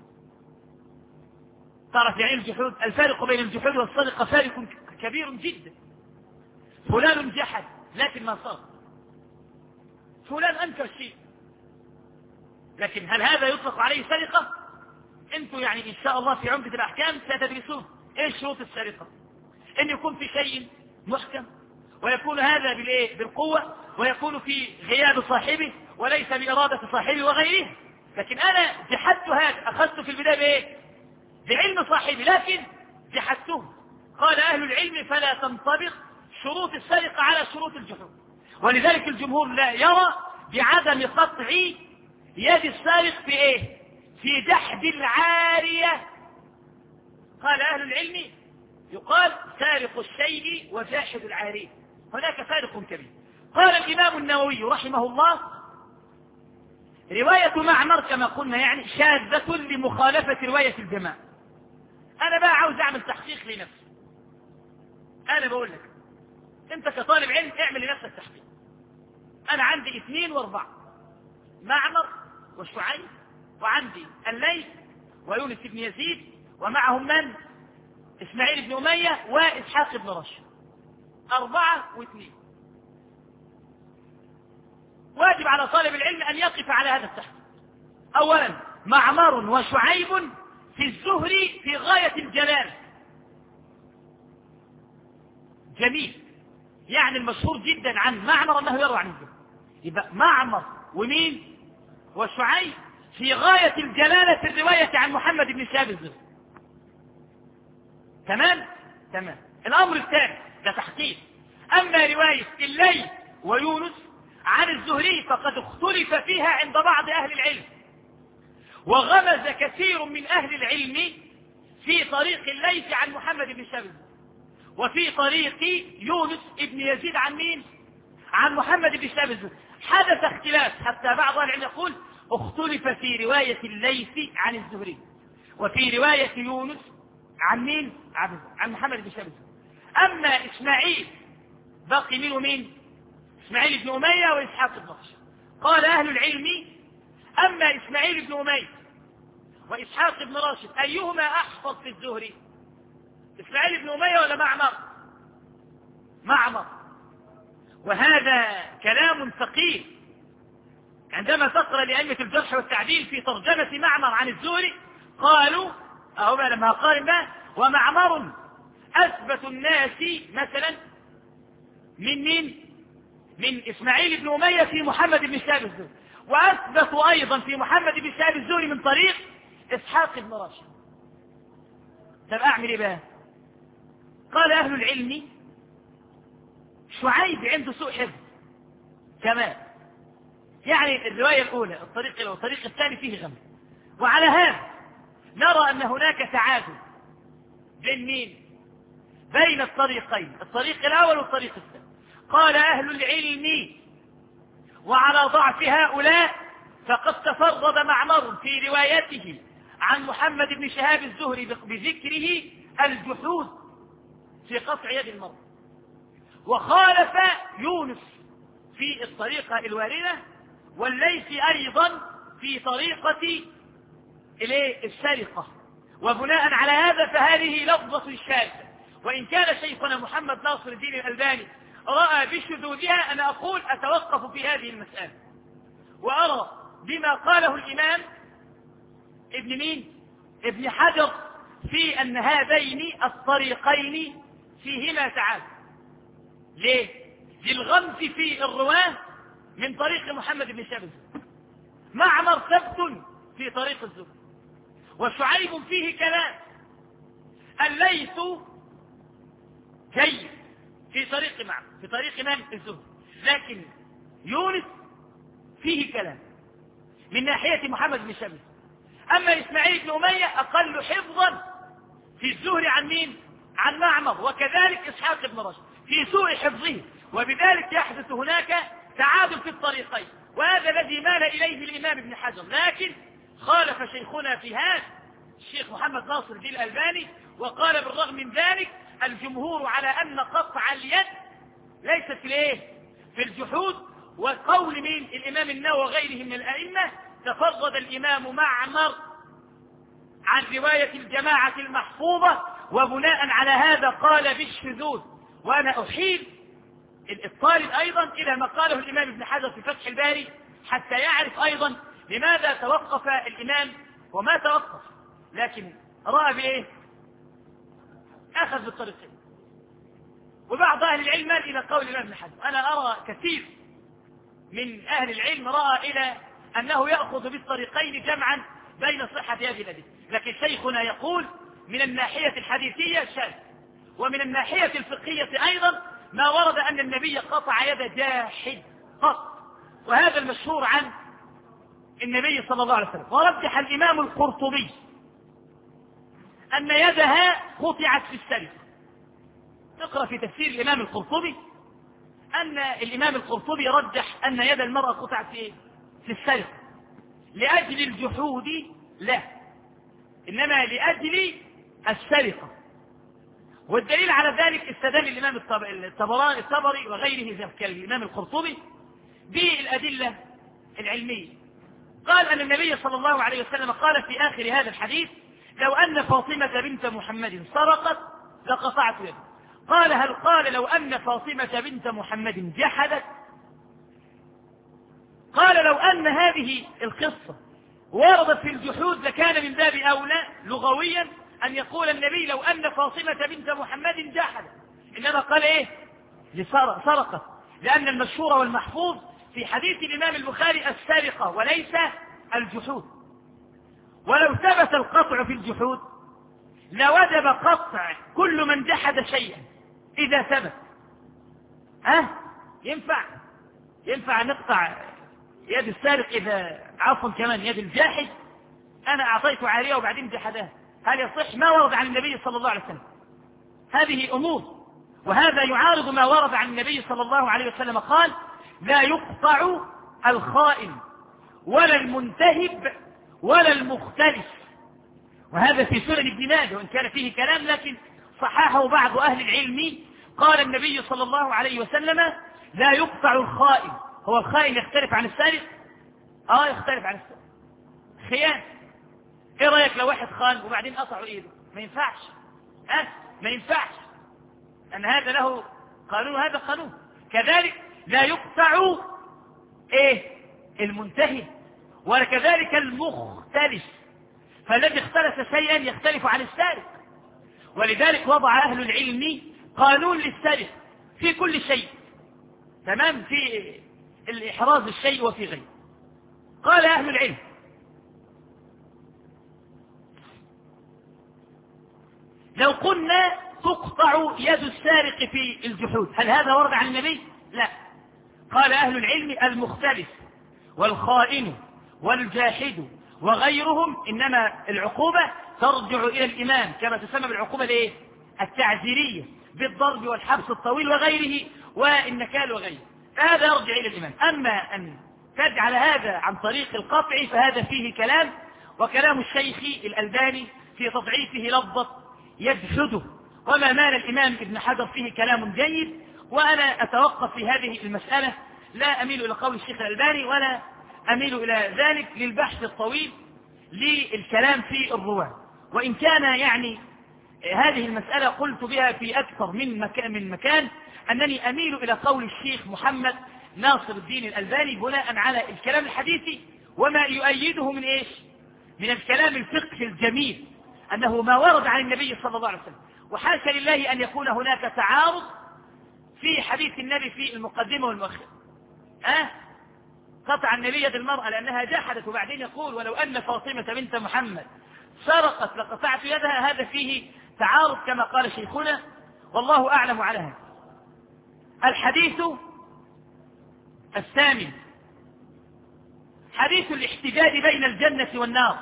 تعرف يعني الجحود، الفارق بين الجحود والسرقة فارق كبير جدا. فلان جحد لكن ما صار، فلان أنكر شيء، لكن هل هذا يطلق عليه سرقة؟ انتم يعني إن شاء الله في عمدة الأحكام ستدرسون ايش شروط السرقة. ان يكون في شيء محكم، ويكون هذا بالايه؟ بالقوة، ويكون في غياب صاحبه وليس بإرادة صاحبه وغيره. لكن أنا جحدت هذا، أخذت في البداية بايه؟ بعلم صاحبي، لكن جحدته. قال أهل العلم: فلا تنطبق شروط السرقة على شروط الجحود. ولذلك الجمهور لا يرى بعدم قطع يد السارق في ايه؟ في جحد العارية. قال أهل العلم: يقال سارق الشيء وجاحد العارية، هناك فارق كبير. قال الإمام النووي رحمه الله: رواية معمر كما قلنا يعني شاذة لمخالفة رواية الجماعة. أنا بقى عاوز أعمل تحقيق لنفسي. أنا بقول لك أنت كطالب علم اعمل لنفسك تحقيق. أنا عندي اثنين واربعة، معمر وشعيب، وعندي الليث ويونس بن يزيد، ومعهم من؟ إسماعيل بن أمية وإسحاق بن راشد. أربعة واثنين. واجب على طالب العلم أن يقف على هذا التحقيق. أولا معمر وشعيب في الزهري في غاية الجلال، جميل، يعني المشهور جدا عن معمر أنه يروى عن الزهري. يبقى معمر ومين؟ وشعيب في غاية الجلالة في الرواية عن محمد بن شهاب الزهري. تمام؟ تمام. الأمر الثاني ده تحقيق. أما رواية الليث ويونس عن الزهري فقد اختلف فيها عند بعض أهل العلم، وغمز كثير من أهل العلم في طريق الليث عن محمد بن شهاب الزهري، وفي طريق يونس بن يزيد عن مين؟ عن محمد بن شهاب الزهري. حدث اختلاف حتى بعض أهل العلم يقول اختلف في رواية الليث عن الزهري، وفي رواية يونس عن مين؟ عن محمد بن شهاب الزهري. أما إسماعيل باقي منه مين؟ إسماعيل بن أمية وإسحاق بن راشد. قال أهل العلم أما إسماعيل بن أمية وإسحاق بن راشد أيهما أحفظ في الزهري؟ إسماعيل بن أمية ولا معمر؟ معمر. وهذا كلام ثقيل. عندما تقرأ لأئمة الجرح والتعديل في ترجمة معمر عن الزهري قالوا أهو لما أقارن به ومعمر أثبت الناس مثلا من مين؟ من إسماعيل بن أمية في محمد بن شهاب الزهري، وأثبتوا أيضا في محمد بن شهاب الزهري من طريق إسحاق بن راشد. طب أعمل إيه بقى؟ قال أهل العلم شعيب عنده سوء حفظ كمان، يعني الرواية الأولى الطريق الأول والطريق الثاني فيه غم، وعلى هذا نرى أن هناك تعادل بين مين؟ بين الطريقين، الطريق الأول والطريق الثاني. قال أهل العلم وعلى ضعف هؤلاء فقد تفرد معمر في روايته عن محمد بن شهاب الزهري بذكره الجحود في قطع يد المرء، وخالف يونس في الطريقة الواردة، والليث أيضا في طريقة السرقة. وبناء على هذا فهذه لفظة شاذة، وإن كان شيخنا محمد ناصر الدين الألباني رأى بشذوذها، أنا أقول أتوقف في هذه المسألة، وأرى بما قاله الإمام ابن مين؟ ابن حجر في أن هذين الطريقين فيهما تعادل. ليه؟ للغمز في الرواه من طريق محمد بن شهاب الزهري. معمر ثبت في طريق الزهري، وشعيب فيه كلام. الليث جيد في طريق معمر في طريق إمام الزهري، لكن يونس فيه كلام من ناحية محمد بن شهاب الزهري. أما إسماعيل بن أمية أقل حفظا في الزهري عن مين؟ عن معمر، وكذلك إسحاق بن راشد في سوء حفظه، وبذلك يحدث هناك تعادل في الطريقين، وهذا الذي مال إليه الإمام ابن حجر. لكن خالف شيخنا في هذا الشيخ محمد ناصر الدين الألباني، وقال بالرغم من ذلك الجمهور على أن قطع اليد ليست في الايه؟ في الجحود. وقول من الإمام النووي وغيره من الأئمة تفرد الإمام معمر عن رواية الجماعة المحفوظة، وبناء على هذا قال بالشذوذ. وأنا أحيل الطالب أيضا إلى ما قاله الإمام ابن حجر في فتح الباري حتى يعرف أيضا لماذا توقف الإمام وما توقف، لكن رأى بإيه؟ أخذ بالطريقين. وبعض أهل العلم مال إلى قول الإمام ابن حجر. أنا أرى كثير من أهل العلم رأى إلى أنه يأخذ بالطريقين جمعا بين صحة هذه الأدلة، لكن شيخنا يقول من الناحية الحديثية شاذ، ومن الناحية الفقهية أيضا ما ورد أن النبي قطع يد جاحد قط، وهذا المشهور عن النبي صلى الله عليه وسلم. ورجح الإمام القرطبي أن يدها قطعت في السرقة. تقرأ في تفسير الإمام القرطبي أن الإمام القرطبي رجح أن يد المرأة قطعت في في السرقة لأجل الجحود لا، إنما لأجل السرقة. والدليل على ذلك استدل الإمام الطبراني الطبري وغيره كالإمام القرطبي بالأدلة العلمية. قال أن النبي صلى الله عليه وسلم قال في آخر هذا الحديث لو أن فاطمة بنت محمد سرقت لقطعت يده. قال هل قال لو أن فاطمة بنت محمد جحدت؟ قال لو أن هذه القصة وردت في الجحود لكان من باب أولى لغويا أن يقول النبي لو أن فاطمة بنت محمد جحدت، إنما قال إيه؟ سرقت، لأن المشهور والمحفوظ في حديث الإمام البخاري السرقة وليس الجحود. ولو ثبت القطع في الجحود لوجب قطع كل من جحد شيئا إذا ثبت. ها؟ ينفع ينفع نقطع يد السارق إذا عفوا كمان يد الجاحد أنا أعطيت عارية وبعدين جحدها، هل يصح؟ ما ورد عن النبي صلى الله عليه وسلم. هذه أمور، وهذا يعارض ما ورد عن النبي صلى الله عليه وسلم قال: لا يقطع الخائن ولا المنتهب ولا المختلف. وهذا في سنن ابن ماجه، وإن كان فيه كلام لكن صححه بعض أهل العلم. قال النبي صلى الله عليه وسلم: لا يقطع الخائن. هو الخائن يختلف عن السارق؟ آه يختلف عن السارق. خيانة. إيه رأيك لو واحد خان وبعدين قطعوا إيده؟ ما ينفعش. أه؟ ما ينفعش، أن هذا له قانون وهذا قانون. كذلك لا يقطع إيه المنتهي وكذلك المختلف، فالذي اختلف شيئا يختلف عن السارق. ولذلك وضع أهل العلم قانون للسارق في كل شيء، تمام، في الإحراز الشيء وفي غيره. قال أهل العلم: لو قلنا تقطع يد السارق في الجحود، هل هذا ورد عن النبي؟ لا. قال أهل العلم: المختلف والخائن والجاحد وغيرهم إنما العقوبة ترجع إلى الإمام، كما تسمى بالعقوبة الايه؟ التعزيرية، بالضرب والحبس الطويل وغيره والنكال وغيره، فهذا يرجع إلى الإمام. أما أن تجعل هذا عن طريق القطع فهذا فيه كلام، وكلام الشيخ الألباني في تضعيفه لفظة يجحده، وما مال الإمام ابن حجر فيه كلام جيد. وأنا أتوقف في هذه المسألة، لا أميل إلى قول الشيخ الألباني ولا أميل إلى ذلك للبحث الطويل للكلام في الرواة. وإن كان يعني هذه المسألة قلت بها في أكثر من مكان, من مكان أنني أميل إلى قول الشيخ محمد ناصر الدين الألباني بناء على الكلام الحديثي وما يؤيده من إيش؟ من الكلام الفقهي الجميل، أنه ما ورد عن النبي صلى الله عليه وسلم. وحاشا لله أن يكون هناك تعارض في حديث النبي في المقدمة والمؤخر. أه؟ قطع النبي يد المرأة لأنها جحدت، وبعدين يقول: ولو أن فاطمة بنت محمد سرقت لقطعت يدها. هذا فيه تعارض كما قال شيخنا، والله أعلم على هذا. الحديث الثامن حديث الاحتجاج بين الجنة والنار،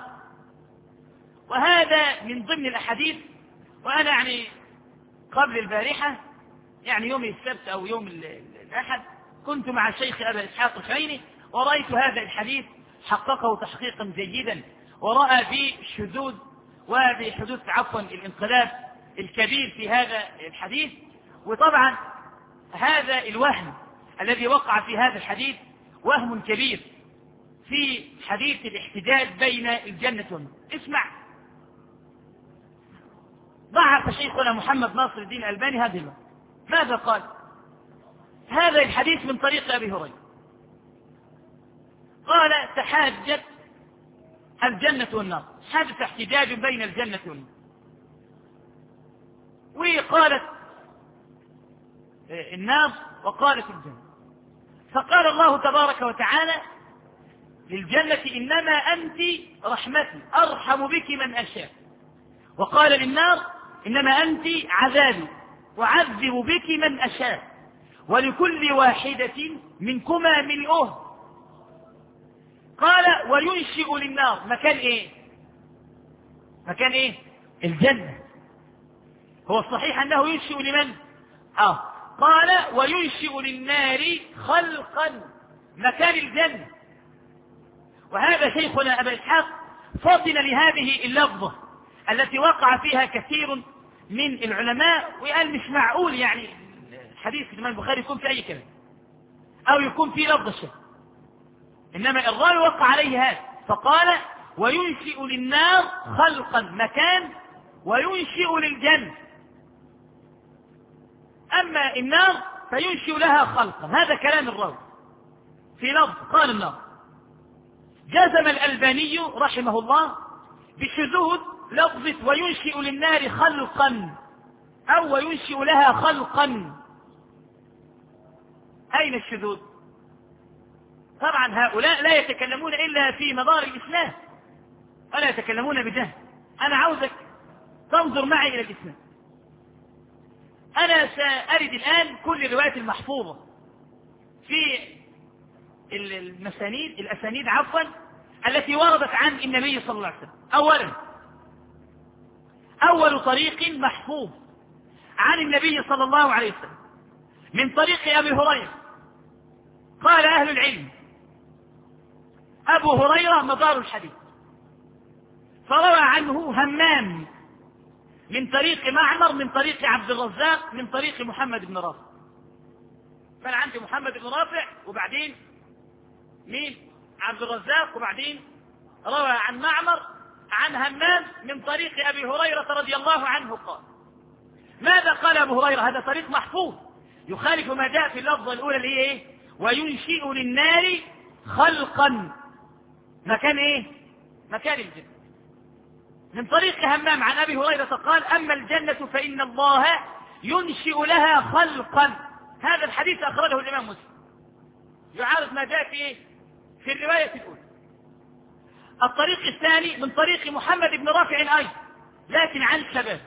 وهذا من ضمن الأحاديث. وأنا يعني قبل البارحة، يعني يوم السبت أو يوم الأحد، كنت مع الشيخ أبا إسحاق الخيري ورأيت هذا الحديث حققه تحقيقا جيدا، ورأى بشذوذ وبحدوث عفوا الانقلاب الكبير في هذا الحديث. وطبعا هذا الوهم الذي وقع في هذا الحديث وهم كبير في حديث الاحتجاج بين الجنة والنار. اسمع، ضعف شيخنا محمد ناصر الدين الألباني هذه المرة. ماذا قال؟ هذا الحديث من طريق أبي هريرة قال: تحاجت الجنة والنار، حدث احتجاج بين الجنة والنار. وقالت النار وقالت الجنة، فقال الله تبارك وتعالى للجنة: إنما أنت رحمتي أرحم بك من أشاء. وقال للنار: إنما أنت عذابي وعذب بك من أشاء، ولكل واحدة منكما ملؤه. قال: وينشئ للنار مكان إيه؟ مكان إيه؟ الجنة. هو الصحيح أنه ينشئ لمن؟ آه قال: وينشئ للنار خلقا مكان الجنة. وهذا شيخنا أبا إسحاق فاطن لهذه اللفظة التي وقع فيها كثير من العلماء، وقال مش معقول يعني حديث الإمام البخاري يكون في أي كلام أو يكون في لفظ الشيء، إنما الراوي وقع عليه هذا فقال: وينشئ للنار خلقا مكان وينشئ للجنة. أما النار فينشئ لها خلقا، هذا كلام الراوي في لفظ قال النار. جزم الألباني رحمه الله بشذوذ لفظة وينشئ للنار خلقا أو وينشئ لها خلقا. أين الشذوذ؟ طبعا هؤلاء لا يتكلمون إلا في مدار الإسلام ولا يتكلمون بجهل. أنا عاوزك تنظر معي إلى الإسلام. أنا سأرد الآن كل الروايات المحفوظة في المسانيد الأسانيد عفوا التي وردت عن النبي صلى الله عليه وسلم. أولا، أول طريق محفوظ عن النبي صلى الله عليه وسلم من طريق أبي هريرة. قال أهل العلم: أبو هريرة مدار الحديث، فروى عنه همام من طريق معمر من طريق عبد الرزاق من طريق محمد بن رافع. كان عندي محمد بن رافع وبعدين مين؟ عبد الرزاق، وبعدين روى عن معمر عن همام من طريق أبي هريرة رضي الله عنه قال. ماذا قال أبو هريرة؟ هذا طريق محفوظ يخالف ما جاء في اللفظة الأولى اللي هي إيه؟ وينشئ للنار خلقا. مكان إيه؟ مكان الجنة. من طريق همام عن أبي هريرة قال: أما الجنة فإن الله ينشئ لها خلقا. هذا الحديث أخرجه الإمام مسلم، يعارض ما جاء في إيه؟ في الرواية الأولى. الطريق الثاني من طريق محمد بن رافع أيضا، لكن عن شباب.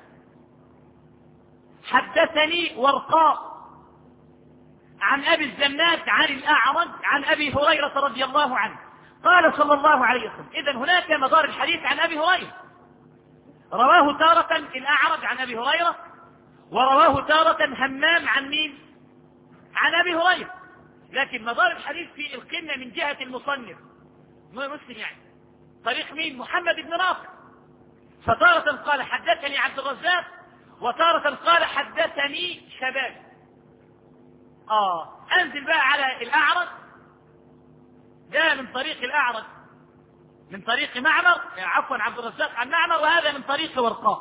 حدثني ورقاء عن أبي الزناد عن الأعرج عن أبي هريرة رضي الله عنه قال صلى الله عليه وسلم. إذن هناك مدار الحديث عن أبي هريرة، رواه تارة الأعرج عن أبي هريرة، ورواه تارة همام عن مين؟ عن أبي هريرة. لكن مدار الحديث في القمة من جهة المصنف مسلم، يعني طريق مين؟ محمد بن رافع. فتارة قال حدثني عبد الرزاق، وتارة قال حدثني شباب. آه أنزل بقى على الأعرج، ده من طريق الأعرج من طريق معمر، عفوا عبد الرزاق عن معمر، وهذا من طريق ورقاء.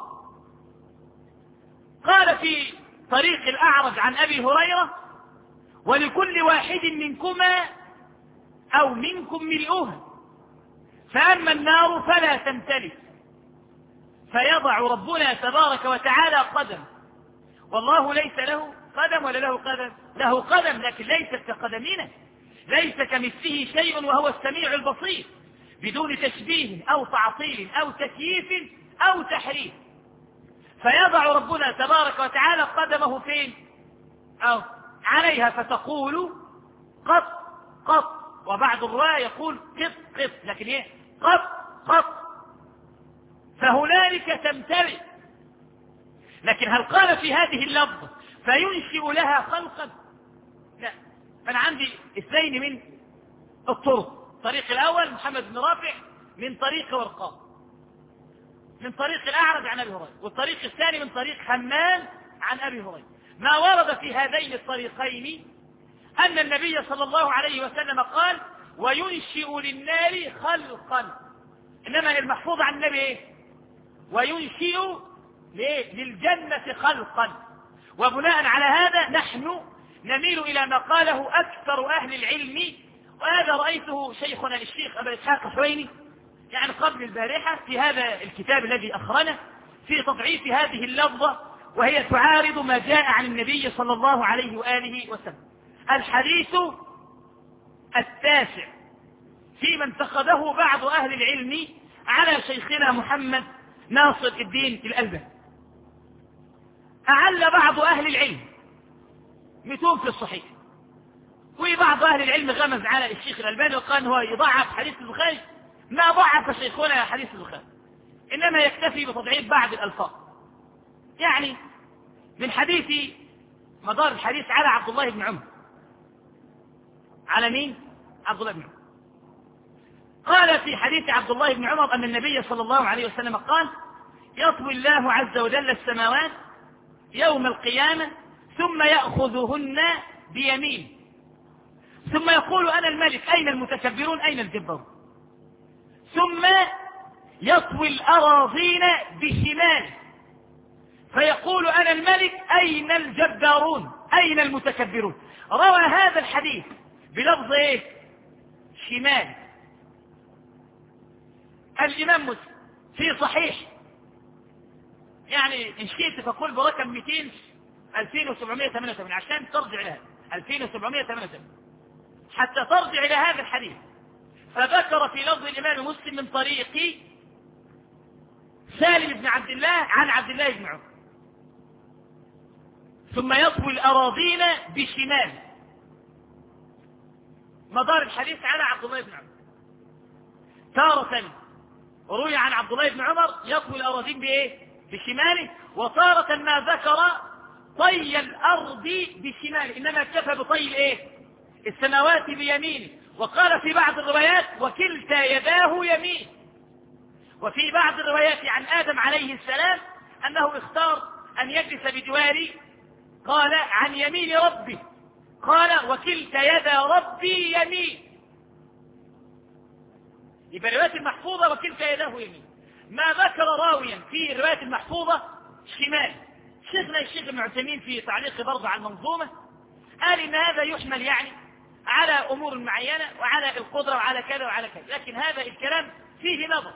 قال في طريق الأعرج عن أبي هريرة: ولكل واحد منكما أو منكم ملؤها، فأما النار فلا تمتلئ، فيضع ربنا تبارك وتعالى قدم، والله ليس له قدم ولا له قدم، له قدم لكن ليست كقدمنا، ليس كمثله شيء وهو السميع البصير، بدون تشبيه أو تعطيل أو تكييف أو تحريف. فيضع ربنا تبارك وتعالى قدمه فين؟ أو عليها، فتقول قط قط، وبعض الرواة يقول قط قط، لكن ايه؟ قط قط، فهنالك تمتلئ. لكن هل قال في هذه اللفظة فينشئ لها خلقا؟ لا. فأنا عندي اثنين من الطرق. الطريق الأول محمد بن رافع من طريق ورقاء من طريق الأعرج عن أبي هريرة، والطريق الثاني من طريق همام عن أبي هريرة. ما ورد في هذين الطريقين أن النبي صلى الله عليه وسلم قال: وينشئ للنار خلقا. إنما المحفوظ عن النبي إيه؟ وينشئ للجنة خلقا. وبناء على هذا نحن نميل إلى ما قاله أكثر أهل العلم، وهذا رأيته شيخنا الشيخ أبا إسحاق الحويني يعني قبل البارحة في هذا الكتاب الذي أخرجه في تضعيف هذه اللفظة، وهي تعارض ما جاء عن النبي صلى الله عليه وآله وسلم. الحديث التاسع فيما انتقده بعض أهل العلم على شيخنا محمد ناصر الدين الألباني. أعل بعض أهل العلم متون في الصحيح، وبعض أهل العلم غمز على الشيخ الألباني وقال هو يضعف حديث البخاري. ما ضعف شيخنا حديث البخاري، إنما يكتفي بتضعيف بعض الألفاظ. يعني من حديث مدار الحديث على عبد الله بن عمر. على مين؟ عبد الله بن عمر. قال في حديث عبد الله بن عمر أن النبي صلى الله عليه وسلم قال: يطوي الله عز وجل السماوات يوم القيامة ثم يأخذهن بيمين، ثم يقول: أنا الملك، أين المتكبرون، أين الجبارون؟ ثم يطوي الأراضين بشماله فيقول: أنا الملك، أين الجبارون، أين المتكبرون؟ روى هذا الحديث بلفظ إيه؟ شمال. الإمام مسلم في صحيح، يعني إن شئت فقل برقم مئتين ألفين وسبعمائة وثمانية وثمانين عشان ترجع لها ألفين وسبعمائة وثمانية وثمانين حتى ترجع إلى هذا الحديث. فذكر في لفظ الإمام مسلم من طريق سالم بن عبد الله عن عبد الله بن عمر: ثم يطوي الأراضين بشمال. مدار الحديث على عبد الله بن عمر. تارة روي عن عبد الله بن عمر يطوي الأراضين بإيه؟ بشماله، وتارة ما ذكر طي الأرض بشماله، إنما اكتفى بطي الإيه؟ السماوات بيمينه. وقال في بعض الروايات وكلتا يداه يمين. وفي بعض الروايات عن آدم عليه السلام أنه اختار أن يجلس بجوار قال عن يمين ربه، قال وكلتا يدا ربي يمين. يبقى الرواية المحفوظة وكلتا يداه يمين. ما ذكر راويا في الرواية المحفوظة شمال. شيخنا الشيخ ابن عثيمين في تعليق برضه على المنظومة قال إن هذا يحمل يعني على أمور معينة وعلى القدرة وعلى كذا وعلى كذا، لكن هذا الكلام فيه نظر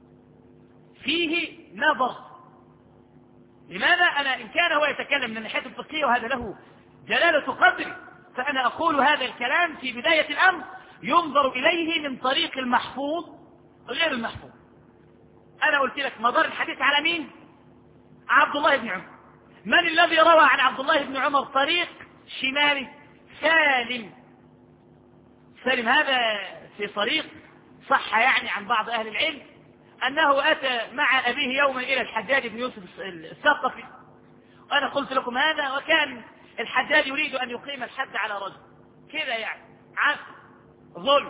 فيه نظر لماذا؟ أنا إن كان هو يتكلم من الناحية الفقهية وهذا له جلالة قدر، فأنا أقول هذا الكلام في بداية الأمر ينظر إليه من طريق المحفوظ غير المحفوظ. أنا قلت لك مدار الحديث على مين؟ عبد الله بن عمر. من الذي روى عن عبد الله بن عمر طريق شمالي؟ سالم. سالم هذا في طريق صح يعني عن بعض أهل العلم أنه أتى مع أبيه يوما إلى الحجاج بن يوسف الثقفي، وأنا قلت لكم هذا، وكان الحجاج يريد أن يقيم الحد على رجل كذا يعني عفو ظلم،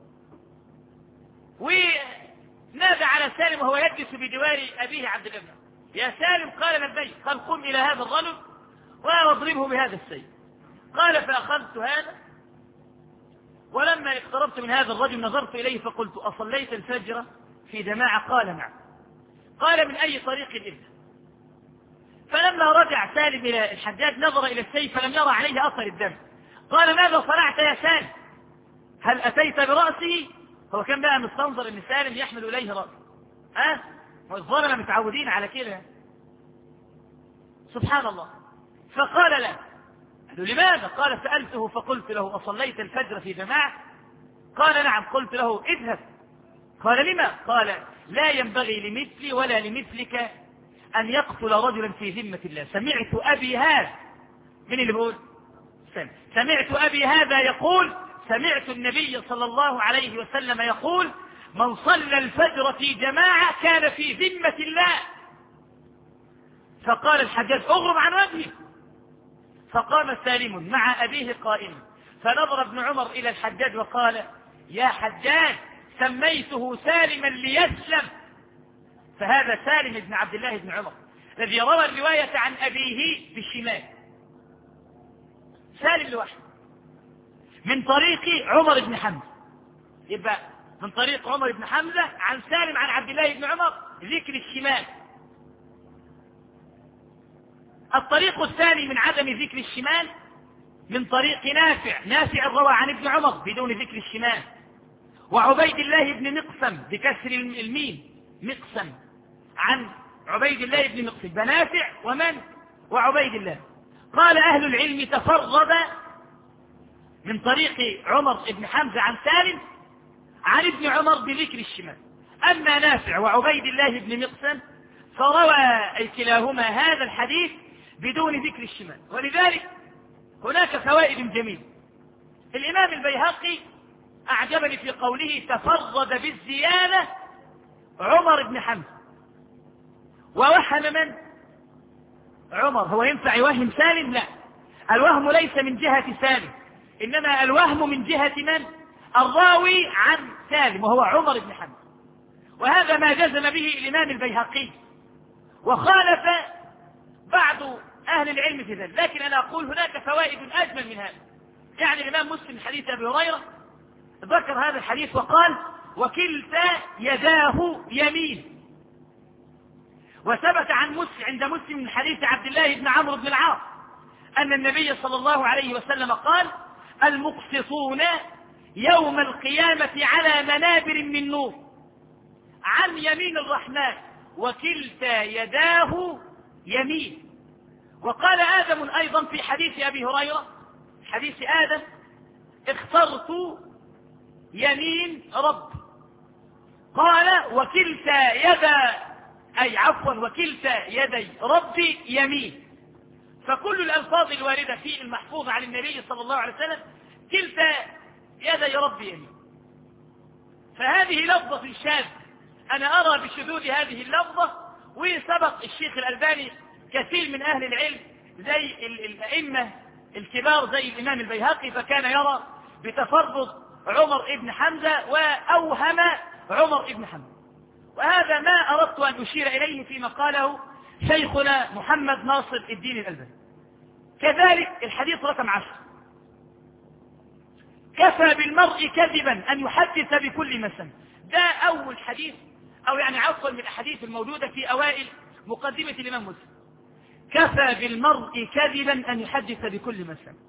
ونادى على سالم وهو يجلس بجوار أبيه عبد الله، يا سالم، قال لبيك، قال قم إلى هذا الرجل واضربه بهذا السيف. قال فأخذت هذا، ولما اقتربت من هذا الرجل نظرت إليه فقلت أصليت الفجر في جماعة؟ قال نعم. قال من أي طريق إذن؟ فلما رجع سالم إلى الحجاج نظر إلى السيف فلم يرى عليه أثر الدم. قال ماذا صنعت يا سالم؟ هل أتيت برأسه؟ هو كان بقى مستنظر أن سالم يحمل إليه رأسه، أه؟ والظلمة متعودين على كده سبحان الله. فقال لا. قالوا لماذا؟ قال سألته فقلت له أصليت الفجر في جماعة؟ قال نعم. قلت له اذهب. قال لما؟ قال لا ينبغي لمثلي ولا لمثلك أن يقتل رجلا في ذمة الله. سمعت أبي هذا، من اللي بيقول؟ سمعت أبي هذا يقول سمعت النبي صلى الله عليه وسلم يقول من صلى الفجر في جماعة كان في ذمة الله. فقال الحجاج اغرب عن وجهه. فقام سالم مع أبيه قائما، فنظر ابن عمر إلى الحجاج وقال يا حجاج سميته سالما ليسلم. فهذا سالم بن عبد الله بن عمر الذي روى الرواية عن أبيه بالشمال، سالم لوحده من طريق عمر بن حمزة. يبقى من طريق عمر بن حمزة عن سالم عن عبد الله بن عمر ذكر الشمال. الطريق الثاني من عدم ذكر الشمال من طريق نافع. نافع روى عن ابن عمر بدون ذكر الشمال، وعبيد الله بن مقسم بكسر الميم مقسم عن عبيد الله بن مقسم بنافع ومن؟ وعبيد الله. قال أهل العلم تفرد من طريق عمر بن حمزة عن سالم عن ابن عمر بذكر الشمال. أما نافع وعبيد الله بن مقسم فروى كلاهما هذا الحديث بدون ذكر الشمال. ولذلك هناك فوائد جميلة. الإمام البيهقي أعجبني في قوله تفرد بالزيادة عمر بن حمزة ووهم من؟ عمر. هو ينفع يوهم سالم؟ لا، الوهم ليس من جهة سالم، إنما الوهم من جهة من؟ الراوي عن سالم وهو عمر بن حمزة. وهذا ما جزم به الإمام البيهقي، وخالف بعض أهل العلم في ذلك. لكن أنا أقول هناك فوائد أجمل من هذا. يعني الإمام مسلم من حديث أبي هريرة ذكر هذا الحديث وقال وكلتا يداه يمين. وثبت عن مسلم عند مسلم من حديث عبد الله بن عمرو بن العاص أن النبي صلى الله عليه وسلم قال المقسطون يوم القيامة على منابر من نور عن يمين الرحمن وكلتا يداه يمين. وقال آدم أيضا في حديث أبي هريرة حديث آدم اخترت يمين رب. قال وكلتا يدا أي عفوا وكلتا يدي ربي يمين. فكل الألفاظ الواردة في المحفوظ عن النبي صلى الله عليه وسلم كلتا يدي ربي يمين. فهذه لفظة شاذة، أنا أرى بشذوذ هذه اللفظة. وسبق الشيخ الألباني كثير من أهل العلم زي الأئمة الكبار زي الإمام البيهقي، فكان يرى بتفرد عمر ابن حمزة وأوهم عمر ابن حمزة، وهذا ما أردت أن أشير إليه فيما قاله شيخنا محمد ناصر الدين الألباني. كذلك الحديث رقم عشر: كفى بالمرء كذبا أن يحدث بكل ما سمع. ده أول حديث، أو يعني عفوا من الأحاديث الموجودة في أوائل مقدمة الإمام مسلم. كفى بالمرء كذبا أن يحدث بكل ما سمع.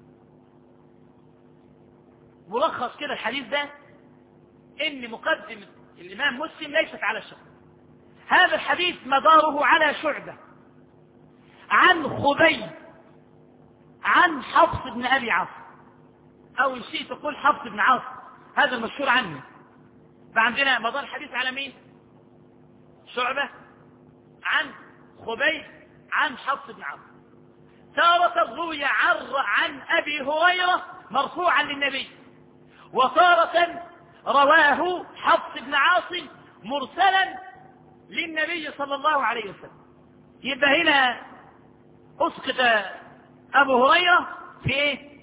ملخص كده الحديث ده إن مقدمة الإمام مسلم ليست على الشرط. هذا الحديث مداره على شعبة عن خبيب عن حفص بن أبي عاصم، أو إن شئت تقول حفص بن عاصم، هذا المشهور عنه. فعندنا مدار الحديث على مين؟ شعبة عن خبيب عن حفص بن عاصم. تارة روي عن أبي هريرة مرفوعا للنبي، وتارة رواه حفص بن عاصم مرسلا للنبي صلى الله عليه وسلم. يبقى هنا أسقط أبو هريرة في إيه؟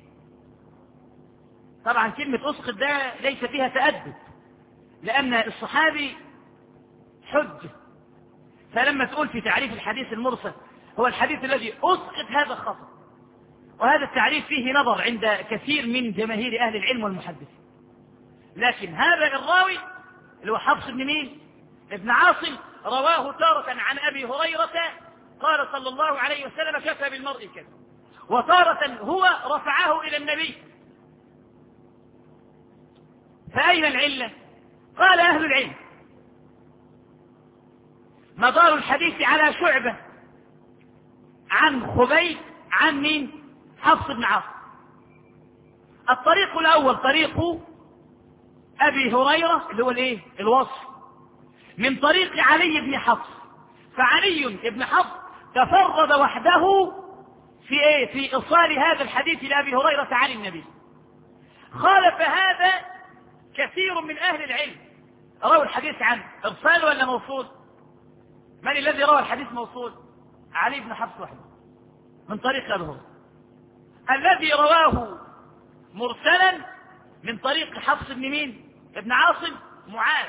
طبعا كلمة أسقط ده ليس فيها تأدب، لأن الصحابي حجة، فلما تقول في تعريف الحديث المرسل هو الحديث الذي أسقط هذا الخطأ، وهذا التعريف فيه نظر عند كثير من جماهير أهل العلم والمحدثين. لكن هذا الراوي اللي هو حفص بن مين؟ ابن عاصم، رواه تارة عن أبي هريرة قال صلى الله عليه وسلم: كفى بالمرء كذا، وتارة هو رفعه إلى النبي. فأين العلة؟ قال أهل العلم: مدار الحديث على شعبة عن خبيب عن مين؟ حفص بن عاصم. الطريق الأول طريق أبي هريرة اللي هو الايه؟ الوصف، من طريق علي بن حفص. فعلي بن حفص تفرد وحده في ايه؟ في إيصال هذا الحديث لأبي هريرة عن النبي. خالف هذا كثير من أهل العلم، رووا الحديث عن إرسال ولا موصول؟ من الذي روى الحديث موصول؟ علي بن حفص وحده من طريق أبي هريرة. الذي رواه مرسلا من طريق حفص بن مين؟ ابن عاصم معاذ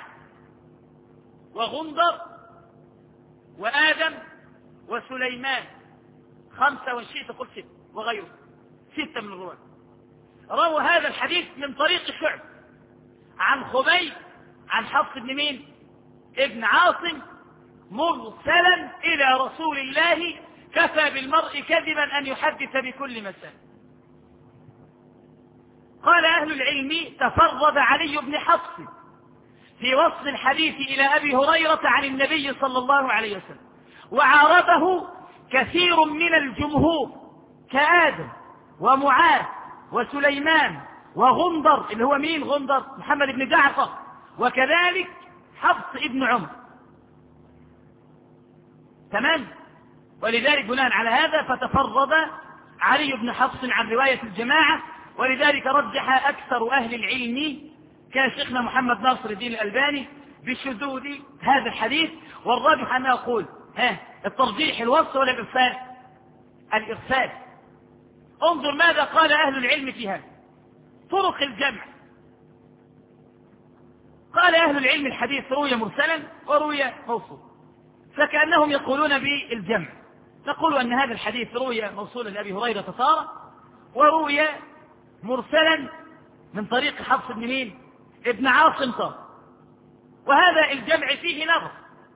وغندر وآدم وسليمان، خمسة وإن شئت قل ستة وغيره، ستة من الرواة رووا هذا الحديث من طريق شعب عن خبيب عن حفص بن مين؟ ابن عاصم مرسلا إلى رسول الله: كفى بالمرء كذبا أن يحدث بكل مسألة. قال أهل العلم: تفرد علي بن حفص في وصل الحديث إلى أبي هريرة عن النبي صلى الله عليه وسلم، وعارضه كثير من الجمهور كآدم ومعاذ وسليمان وغندر، اللي هو مين غندر؟ محمد بن جعفر، وكذلك حفص ابن عمر. تمام؟ ولذلك بناء على هذا فتفرد علي بن حفص عن رواية الجماعة، ولذلك رجح أكثر أهل العلم كشيخنا محمد ناصر الدين الألباني بشذوذ هذا الحديث. والراجح أن أقول ها الترجيح الوصف ولا الإرسال؟ الإرسال. انظر ماذا قال أهل العلم في هذا. طرق الجمع. قال أهل العلم: الحديث روي مرسلا وروي موصول، فكأنهم يقولون بالجمع. نقول أن هذا الحديث روي موصولا لأبي هريرة تارة، وروي مرسلا من طريق حفص بن مين؟ ابن عاصم تارة، وهذا الجمع فيه نظر.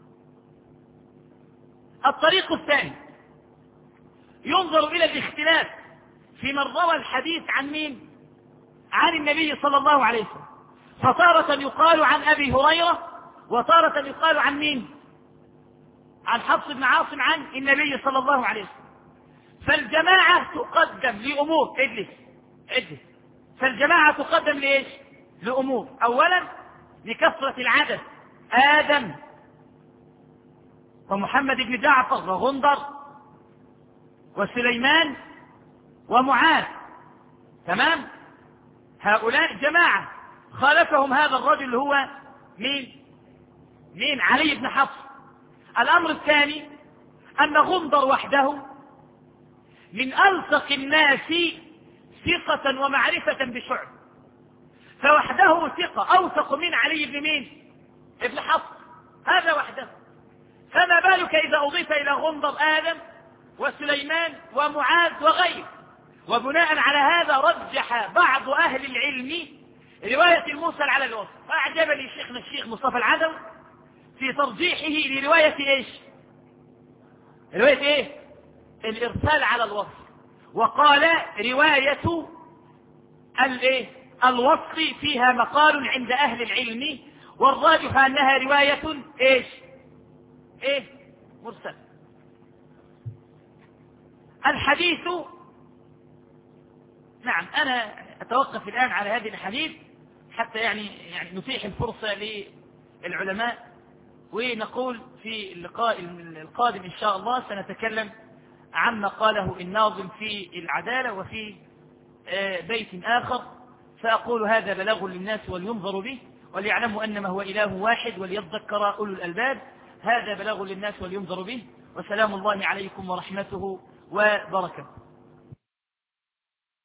الطريق الثاني ينظر إلى الاختلاف في من روى الحديث عن مين؟ عن النبي صلى الله عليه وسلم، فتارة يقال عن أبي هريرة، وتارة يقال عن مين؟ عن حفص بن عاصم عن النبي صلى الله عليه وسلم. فالجماعة تقدم لأمور اجلس اجلس فالجماعة تقدم لإيش؟ لأمور. أولا لكثرة العدد، آدم ومحمد بن جعفر وغندر وسليمان ومعاذ. تمام؟ هؤلاء جماعة، خالفهم هذا الرجل هو مين مين علي بن حفص. الأمر الثاني أن غندر وحده من ألصق الناس ثقة ومعرفة بشعب، فوحده ثقة أوثق من علي بن مين ابن حفص، هذا وحده. فما بالك إذا أضيف إلى غندر آدم وسليمان ومعاذ وغيره. وبناء على هذا رجح بعض أهل العلم رواية المرسل على الوصف. أعجبني شيخنا الشيخ مصطفى العدوي في ترجيحه لرواية إيش؟ رواية إيه؟ الإرسال على الوصف، وقال رواية الإيه؟ الوصف فيها مقال عند أهل العلم، والراجح أنها رواية إيش؟ إيه؟ مرسل. الحديث، نعم أنا أتوقف الآن على هذه الحديث حتى يعني يعني نتيح الفرصة للعلماء، ونقول في اللقاء القادم إن شاء الله سنتكلم عما قاله الناظم في العدالة وفي بيت آخر. فأقول هذا بلاغ للناس ولينظروا به وليعلموا أنما هو إله واحد وليذكر أولو الألباب. هذا بلاغ للناس ولينظروا به، وسلام الله عليكم ورحمته وبركاته.